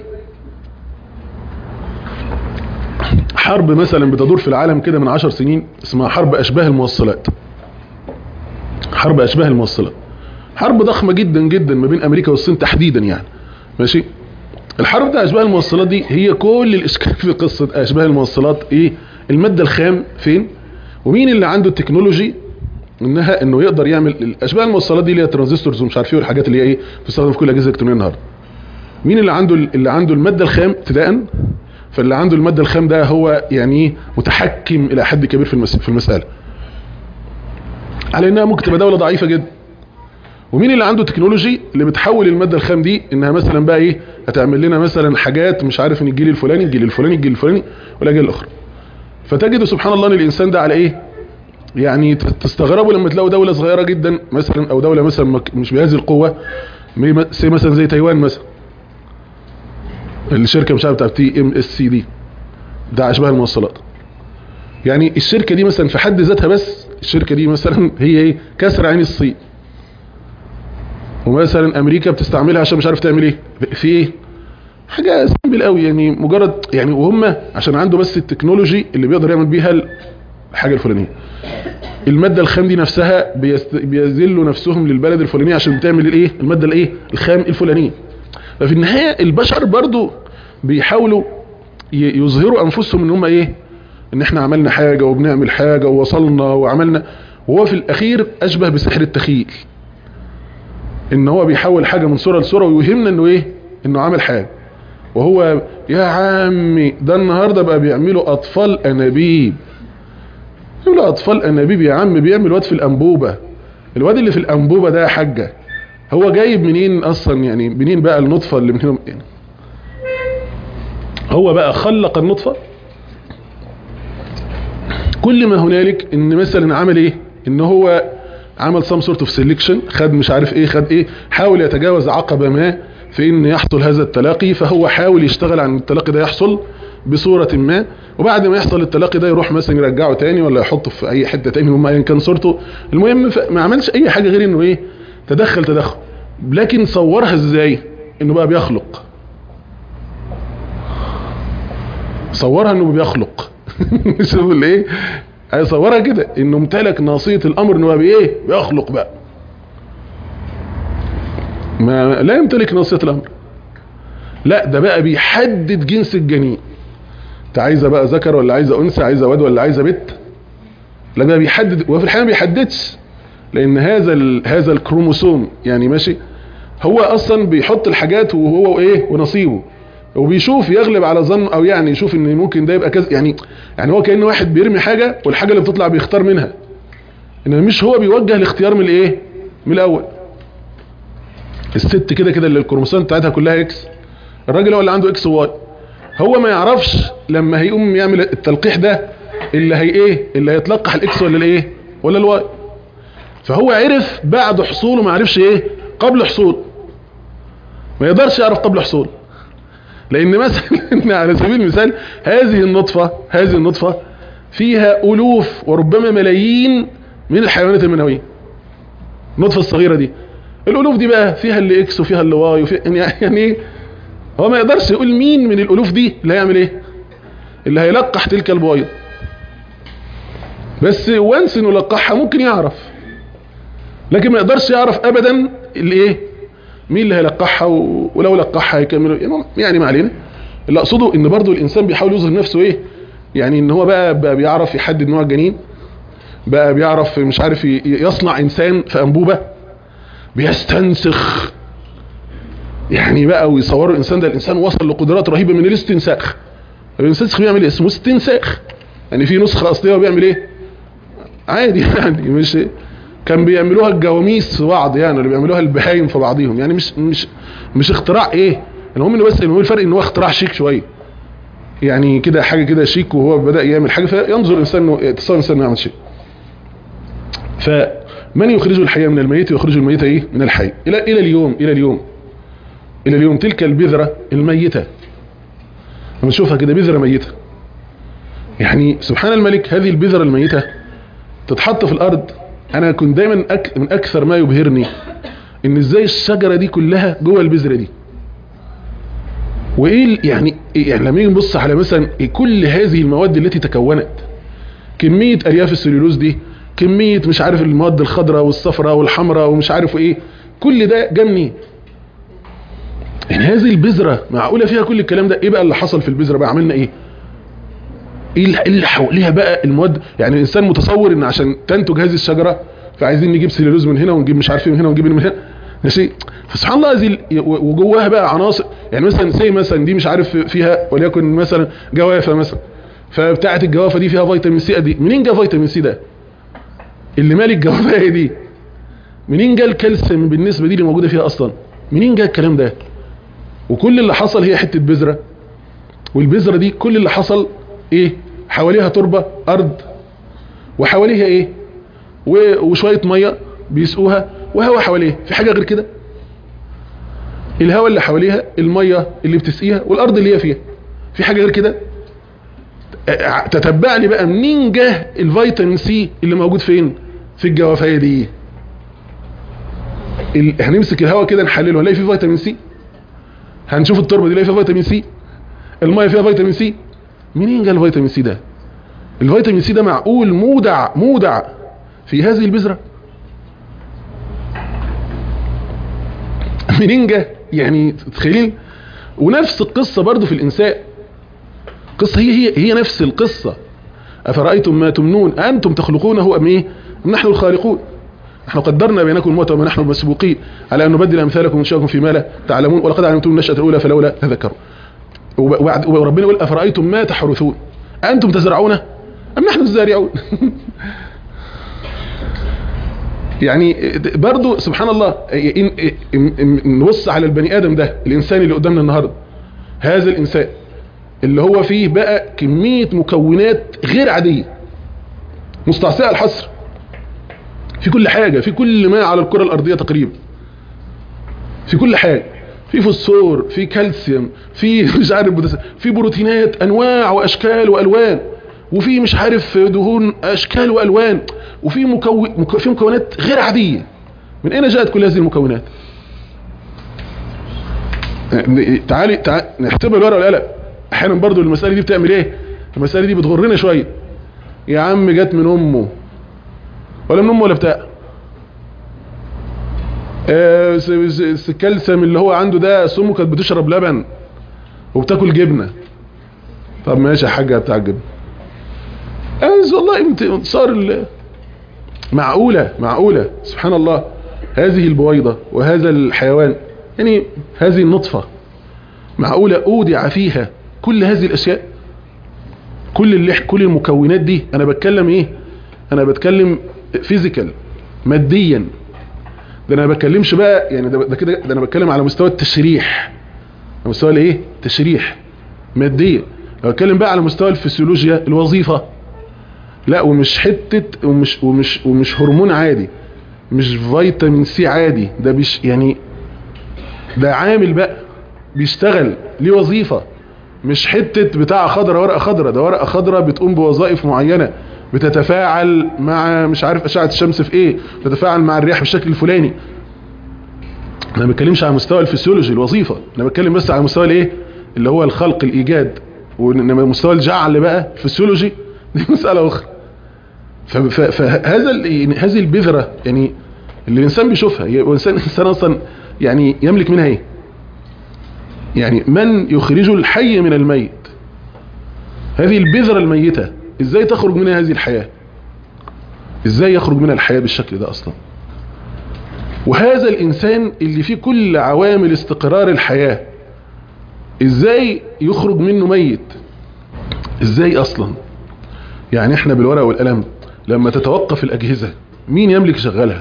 حرب مثلا بتدور في العالم كده من عشر سنين اسمها حرب اشباه الموصلات. حرب اشباه الموصلات حرب ضخمة جدا جدا ما بين امريكا والصين تحديدا يعني، ماشي. الحرب بتاع اشباه الموصلات دي هي كل الاشكال في قصة اشباه الموصلات ايه، المادة الخام فين، ومين اللي عنده التكنولوجي انها انه يقدر يعمل اشباه الموصلات دي اللي هي ترانزستورز ومش عارف ايه والحاجات اللي هي ايه بتستخدم في كل اجهزة الكترونية النهارده. مين اللي عنده اللي عنده المادة الخام ابتداء، فاللي عنده المادة الخام ده هو يعني متحكم الى حد كبير في في المسألة، على انها ممكن تبقى دولة ضعيفة جدا. ومين اللي عنده تكنولوجي اللي بتحول المادة الخام دي انها مثلا بقى ايه هتعمل لنا مثلا حاجات مش عارف ان الجيل الفلاني الجيل الفلاني الجيل الفلاني والاجيال الاخرى. فتجد سبحان الله ان الانسان ده على ايه، يعني تستغربوا لما تلاقوا دولة صغيرة جدا مثلا او دولة مثلا مش بهذه القوة زي مثلا زي تايوان مثلا، الشركة مش عارف بتاعت تي ام اس سي دي ده اشباه الموصلات. يعني الشركة دي مثلا في حد ذاتها بس الشركة دي مثلا هي ايه كسر عين الصين، ومثلا امريكا بتستعملها عشان مش عارف تعمل ايه في ايه حاجة سيمبل قوي، يعني مجرد يعني وهم عشان عنده بس التكنولوجي اللي بيقدر يعمل بيها الحاجة الفلانية. المادة الخام دي نفسها بيذلوا نفسهم للبلد الفلانية عشان بتعمل الايه المادة الايه الخام الفلانية. ففي النهاية البشر برضو بيحاولوا يظهروا انفسهم ان هم ايه ان احنا عملنا حاجة وبنعمل حاجة ووصلنا وعملنا، وهو في الاخير اشبه بسحر التخيل، ان هو بيحول حاجة من صورة لصورة ويوهمنا انه ايه انه عمل حاجة. وهو يا عمي ده النهاردة بقى بيعملوا اطفال انابيب، يعملوا اطفال انابيب يا عم، بيعمل واد في الانبوبة. الواد اللي في الانبوبة ده يا حاجة هو جايب منين اصلا، يعني منين بقى النطفة اللي من هنا يعني فهو بقى خلق النطفة. كل ما هنالك ان مثلا عمل ايه، ان هو عمل some sort of selection، خد مش عارف ايه، خد ايه، حاول يتجاوز عقبة ما في ان يحصل هذا التلاقي، فهو حاول يشتغل عن التلاقي ده يحصل بصورة ما، وبعد ما يحصل التلاقي ده يروح مثلا يرجعه تاني ولا يحطه في اي حتة تاني هم ايا كان صورته. المهم ما عملش اي حاجة غير انه ايه، تدخل تدخل. لكن صورها ازاي؟ انه بقى بيخلق، صورها انه بيخلق. شوفوا الايه، هيصورها كده انه امتلك ناصية الامر انه بقى بايه، بيخلق بقى. ما لا يمتلك ناصية الامر، لا ده بقى بيحدد جنس الجنين. انت عايزه بقى ذكر ولا عايزه انثى، عايزه واد ولا عايزه بنت، لا بقى بيحدد. وفي الحقيقه ما بيحددش، لان هذا ال... هذا الكروموسوم يعني ماشي، هو اصلا بيحط الحاجات وهو ايه ونصيبه، وبيشوف يغلب على ظن، او يعني يشوف ان ممكن ده يبقى كذا. يعني يعني هو كأنه واحد بيرمي حاجه والحاجه اللي بتطلع بيختار منها، انما مش هو بيوجه الاختيار من الايه، من الاول. الست كده كده اللي الكروموسوم بتاعتها كلها اكس، الراجل هو اللي عنده اكس واي، هو ما يعرفش لما هيقوم يعمل التلقيح ده اللي هي ايه، اللي هيتلقح الاكس ولا الايه ولا الواي. فهو عرف بعد حصوله، ما عرفش ايه قبل حصول، ما يقدرش يعرف قبل حصول. لان مثلا على سبيل المثال هذه النطفة هذه النطفة فيها الوف وربما ملايين من الحيوانات المنوية. النطفة الصغيرة دي، الالوف دي بقى فيها اللي اكس وفيها اللي واي وفيها يعني ايه، هو ما يقدرش يقول مين من الالوف دي اللي هيعمل ايه، اللي هيلقح تلك البويض. بس وانس انه لقحها ممكن يعرف، لكن ما يقدرش يعرف ابدا الايه، مين اللي هيلقحها، ولو لقحها هيكملوا. يعني ما علينا، اللي اقصده ان برضو الانسان بيحاول يظهر نفسه ايه، يعني ان هو بقى, بقى بيعرف يحدد نوع الجنين، بقى بيعرف مش عارف يصنع انسان في انبوبة، بيستنسخ يعني بقى، ويصوروا الانسان ده الانسان وصل لقدرات رهيبة من الاستنساخ. الاستنساخ بيعمل اسمه استنساخ، يعني في نسخة اصلية وبيعمل ايه عادي، يعني مش كان بيعملوها الجواميس في بعض، يعني اللي بيعملوها البهايم في بعضهم، يعني مش مش مش اختراع ايه. المهم انه بس انه الفرق ان هو اختراع شيك شويه، يعني كده حاجه كده شيك، وهو بدا يعمل حاجه فينظر الانسان انه يتصور الانسان انه يعمل شيء. فمن يخرج الحي من الميت ويخرج الميت ايه من الحي. الى الى اليوم الى اليوم الى اليوم تلك البذره الميته لما نشوفها كده بذره ميته، يعني سبحان الملك، هذه البذره الميته تتحط في الارض. انا كنت دايما أك... من اكثر ما يبهرني ان ازاي الشجرة دي كلها جوه البذرة دي، وايه يعني يعني لما نيجي نبص على مثلا كل هذه المواد التي تكونت، كمية الياف السليولوز دي، كمية مش عارف المواد الخضراء والصفراء والحمراء ومش عارف ايه، كل ده جه منين؟ يعني هذه البذرة معقولة فيها كل الكلام ده؟ ايه بقى اللي حصل في البذرة بقى؟ عملنا ايه؟ ايه اللي حواليها بقى المواد؟ يعني الانسان متصور ان عشان تنتج هذه الشجرة فعايزين نجيب سليلوز من هنا ونجيب مش عارف ايه من هنا ونجيب من هنا، ماشي. فسبحان الله هذه وجواها بقى عناصر، يعني مثلا زي مثلا دي مش عارف فيها وليكن مثلا جوافة مثلا، فبتاعه الجوافة دي فيها فيتامين سي دي، منين جا فيتامين سي ده اللي مالك الجوافة دي؟ منين جا الكالسيوم بالنسبة دي اللي موجودة فيها اصلا؟ منين جا الكلام ده؟ وكل اللي حصل هي حتة بذرة، والبذرة دي كل اللي حصل ايه؟ حواليها تربة ارض، وحواليها ايه؟ وشوية مية بيسقوها، وهواء حواليها. في حاجة غير كده؟ الهواء اللي حواليها، المية اللي بتسقيها، والارض اللي هي فيها، في حاجة غير كده؟ تتبع لي بقى منين جه الفيتامين سي اللي موجود فين؟ في الجوافية دي. هنمسك الهواء كده نحلله هنلاقي فيه فيتامين سي، هنشوف التربة دي نلاقي فيها فيتامين سي، المية فيها فيتامين سي. منين جه الفيتامين سي ده؟ الفيتامين سي ده معقول مودع مودع في هذه البذرة؟ منين جه؟ يعني تتخيلين؟ ونفس القصة برضو في الإنسان، قصة هي هي هي نفس القصة. أفرأيتم ما تمنون أنتم تخلقونه أم إيه؟ أم نحن الخالقون؟ نحن قدرنا بينكم الموت وما نحن المسبوقين على أن نبدل أمثالكم ونشاءكم فيما لا تعلمون ولقد علمتم النشأة الأولى فلولا تذكروا. وربنا يقول أفرأيتم ما تحرثون أنتم تزرعونه أم نحن الزارعون؟ يعني برضو سبحان الله، نبص على البني آدم ده، الإنسان اللي قدامنا النهاردة، هذا الإنسان اللي هو فيه بقى كمية مكونات غير عادية مستعصية الحصر في كل حاجة، في كل ما على الكرة الأرضية تقريبا، في كل حاجة، في فوسفور، في كالسيوم، في مش عارف في بروتينات انواع واشكال والوان، وفي مش عارف دهون اشكال والوان، وفي مكون في مكونات غير عادية. من اين جاءت كل هذه المكونات؟ تعالي تعالي نحتبر الورقه والقلم. احيانا برضو المساله دي بتعمل ايه؟ المساله دي بتغرنا شويه. يا عم جت من امه ولا من امه ولا بتاع آه الكالسيوم اللي هو عنده ده، امه كانت بتشرب لبن وبتاكل جبنه. طب ماشي يا حاجه بتاع الجبنه، آه والله صار معقوله معقوله سبحان الله. هذه البويضه وهذا الحيوان، يعني هذه النطفه، معقوله اودع فيها كل هذه الاشياء، كل اللي كل المكونات دي؟ انا بتكلم ايه؟ انا بتكلم فيزيكال، ماديا. ده انا ما بتكلمش بقى يعني ده كده، ده انا بتكلم على مستوى التشريح، على مستوى الايه؟ تشريح ماديا. لو بتكلم بقى على مستوى الفسيولوجيا، الوظيفه، لا ومش حته ومش ومش ومش هرمون عادي، مش فيتامين سي عادي، ده بيش يعني ده عامل بقى بيشتغل ليه وظيفه، مش حته بتاع خضره ورقه خضره، ده ورقه خضره بتقوم بوظائف معينه، بتتفاعل مع مش عارف اشعه الشمس في ايه، بتتفاعل مع الرياح بالشكل الفلاني. انا ما بتكلمش على مستوى الفسيولوجي الوظيفه، انا بتكلم بس على مستوى الايه اللي هو الخلق الايجاد، وانما مستوى الجعل بقى الفسيولوجي دي مساله اخرى. فهذا هذه البذره يعني اللي الانسان بيشوفها، الانسان الانسان اصلا يعني يملك منها ايه؟ يعني من يخرج الحي من الميت؟ هذه البذره الميته ازاي تخرج منها هذه الحياه؟ ازاي يخرج منها الحياه بالشكل ده اصلا؟ وهذا الانسان اللي فيه كل عوامل استقرار الحياه ازاي يخرج منه ميت؟ ازاي اصلا؟ يعني احنا بالورقه والقلم لما تتوقف الاجهزه مين يملك شغالها؟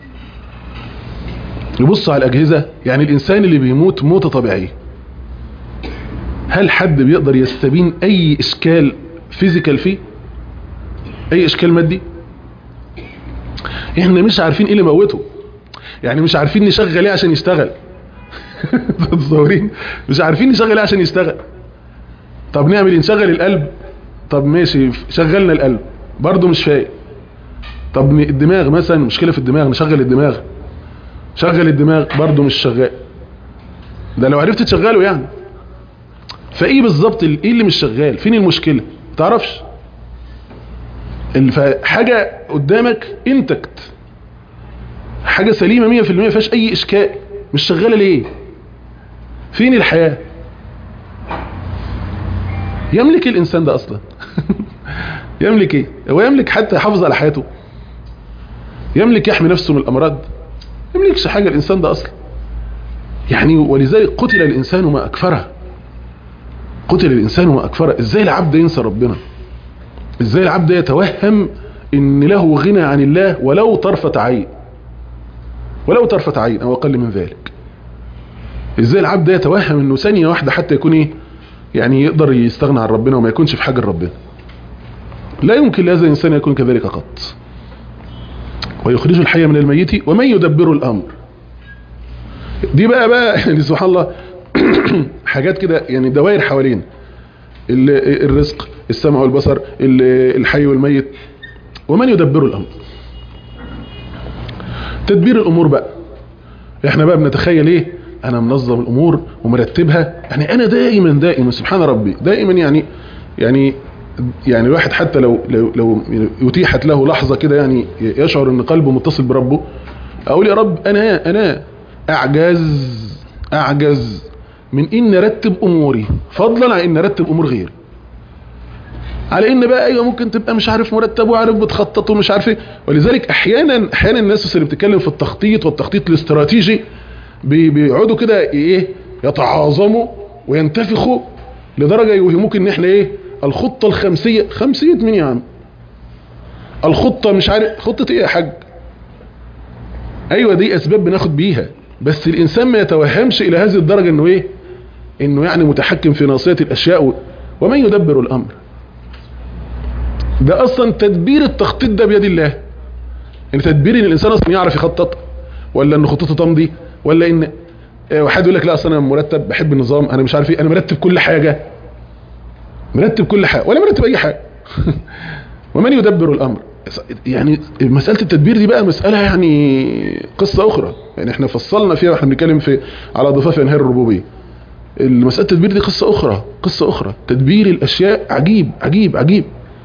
نبص على الاجهزه، يعني الانسان اللي بيموت موته طبيعيه، هل حد بيقدر يستبين اي اشكال فيزيكال فيه؟ اي اشكال مادي؟ احنا مش عارفين ايه اللي موته، يعني مش عارفين نشغل ايه عشان يشتغل. تتصورين؟ مش عارفين نشغل ايه عشان يشتغل. طب نعمل ايه؟ نشغل القلب، طب ماشي شغلنا القلب برضه مش فايق. طب الدماغ مثلا، مشكله في الدماغ، نشغل الدماغ، شغل الدماغ برضه مش شغال. ده لو عرفت تشغله يعني. فايه بالظبط ايه اللي مش شغال؟ فين المشكله؟ ما تعرفش. حاجه قدامك انتكت، حاجه سليمه مية في المية ما فيهاش اي اشكال، مش شغاله ليه؟ فين الحياه؟ يملك الانسان ده اصلا؟ يملك ايه؟ هو يملك حتى يحافظ على حياته؟ يملك يحمي نفسه من الامراض؟ يملكش حاجه الانسان ده اصلا. يعني ولذلك قتل الانسان ما اكفره، قتل الانسان ما اكفره. ازاي العبد ينسى ربنا؟ ازاي العبد يتوهم ان له غنى عن الله ولو طرفة عين، ولو طرفة عين او اقل من ذلك؟ ازاي العبد يتوهم انه ثانية واحدة حتى يكون ايه يعني يقدر يستغنى عن ربنا وما يكونش في حاجة لربنا؟ لا يمكن لهذا الانسان يكون كذلك قط. ويخرج الحي من الميت ومن يدبر الامر. دي بقى بقى يعني سبحان الله حاجات كده يعني دوائر حوالين الرزق، السمع والبصر، الحي والميت. ومن يدبر الامر، تدبير الامور بقى. احنا بقى بنتخيل ايه؟ انا منظم الامور ومرتبها، يعني انا دائما دائما سبحان ربي دائما يعني يعني يعني الواحد حتى لو لو لو يتيحت له لحظه كده يعني يشعر ان قلبه متصل بربه، اقول يا رب انا انا اعجز اعجز من ان ارتب اموري، فضلا عن ان ارتب امور غيري. على ان بقى ايوه ممكن تبقى مش عارف مرتب وعارف بتخطط ومش عارف ايه. ولذلك احيانا احيانا الناس اللي بتتكلم في التخطيط والتخطيط الاستراتيجي بيقعدوا كده ايه يتعاظموا وينتفخوا لدرجه يوهموك ان احنا ايه الخطه الخمسيه. خمسيه مين يا عم؟ الخطه مش عارف خطه ايه يا حاج؟ ايوه دي اسباب بناخد بيها، بس الانسان ما يتوهمش الى هذه الدرجه انه ايه انه يعني متحكم في ناصيه الاشياء ومن يدبر الامر. ده اصلا تدبير التخطيط ده بيد الله. ان تدبير ان الانسان اصلا يعرف يخطط، ولا ان خطته تمضي، ولا ان واحد يقول لك لا اصلا انا مرتب، بحب النظام، انا مش عارف ايه، انا مرتب كل حاجه، مرتب كل حاجه ولا مرتب اي حاجه. ومن يدبر الامر. يعني مساله التدبير دي بقى مساله يعني قصه اخرى، يعني احنا فصلنا فيها واحنا بنتكلم في على ضفاف انهار الربوبيه. المساله التدبير دي قصه اخرى، قصه اخرى. تدبير الاشياء عجيب عجيب عجيب.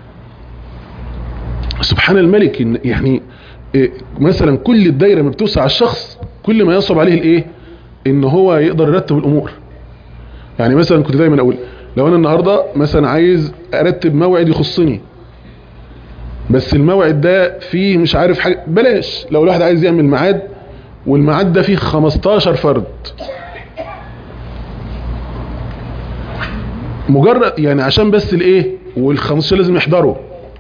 سبحان الملك. يعني مثلا كل الدايره ما بتوسع على الشخص كل ما يصعب عليه الايه؟ ان هو يقدر يرتب الامور. يعني مثلا كنت دايما اقول لو انا النهارده مثلا عايز ارتب موعد يخصني، بس الموعد ده فيه مش عارف حاجه، بلاش. لو الواحد عايز يعمل ميعاد والميعاد ده فيه خمستاشر فرد، مجرد يعني عشان بس الايه، والخمستاشر لازم يحضروا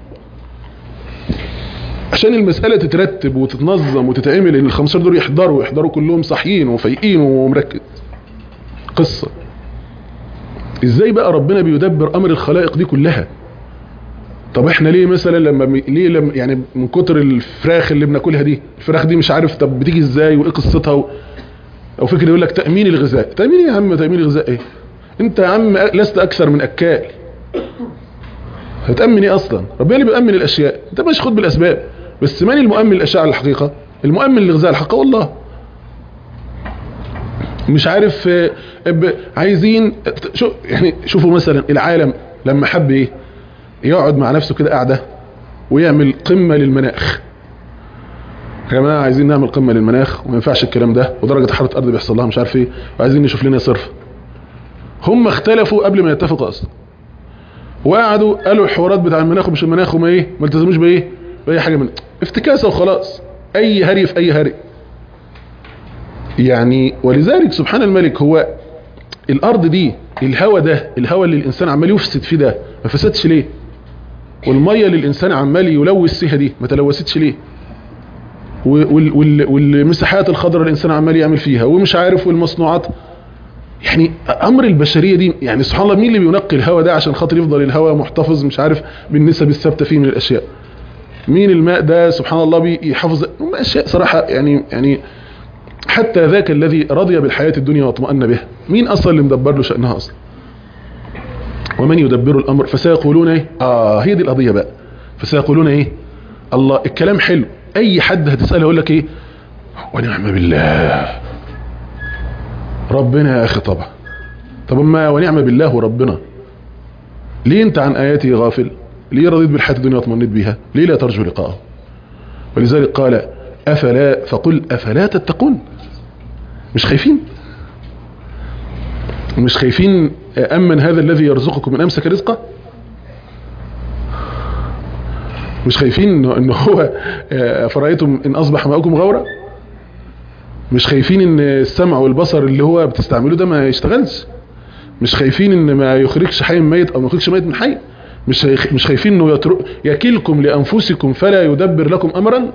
عشان المسألة تترتب وتتنظم وتتعمل، ان الخمستاشر دول يحضروا يحضروا كلهم صحيين وفايقين ومركز. قصة ازاي بقى ربنا بيدبر امر الخلائق دي كلها. طب احنا ليه مثلا لما ليه لما يعني من كتر الفراخ اللي بناكلها دي، الفراخ دي مش عارف طب بتيجي ازاي وايه قصتها و... او فكر يقول لك تأمين الغذاء. تأمين ايه يا عم؟ تأمين الغذاء ايه؟ انت يا عم لست اكثر من اكال، هتأمن ايه اصلا؟ ربنا اللي بيأمن الاشياء، انت مش خد بالاسباب. بس من المؤمن الاشياء على الحقيقة؟ المؤمن للغذاء الحقيقة والله. مش عارف عايزين شو يعني. شوفوا مثلا العالم لما حب ايه يقعد مع نفسه كده قاعدة ويعمل قمة للمناخ. يا جماعة عايزين نعمل قمة للمناخ وما ينفعش الكلام ده، ودرجة حرارة الارض بيحصل لها مش عارف ايه، وعايزين نشوف لنا صرف. هم اختلفوا قبل ما يتفقوا اصلا، وقعدوا قالوا الحوارات بتاع المناخ ومش المناخ وما ايه، ما التزموش بايه باي حاجة من افتكاسة وخلاص. اي هري في اي هري يعني. ولذلك سبحان الملك، هو الارض دي الهوى ده، الهوى اللي الانسان عمال يفسد فيه ده ما فسدش ليه؟ والمية اللي الانسان عمال يلوث فيها دي ما تلوثتش ليه؟ والمساحات الخضراء اللي الانسان عمال يعمل فيها ومش عارف، والمصنوعات. يعني امر البشرية دي يعني سبحان الله، مين اللي بينقي الهوى ده عشان خاطر يفضل الهوى محتفظ مش عارف بالنسب الثابتة فيه من الاشياء؟ مين الماء ده سبحان الله بيحافظ اشياء صراحة يعني يعني حتى ذاك الذي رضي بالحياة الدنيا واطمأن بها، مين اصلا اللي مدبر له شأنها اصلا؟ ومن يدبر الامر فسيقولون ايه؟ اه هي دي القضية بقى. فسيقولون ايه؟ الله. الكلام حلو، اي حد هتسأله يقول لك ايه؟ ونعم بالله ربنا يا اخي. طبعا طب ما ونعم بالله وربنا، ليه انت عن اياته غافل؟ ليه رضيت بالحياة الدنيا واطمئنت بها؟ ليه لا ترجو لقاءه؟ ولذلك قال افلا فقل افلا تتقون. مش خايفين؟ مش خايفين امن هذا الذي يرزقكم من امسك رزقه؟ مش خايفين ان هو فرأيتم ان اصبح ماؤكم غورا؟ مش خايفين ان السمع والبصر اللي هو بتستعمله ده ما يشتغلش؟ مش خايفين ان ما يخرجش حي من ميت او ما يخرجش ميت من حي؟ مش مش خايفين انه يكلكم لانفسكم فلا يدبر لكم امرا؟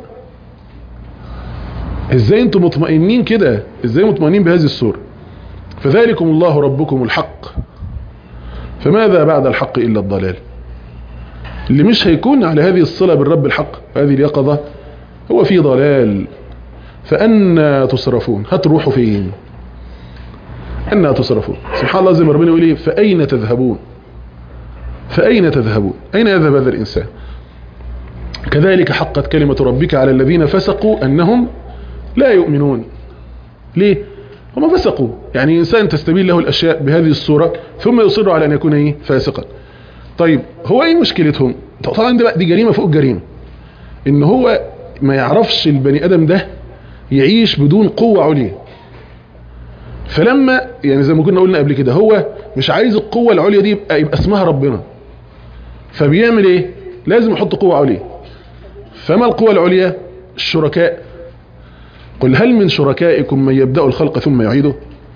ازاي انتم مطمئنين كده؟ ازاي مطمئنين بهذه الصورة؟ فذلكم الله ربكم الحق، فماذا بعد الحق الا الضلال. اللي مش هيكون على هذه الصلة بالرب الحق هذه اليقظة هو في ضلال. فأنا تصرفون؟ هتروحوا فين؟ أنا تصرفون؟ سبحان الله، زي ما ربنا يقول ايه؟ فأين تذهبون؟ فأين تذهبون؟ أين يذهب هذا الإنسان؟ كذلك حقت كلمة ربك على الذين فسقوا أنهم لا يؤمنون. ليه؟ هم فسقوا، يعني إنسان تستبين له الأشياء بهذه الصورة ثم يصر على أن يكون ايه؟ فاسقا. طيب هو ايه مشكلتهم؟ طبعا دي, دي جريمة فوق الجريمة، ان هو ما يعرفش البني ادم ده يعيش بدون قوة عليا. فلما يعني زي ما كنا قلنا قبل كده، هو مش عايز القوة العليا دي يبقى, يبقى اسمها ربنا، فبيعمل ايه؟ لازم يحط قوة عليا. فما القوة العليا؟ الشركاء. قل هل من شركائكم من يبدأ الخلق ثم يعيده؟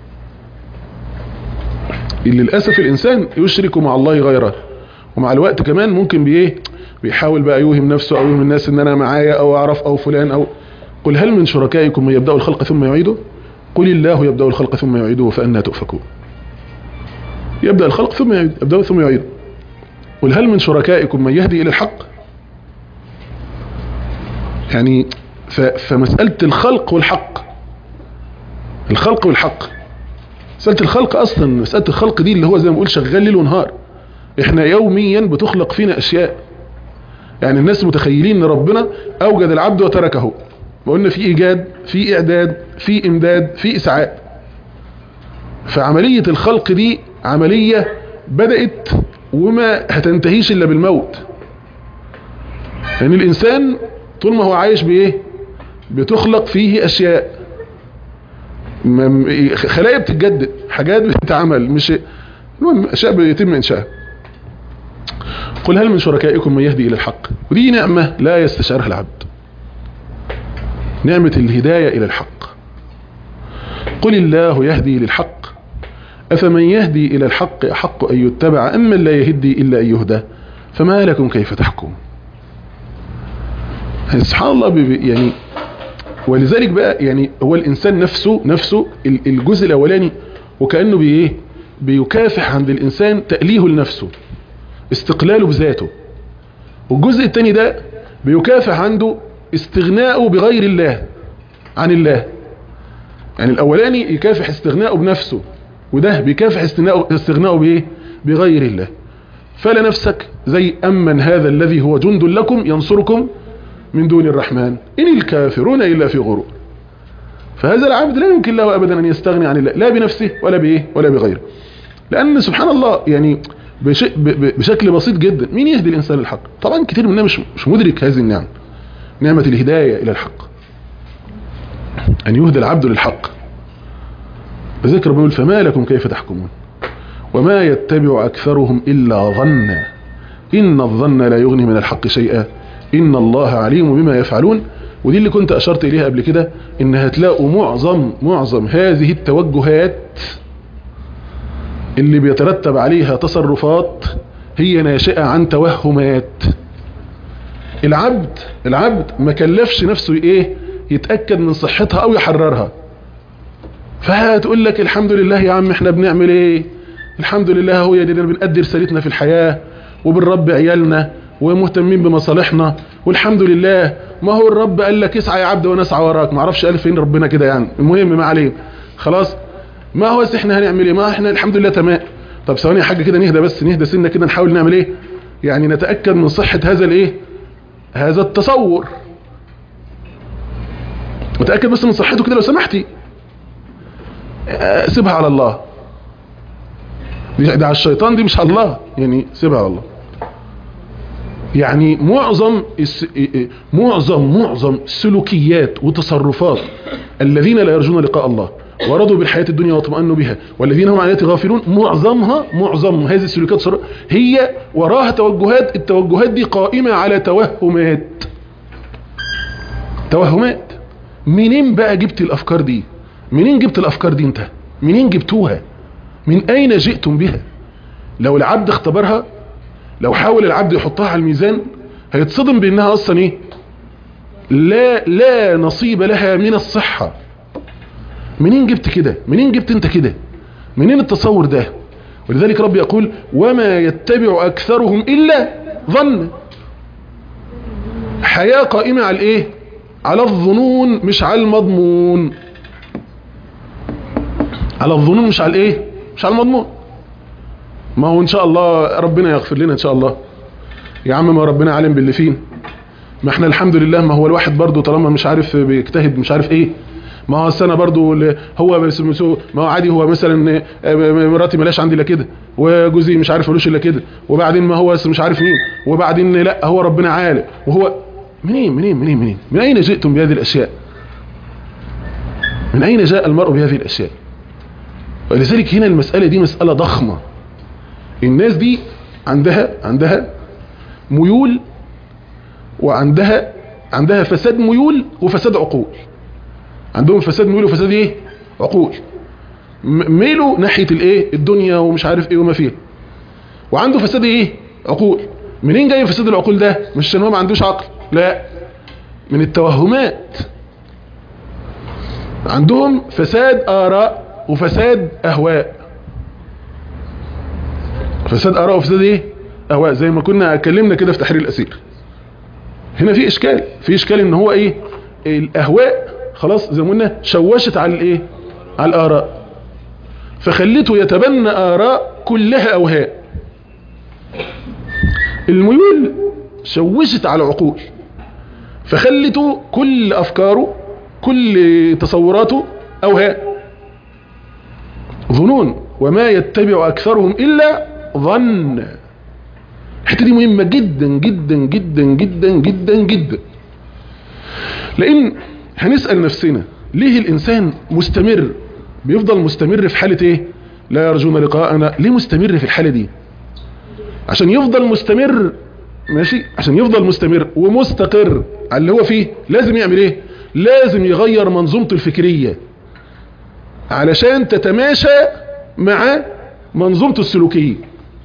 اللي للأسف الإنسان يشرك مع الله غيره، ومع الوقت كمان ممكن بإيه؟ بيحاول بقى يوهم نفسه أو يوهم الناس إن أنا معايا أو أعرف أو فلان أو. قل هل من شركائكم من يبدأ الخلق ثم يعيده؟ قل الله يبدأ الخلق ثم يعيده فأنا تؤفكون. يبدأ الخلق ثم يعيد، يبدأ ثم يعيد. قل هل من شركائكم من يهدي إلى الحق؟ يعني فمسألة الخلق والحق، الخلق والحق، مسألة الخلق أصلا، مسألة الخلق دي اللي هو زي ما بقول شغال ليل ونهار. احنا يوميا بتخلق فينا أشياء، يعني الناس متخيلين ان ربنا أوجد العبد وتركه، وقلنا في إيجاد، في إعداد، في إمداد، في إسعاد. فعملية الخلق دي عملية بدأت وما هتنتهيش إلا بالموت. يعني الإنسان طول ما هو عايش بإيه؟ بتخلق فيه أشياء، خلايا بتتجدد، حاجات بتتعمل، مش المهم أشياء بيتم إنشاءها. قل هل من شركائكم من يهدي إلى الحق؟ ودي نعمة لا يستشعرها العبد، نعمة الهداية إلى الحق. قل الله يهدي للحق أفمن يهدي إلى الحق أحق أن يتبع أم من لا يهدي إلا أن يهدى فما لكم كيف تحكم. سبحان الله. يعني ولذلك بقى يعني هو الإنسان نفسه نفسه الجزء الأولاني وكأنه بإيه بيكافح عند الإنسان تأليه لنفسه، استقلاله بذاته. والجزء الثاني ده بيكافح عنده استغناءه بغير الله عن الله. يعني الأولاني يكافح استغناءه بنفسه، وده بيكافح استغناءه بإيه؟ بغير الله. فلا نفسك زي أمن هذا الذي هو جند لكم ينصركم من دون الرحمن إن الكافرون إلا في غرور. فهذا العبد لا يمكن له أبدا أن يستغني عن الله، لا بنفسه ولا بإيه ولا بغيره. لأن سبحان الله يعني بشكل بسيط جدا مين يهدي الإنسان للحق؟ طبعا كتير مننا مش مش مدرك هذه النعمة، نعمة الهداية إلى الحق، أن يهدى العبد للحق. بذكر ربنا يقول فما لكم كيف تحكمون وما يتبع أكثرهم إلا ظنا إن الظن لا يغني من الحق شيئا إن الله عليم بما يفعلون. ودي اللي كنت أشرت إليها قبل كده، إن هتلاقوا معظم معظم هذه التوجهات اللي بيترتب عليها تصرفات هي ناشئة عن توهمات. العبد العبد ما كلفش نفسه إيه يتأكد من صحتها أو يحررها. فهتقول لك الحمد لله يا عم احنا بنعمل ايه، الحمد لله هو يدينا بنأدي رسالتنا في الحياة وبنرب عيالنا ومهتمين بمصالحنا والحمد لله. ما هو الرب قال لك اسعى يا عبد وانا اسعى وراك، ما اعرفش قال فين ربنا كده يعني، المهم ما عليه خلاص. ما هو احنا هنعمل ايه؟ ما احنا الحمد لله تمام. طب ثواني يا حاجه كده نهدى بس، نهدى سنه كده، نحاول نعمل ايه يعني نتأكد من صحة هذا الايه هذا التصور، متأكد بس من صحته كده لو سمحتي، سيبها على الله. دي على الشيطان، دي مش على الله، يعني سيبها على الله. يعني معظم معظم معظم سلوكيات وتصرفات الذين لا يرجون لقاء الله ورضوا بالحياة الدنيا واطمأنوا بها والذين هم عن آياتها غافلون، معظمها معظم هذه السلوكيات هي وراها توجهات، التوجهات دي قائمة على توهمات. توهمات. منين بقى جبت الأفكار دي؟ منين جبت الأفكار دي انت؟ منين جبتوها؟ من أين جئتم بها؟ لو العبد اختبرها، لو حاول العبد يحطها على الميزان هيتصدم بأنها أصلا ايه؟ لا لا نصيب لها من الصحة. منين جبت كده؟ منين جبت انت كده؟ منين التصور ده؟ ولذلك رب يقول وما يتبع أكثرهم إلا ظن. حياة قائمة على الايه؟ على الظنون مش على المضمون. على الظنون مش على الايه؟ مش على المضمون. ما هو ان شاء الله ربنا يغفر لنا ان شاء الله يا عم، ما ربنا عالم باللي فين، ما احنا الحمد لله. ما هو الواحد برضو طالما مش عارف بيجتهد مش عارف ايه، ما هو السنه برضو هو ما هو عادي، هو مثلا مراتي ملاش عندي الا كده وجوزي مش عارف ملوش الا كده، وبعدين ما هو مش عارف مين، وبعدين لا هو ربنا عالم. وهو منين منين منين منين من اين جئتم بهذه الاشياء؟ من اين جاء المرء بهذه الاشياء؟ ولذلك هنا المسألة دي مسألة ضخمة. الناس دي عندها عندها ميول، وعندها عندها فساد ميول وفساد عقول. عندهم فساد ميول وفساد ايه؟ عقول. ميلوا ناحية الايه؟ الدنيا ومش عارف ايه وما فيها. وعنده فساد ايه؟ عقول. منين جاي فساد العقول ده؟ مش عشان هو ما عندوش عقل، لا، من التوهمات. عندهم فساد آراء وفساد أهواء. فساد اراء وفساد ايه اهواء، زي ما كنا اتكلمنا كده في تحرير الاسير. هنا في اشكال في اشكال ان هو ايه الاهواء خلاص زي ما قلنا شوشت على الايه على الاراء، فخلته يتبنى اراء كلها اوهاء. الميول شوشت على العقول فخلته كل افكاره كل تصوراته اوهاء ظنون، وما يتبع اكثرهم الا ظن. الحته دي مهمه جدا جدا جدا جدا جدا جدا، لان هنسال نفسنا ليه الانسان مستمر بيفضل مستمر في حاله ايه لا يرجون لقاءنا؟ ليه مستمر في الحاله دي؟ عشان يفضل مستمر ماشي، عشان يفضل مستمر ومستقر على اللي هو فيه لازم يعمل ايه؟ لازم يغير منظومته الفكريه علشان تتماشى مع منظومته السلوكيه.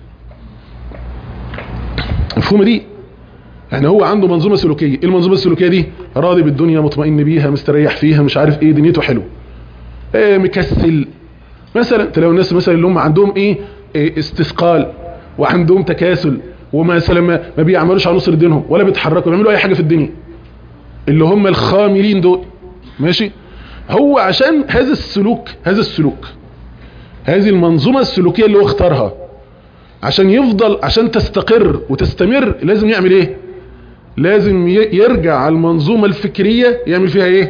مفهومه دي؟ يعني هو عنده منظومه سلوكيه، ايه المنظومه السلوكيه دي؟ راضي بالدنيا، مطمئن بيها، مستريح فيها، مش عارف ايه، دنيته حلو، ايه مكسل مثلا. تلاقوا الناس مثلا اللي هم عندهم ايه, إيه استثقال وعندهم تكاسل ومثلا ما, ما بيعملوش على نصر دينهم ولا بيتحركوا بيعملوا اي حاجه في الدنيا، اللي هم الخاملين دول ماشي. هو عشان هذا السلوك هذا السلوك هذه المنظومه السلوكيه اللي هو اختارها عشان يفضل عشان تستقر وتستمر لازم يعمل ايه؟ لازم يرجع على المنظومه الفكريه يعمل فيها ايه؟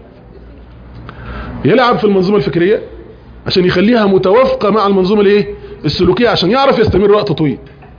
يلعب في المنظومه الفكريه عشان يخليها متوافقه مع المنظومه الايه السلوكيه عشان يعرف يستمر وقت طويل.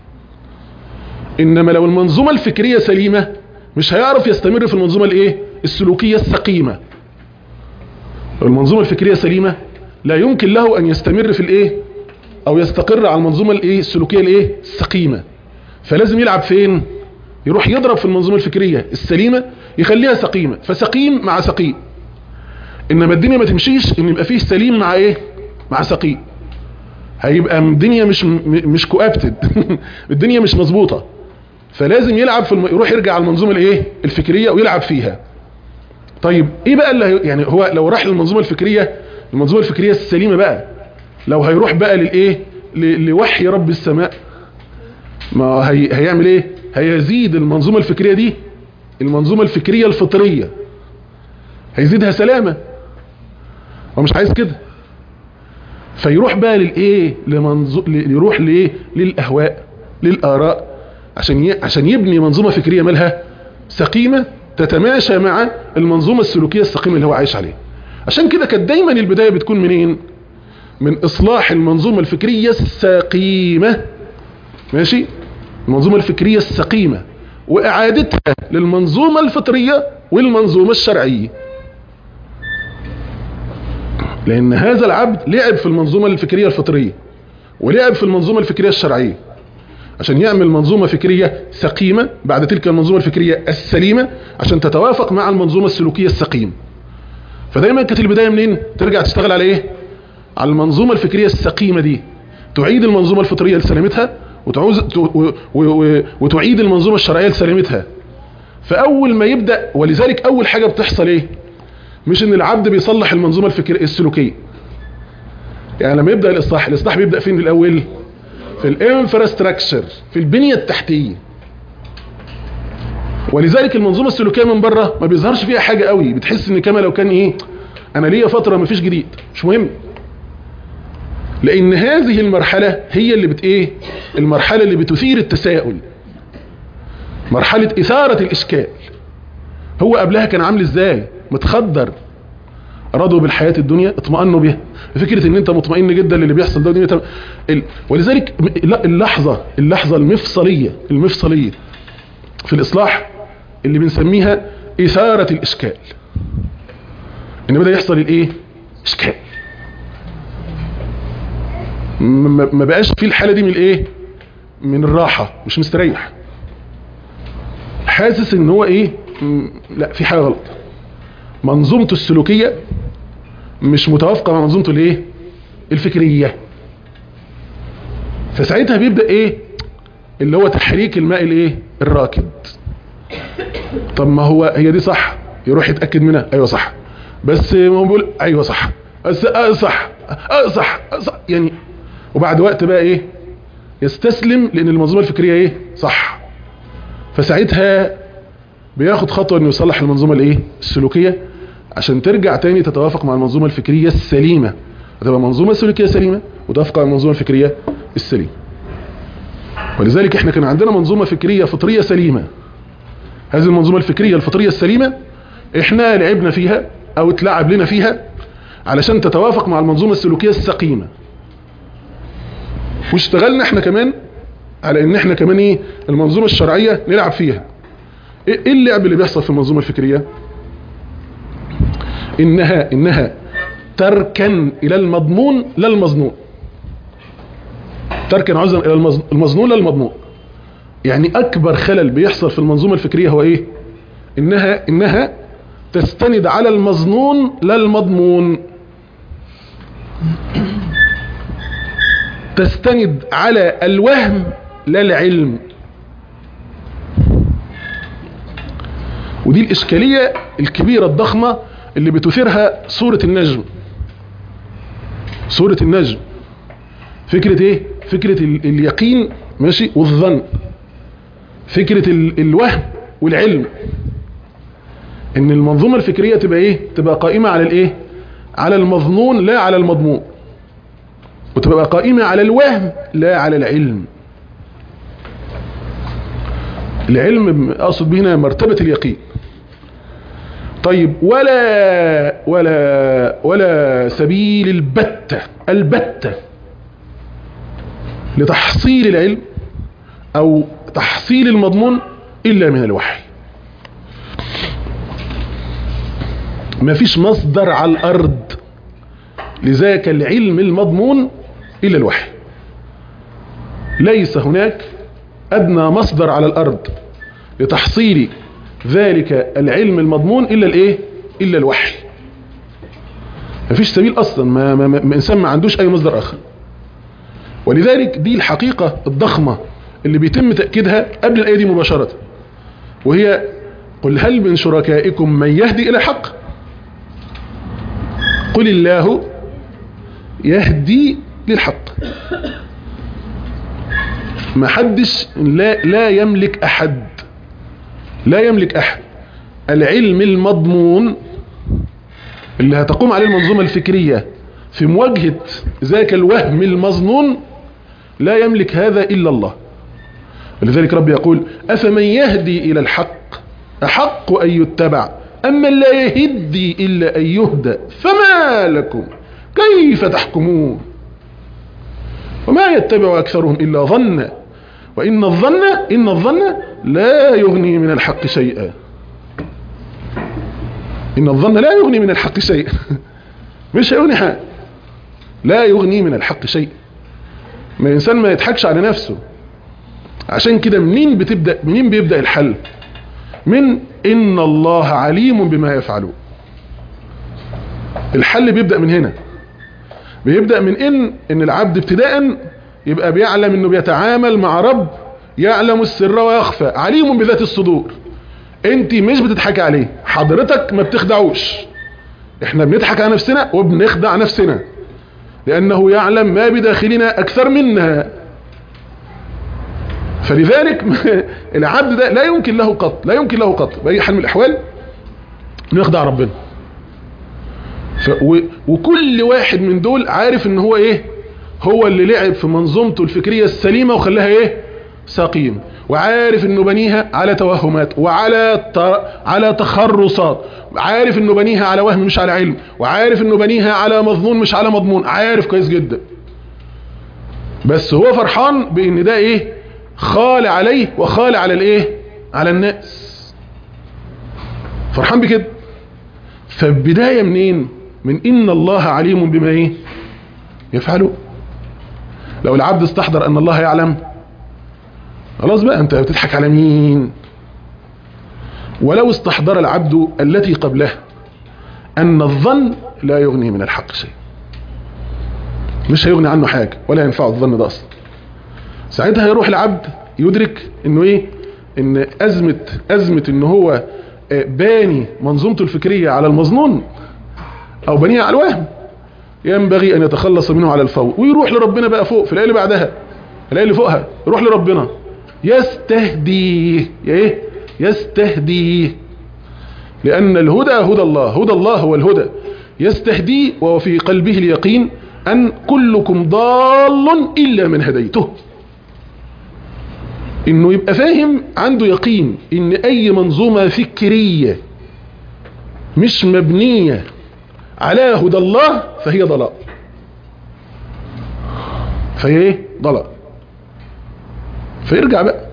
انما لو المنظومه الفكريه سليمه مش هيعرف يستمر في المنظومه الايه السلوكيه السقيمه. لو المنظومه الفكريه سليمه لا يمكن له ان يستمر في الايه او يستقر على المنظومه الايه السلوكيه الايه السقيمه. فلازم يلعب فين؟ يروح يضرب في المنظومه الفكريه السليمه يخليها سقيمه، فسقيم مع سقيم. انما الدنيا ما تمشيش ان يبقى فيه سليم مع ايه مع سقيم، هيبقى الدنيا مش مش كوابتد الدنيا مش مظبوطه. فلازم يلعب في الم... يروح يرجع على المنظومه الايه الفكريه ويلعب فيها. طيب ايه بقى اللي هي... يعني هو لو راح للمنظومه الفكريه المنظومه الفكريه السليمه بقى، لو هيروح بقى للايه ل... لوحي رب السماء، ما هي... هيعمل ايه؟ هيزيد المنظومه الفكريه دي المنظومه الفكريه الفطريه هيزيدها سلامه، هو مش عايز كده. فيروح بقى للايه لمنظو... يروح لايه للاهواء للاراء عشان ي... عشان يبني منظومه فكريه مالها سقيمه تتماشى مع المنظومه السلوكيه السقيمه اللي هو عايش عليها. عشان كده كانت دايما البدايه بتكون منين؟ من اصلاح المنظومه الفكريه السقيمه ماشي، المنظومه الفكريه السقيمه واعادتها للمنظومه الفطريه والمنظومه الشرعيه. لان هذا العبد لعب في المنظومه الفكريه الفطريه ولعب في المنظومه الفكريه الشرعيه عشان يعمل منظومه فكريه سقيمه بعد تلك المنظومه الفكريه السليمه عشان تتوافق مع المنظومه السلوكيه السقيمه. فدايما كانت البدايه منين؟ ترجع تشتغل على ايه؟ على المنظومه الفكريه السقيمه دي، تعيد المنظومه الفطريه لسلامتها وتعوز وتعيد المنظومه الشرعيه لسلامتها. فاول ما يبدا، ولذلك اول حاجه بتحصل ايه؟ مش ان العبد بيصلح المنظومه الفكريه السلوكيه. يعني لما يبدا الاصلاح الاصلاح بيبدا فين الاول؟ في الانفراستراكشر، في البنيه التحتيه. ولذلك المنظومه السلوكيه من بره ما بيظهرش فيها حاجه قوي، بتحس ان كما لو كان ايه انا ليا فتره ما فيش جديد، مش مهم. لان هذه المرحله هي اللي بت ايه المرحله اللي بتثير التساؤل، مرحله اثاره الاشكال. هو قبلها كان عامل ازاي؟ متخدر، رضوا بالحياه الدنيا اطمأنوا بها. فكره ان انت مطمئن جدا للي بيحصل ده دنيا ال... ولذلك اللحظه اللحظه المفصليه المفصليه في الاصلاح اللي بنسميها اثاره الاشكال، ان بدا يحصل الايه اشكال، ما بقاش في الحاله دي من الايه من الراحه، مش مستريح، حاسس ان هو ايه لا في حاجه غلط، منظومته السلوكيه مش متوافقه مع منظومته الايه الفكريه. فساعتها بيبدا ايه اللي هو تحريك الماء الايه الراكد. طب ما هو هي دي صح، يروح يتاكد منها، ايوه صح، بس ما هو بيقول ايوه صح، بس اه صح اه صح, آه صح يعني. وبعد وقت بقى ايه يستسلم لان المنظومة الفكرية ايه صح، فساعتها بياخد خطوة انه يصلح المنظومة الايه السلوكية عشان ترجع تاني تتوافق مع المنظومة الفكرية السليمة، هتبقى منظومة سلوكية سليمة وتوافق مع المنظومة الفكرية السليمة. ولذلك احنا كان عندنا منظومة فكرية فطرية سليمة، هذه المنظومة الفكرية الفطرية السليمة احنا لعبنا فيها او اتلعب لنا فيها علشان تتوافق مع المنظومة السلوكية السقيمة، واشتغلنا احنا كمان على ان احنا كمان ايه المنظومة الشرعية نلعب فيها. ايه اللعب اللي بيحصل في المنظومة الفكرية؟ انها انها تركن الى المضمون لا المظنون، تركن عذرا الى المظنون لا المضمون. يعني اكبر خلل بيحصل في المنظومة الفكرية هو ايه؟ انها انها تستند على المظنون لا المضمون، تستند على الوهم لا العلم. ودي الإشكالية الكبيرة الضخمة اللي بتثيرها سورة النجم. سورة النجم فكرة ايه؟ فكرة اليقين ماشي والظن، فكرة الوهم والعلم. ان المنظومة الفكرية تبقى ايه؟ تبقى قائمة على الايه؟ على المظنون لا على المضمون، وتبقى قائمة على الوهم لا على العلم. العلم اقصد به هنا مرتبة اليقين. طيب ولا ولا ولا سبيل البتة البتة لتحصيل العلم او تحصيل المضمون الا من الوحي. ما فيش مصدر على الارض لذاك العلم المضمون الا الوحي. ليس هناك ادنى مصدر على الارض لتحصيل ذلك العلم المضمون الا الايه؟ الا الوحي. ما فيش سبيل اصلا، ما, ما, ما انسان ما عندوش اي مصدر اخر. ولذلك دي الحقيقة الضخمة اللي بيتم تأكيدها قبل الآية دي مباشرة، وهي قل هل من شركائكم من يهدي إلى الحق قل الله يهدي للحق. ما حدش لا, لا يملك أحد لا يملك أحد العلم المضمون اللي هتقوم عليه المنظومة الفكرية في مواجهة ذاك الوهم المظنون، لا يملك هذا إلا الله. ولذلك رب يقول أفمن يهدي إلى الحق أحق أن يتبع أما لا يهدي إلا أن يهدى فما لكم كيف تحكمون وما يتبع أكثرهم إلا ظنا وإن الظن إن الظن لا يغني من الحق شيئا. إن الظن لا يغني من الحق شيئا مش هيغني حاجة، لا يغني من الحق شيء. ما الإنسان ما يضحكش على نفسه. عشان كده منين بتبدأ منين بيبدأ الحل؟ من إن الله عليم بما يفعلون. الحل بيبدأ من هنا، بيبدأ من إن إن العبد ابتداء يبقى بيعلم إنه بيتعامل مع رب يعلم السر ويخفى، عليم بذات الصدور. انت مش بتضحك عليه، حضرتك ما بتخدعوش. احنا بنضحك على نفسنا وبنخدع نفسنا، لأنه يعلم ما بداخلنا أكثر منا. فلذلك العبد ده لا يمكن له قط لا يمكن له قط بأي حال من الأحوال إنه يخدع ربنا. ف و وكل واحد من دول عارف إن هو إيه؟ هو اللي لعب في منظومته الفكرية السليمة وخلاها إيه؟ سقيم، وعارف إنه بنيها على توهمات وعلى على تخرصات، عارف إنه بنيها على وهم مش على علم، وعارف إنه بنيها على مظنون مش على مضمون، عارف كويس جدا. بس هو فرحان بإن ده إيه؟ خال عليه وخال على الإيه؟ على الناس. فرحان بكده. فالبداية منين؟ من إن الله عليم بما إيه؟ يفعله. لو العبد استحضر أن الله يعلم، خلاص بقى أنت بتضحك على مين؟ ولو استحضر العبد التي قبله أن الظن لا يغني من الحق شيء، مش هيغني عنه حاجة ولا ينفع الظن ده أصلا، ساعتها يروح العبد يدرك إنه إيه؟ إن أزمة أزمة إنه هو باني منظومته الفكرية على المظنون أو بنيها على الوهم، ينبغي أن يتخلص منه على الفور، ويروح لربنا بقى فوق في الآية اللي بعدها الاقي اللي فوقها يروح لربنا يستهديه. ايه؟ يستهديه. لان الهدى هدى الله، هدى الله هو الهدى. يستهديه وهو في قلبه اليقين ان كلكم ضال الا من هديته. انه يبقى فاهم، عنده يقين ان اي منظومة فكرية مش مبنية على هدى الله فهي ضلال، فهي ايه؟ ضلال. فيرجع بقى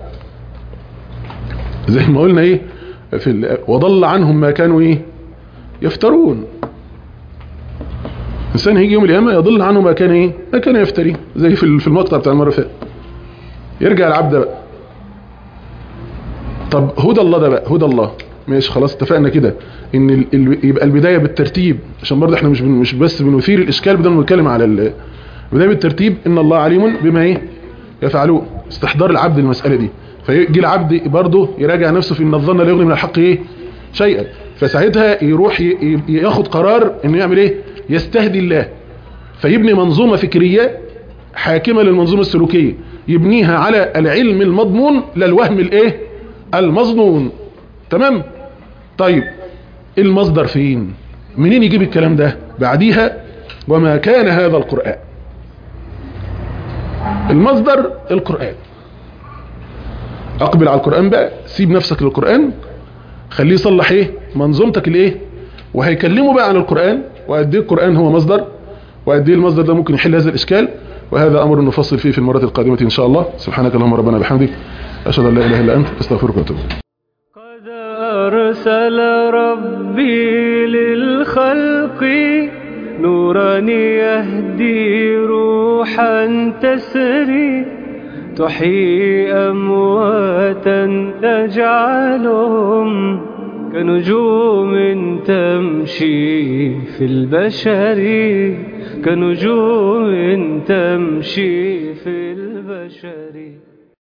زي ما قلنا ايه في وضل عنهم ما كانوا ايه يفترون. الانسان هيجي يوم القيامه يضل عنه ما كان ايه ما كان يفتري، زي في في المقطع بتاع المره اللي فاتت. يرجع العبد بقى. طب هدى الله ده بقى، هدى الله ماشي خلاص اتفقنا كده ان ال... ال... يبقى البدايه بالترتيب، عشان برضه احنا مش بن... مش بس بنثير الاشكال بدل ما نتكلم على ال... البدايه بالترتيب. ان الله عليم بما ايه يفعلون، استحضار العبد المساله دي. فيجي العبد برضه يراجع نفسه في ان الظن لا يغني من الحق ايه شيئا. فساعتها يروح ي... ياخد قرار انه يعمل ايه؟ يستهدي الله. فيبني منظومه فكريه حاكمه للمنظومه السلوكيه، يبنيها على العلم المضمون لا الوهم الايه المظنون. تمام؟ طيب المصدر فين؟ منين يجيب الكلام ده؟ بعديها وما كان هذا القرآن. المصدر القرآن. اقبل على القرآن بقى، سيب نفسك للقرآن، خليه يصلح ايه منظومتك الايه، وهيكلمه بقى عن القرآن وقد ايه القرآن هو مصدر، وقد ايه المصدر ده ممكن يحل هذا الاشكال. وهذا امر نفصل فيه في المرات القادمة ان شاء الله. سبحانك اللهم ربنا بحمدك، اشهد ان لا اله الا انت، استغفرك واتوب اليك. قد أرسل ربي للخلق نورا يهدي روحا تسري، تحيي أمواتا تجعلهم كنجوم تمشي في البشر، كنجوم تمشي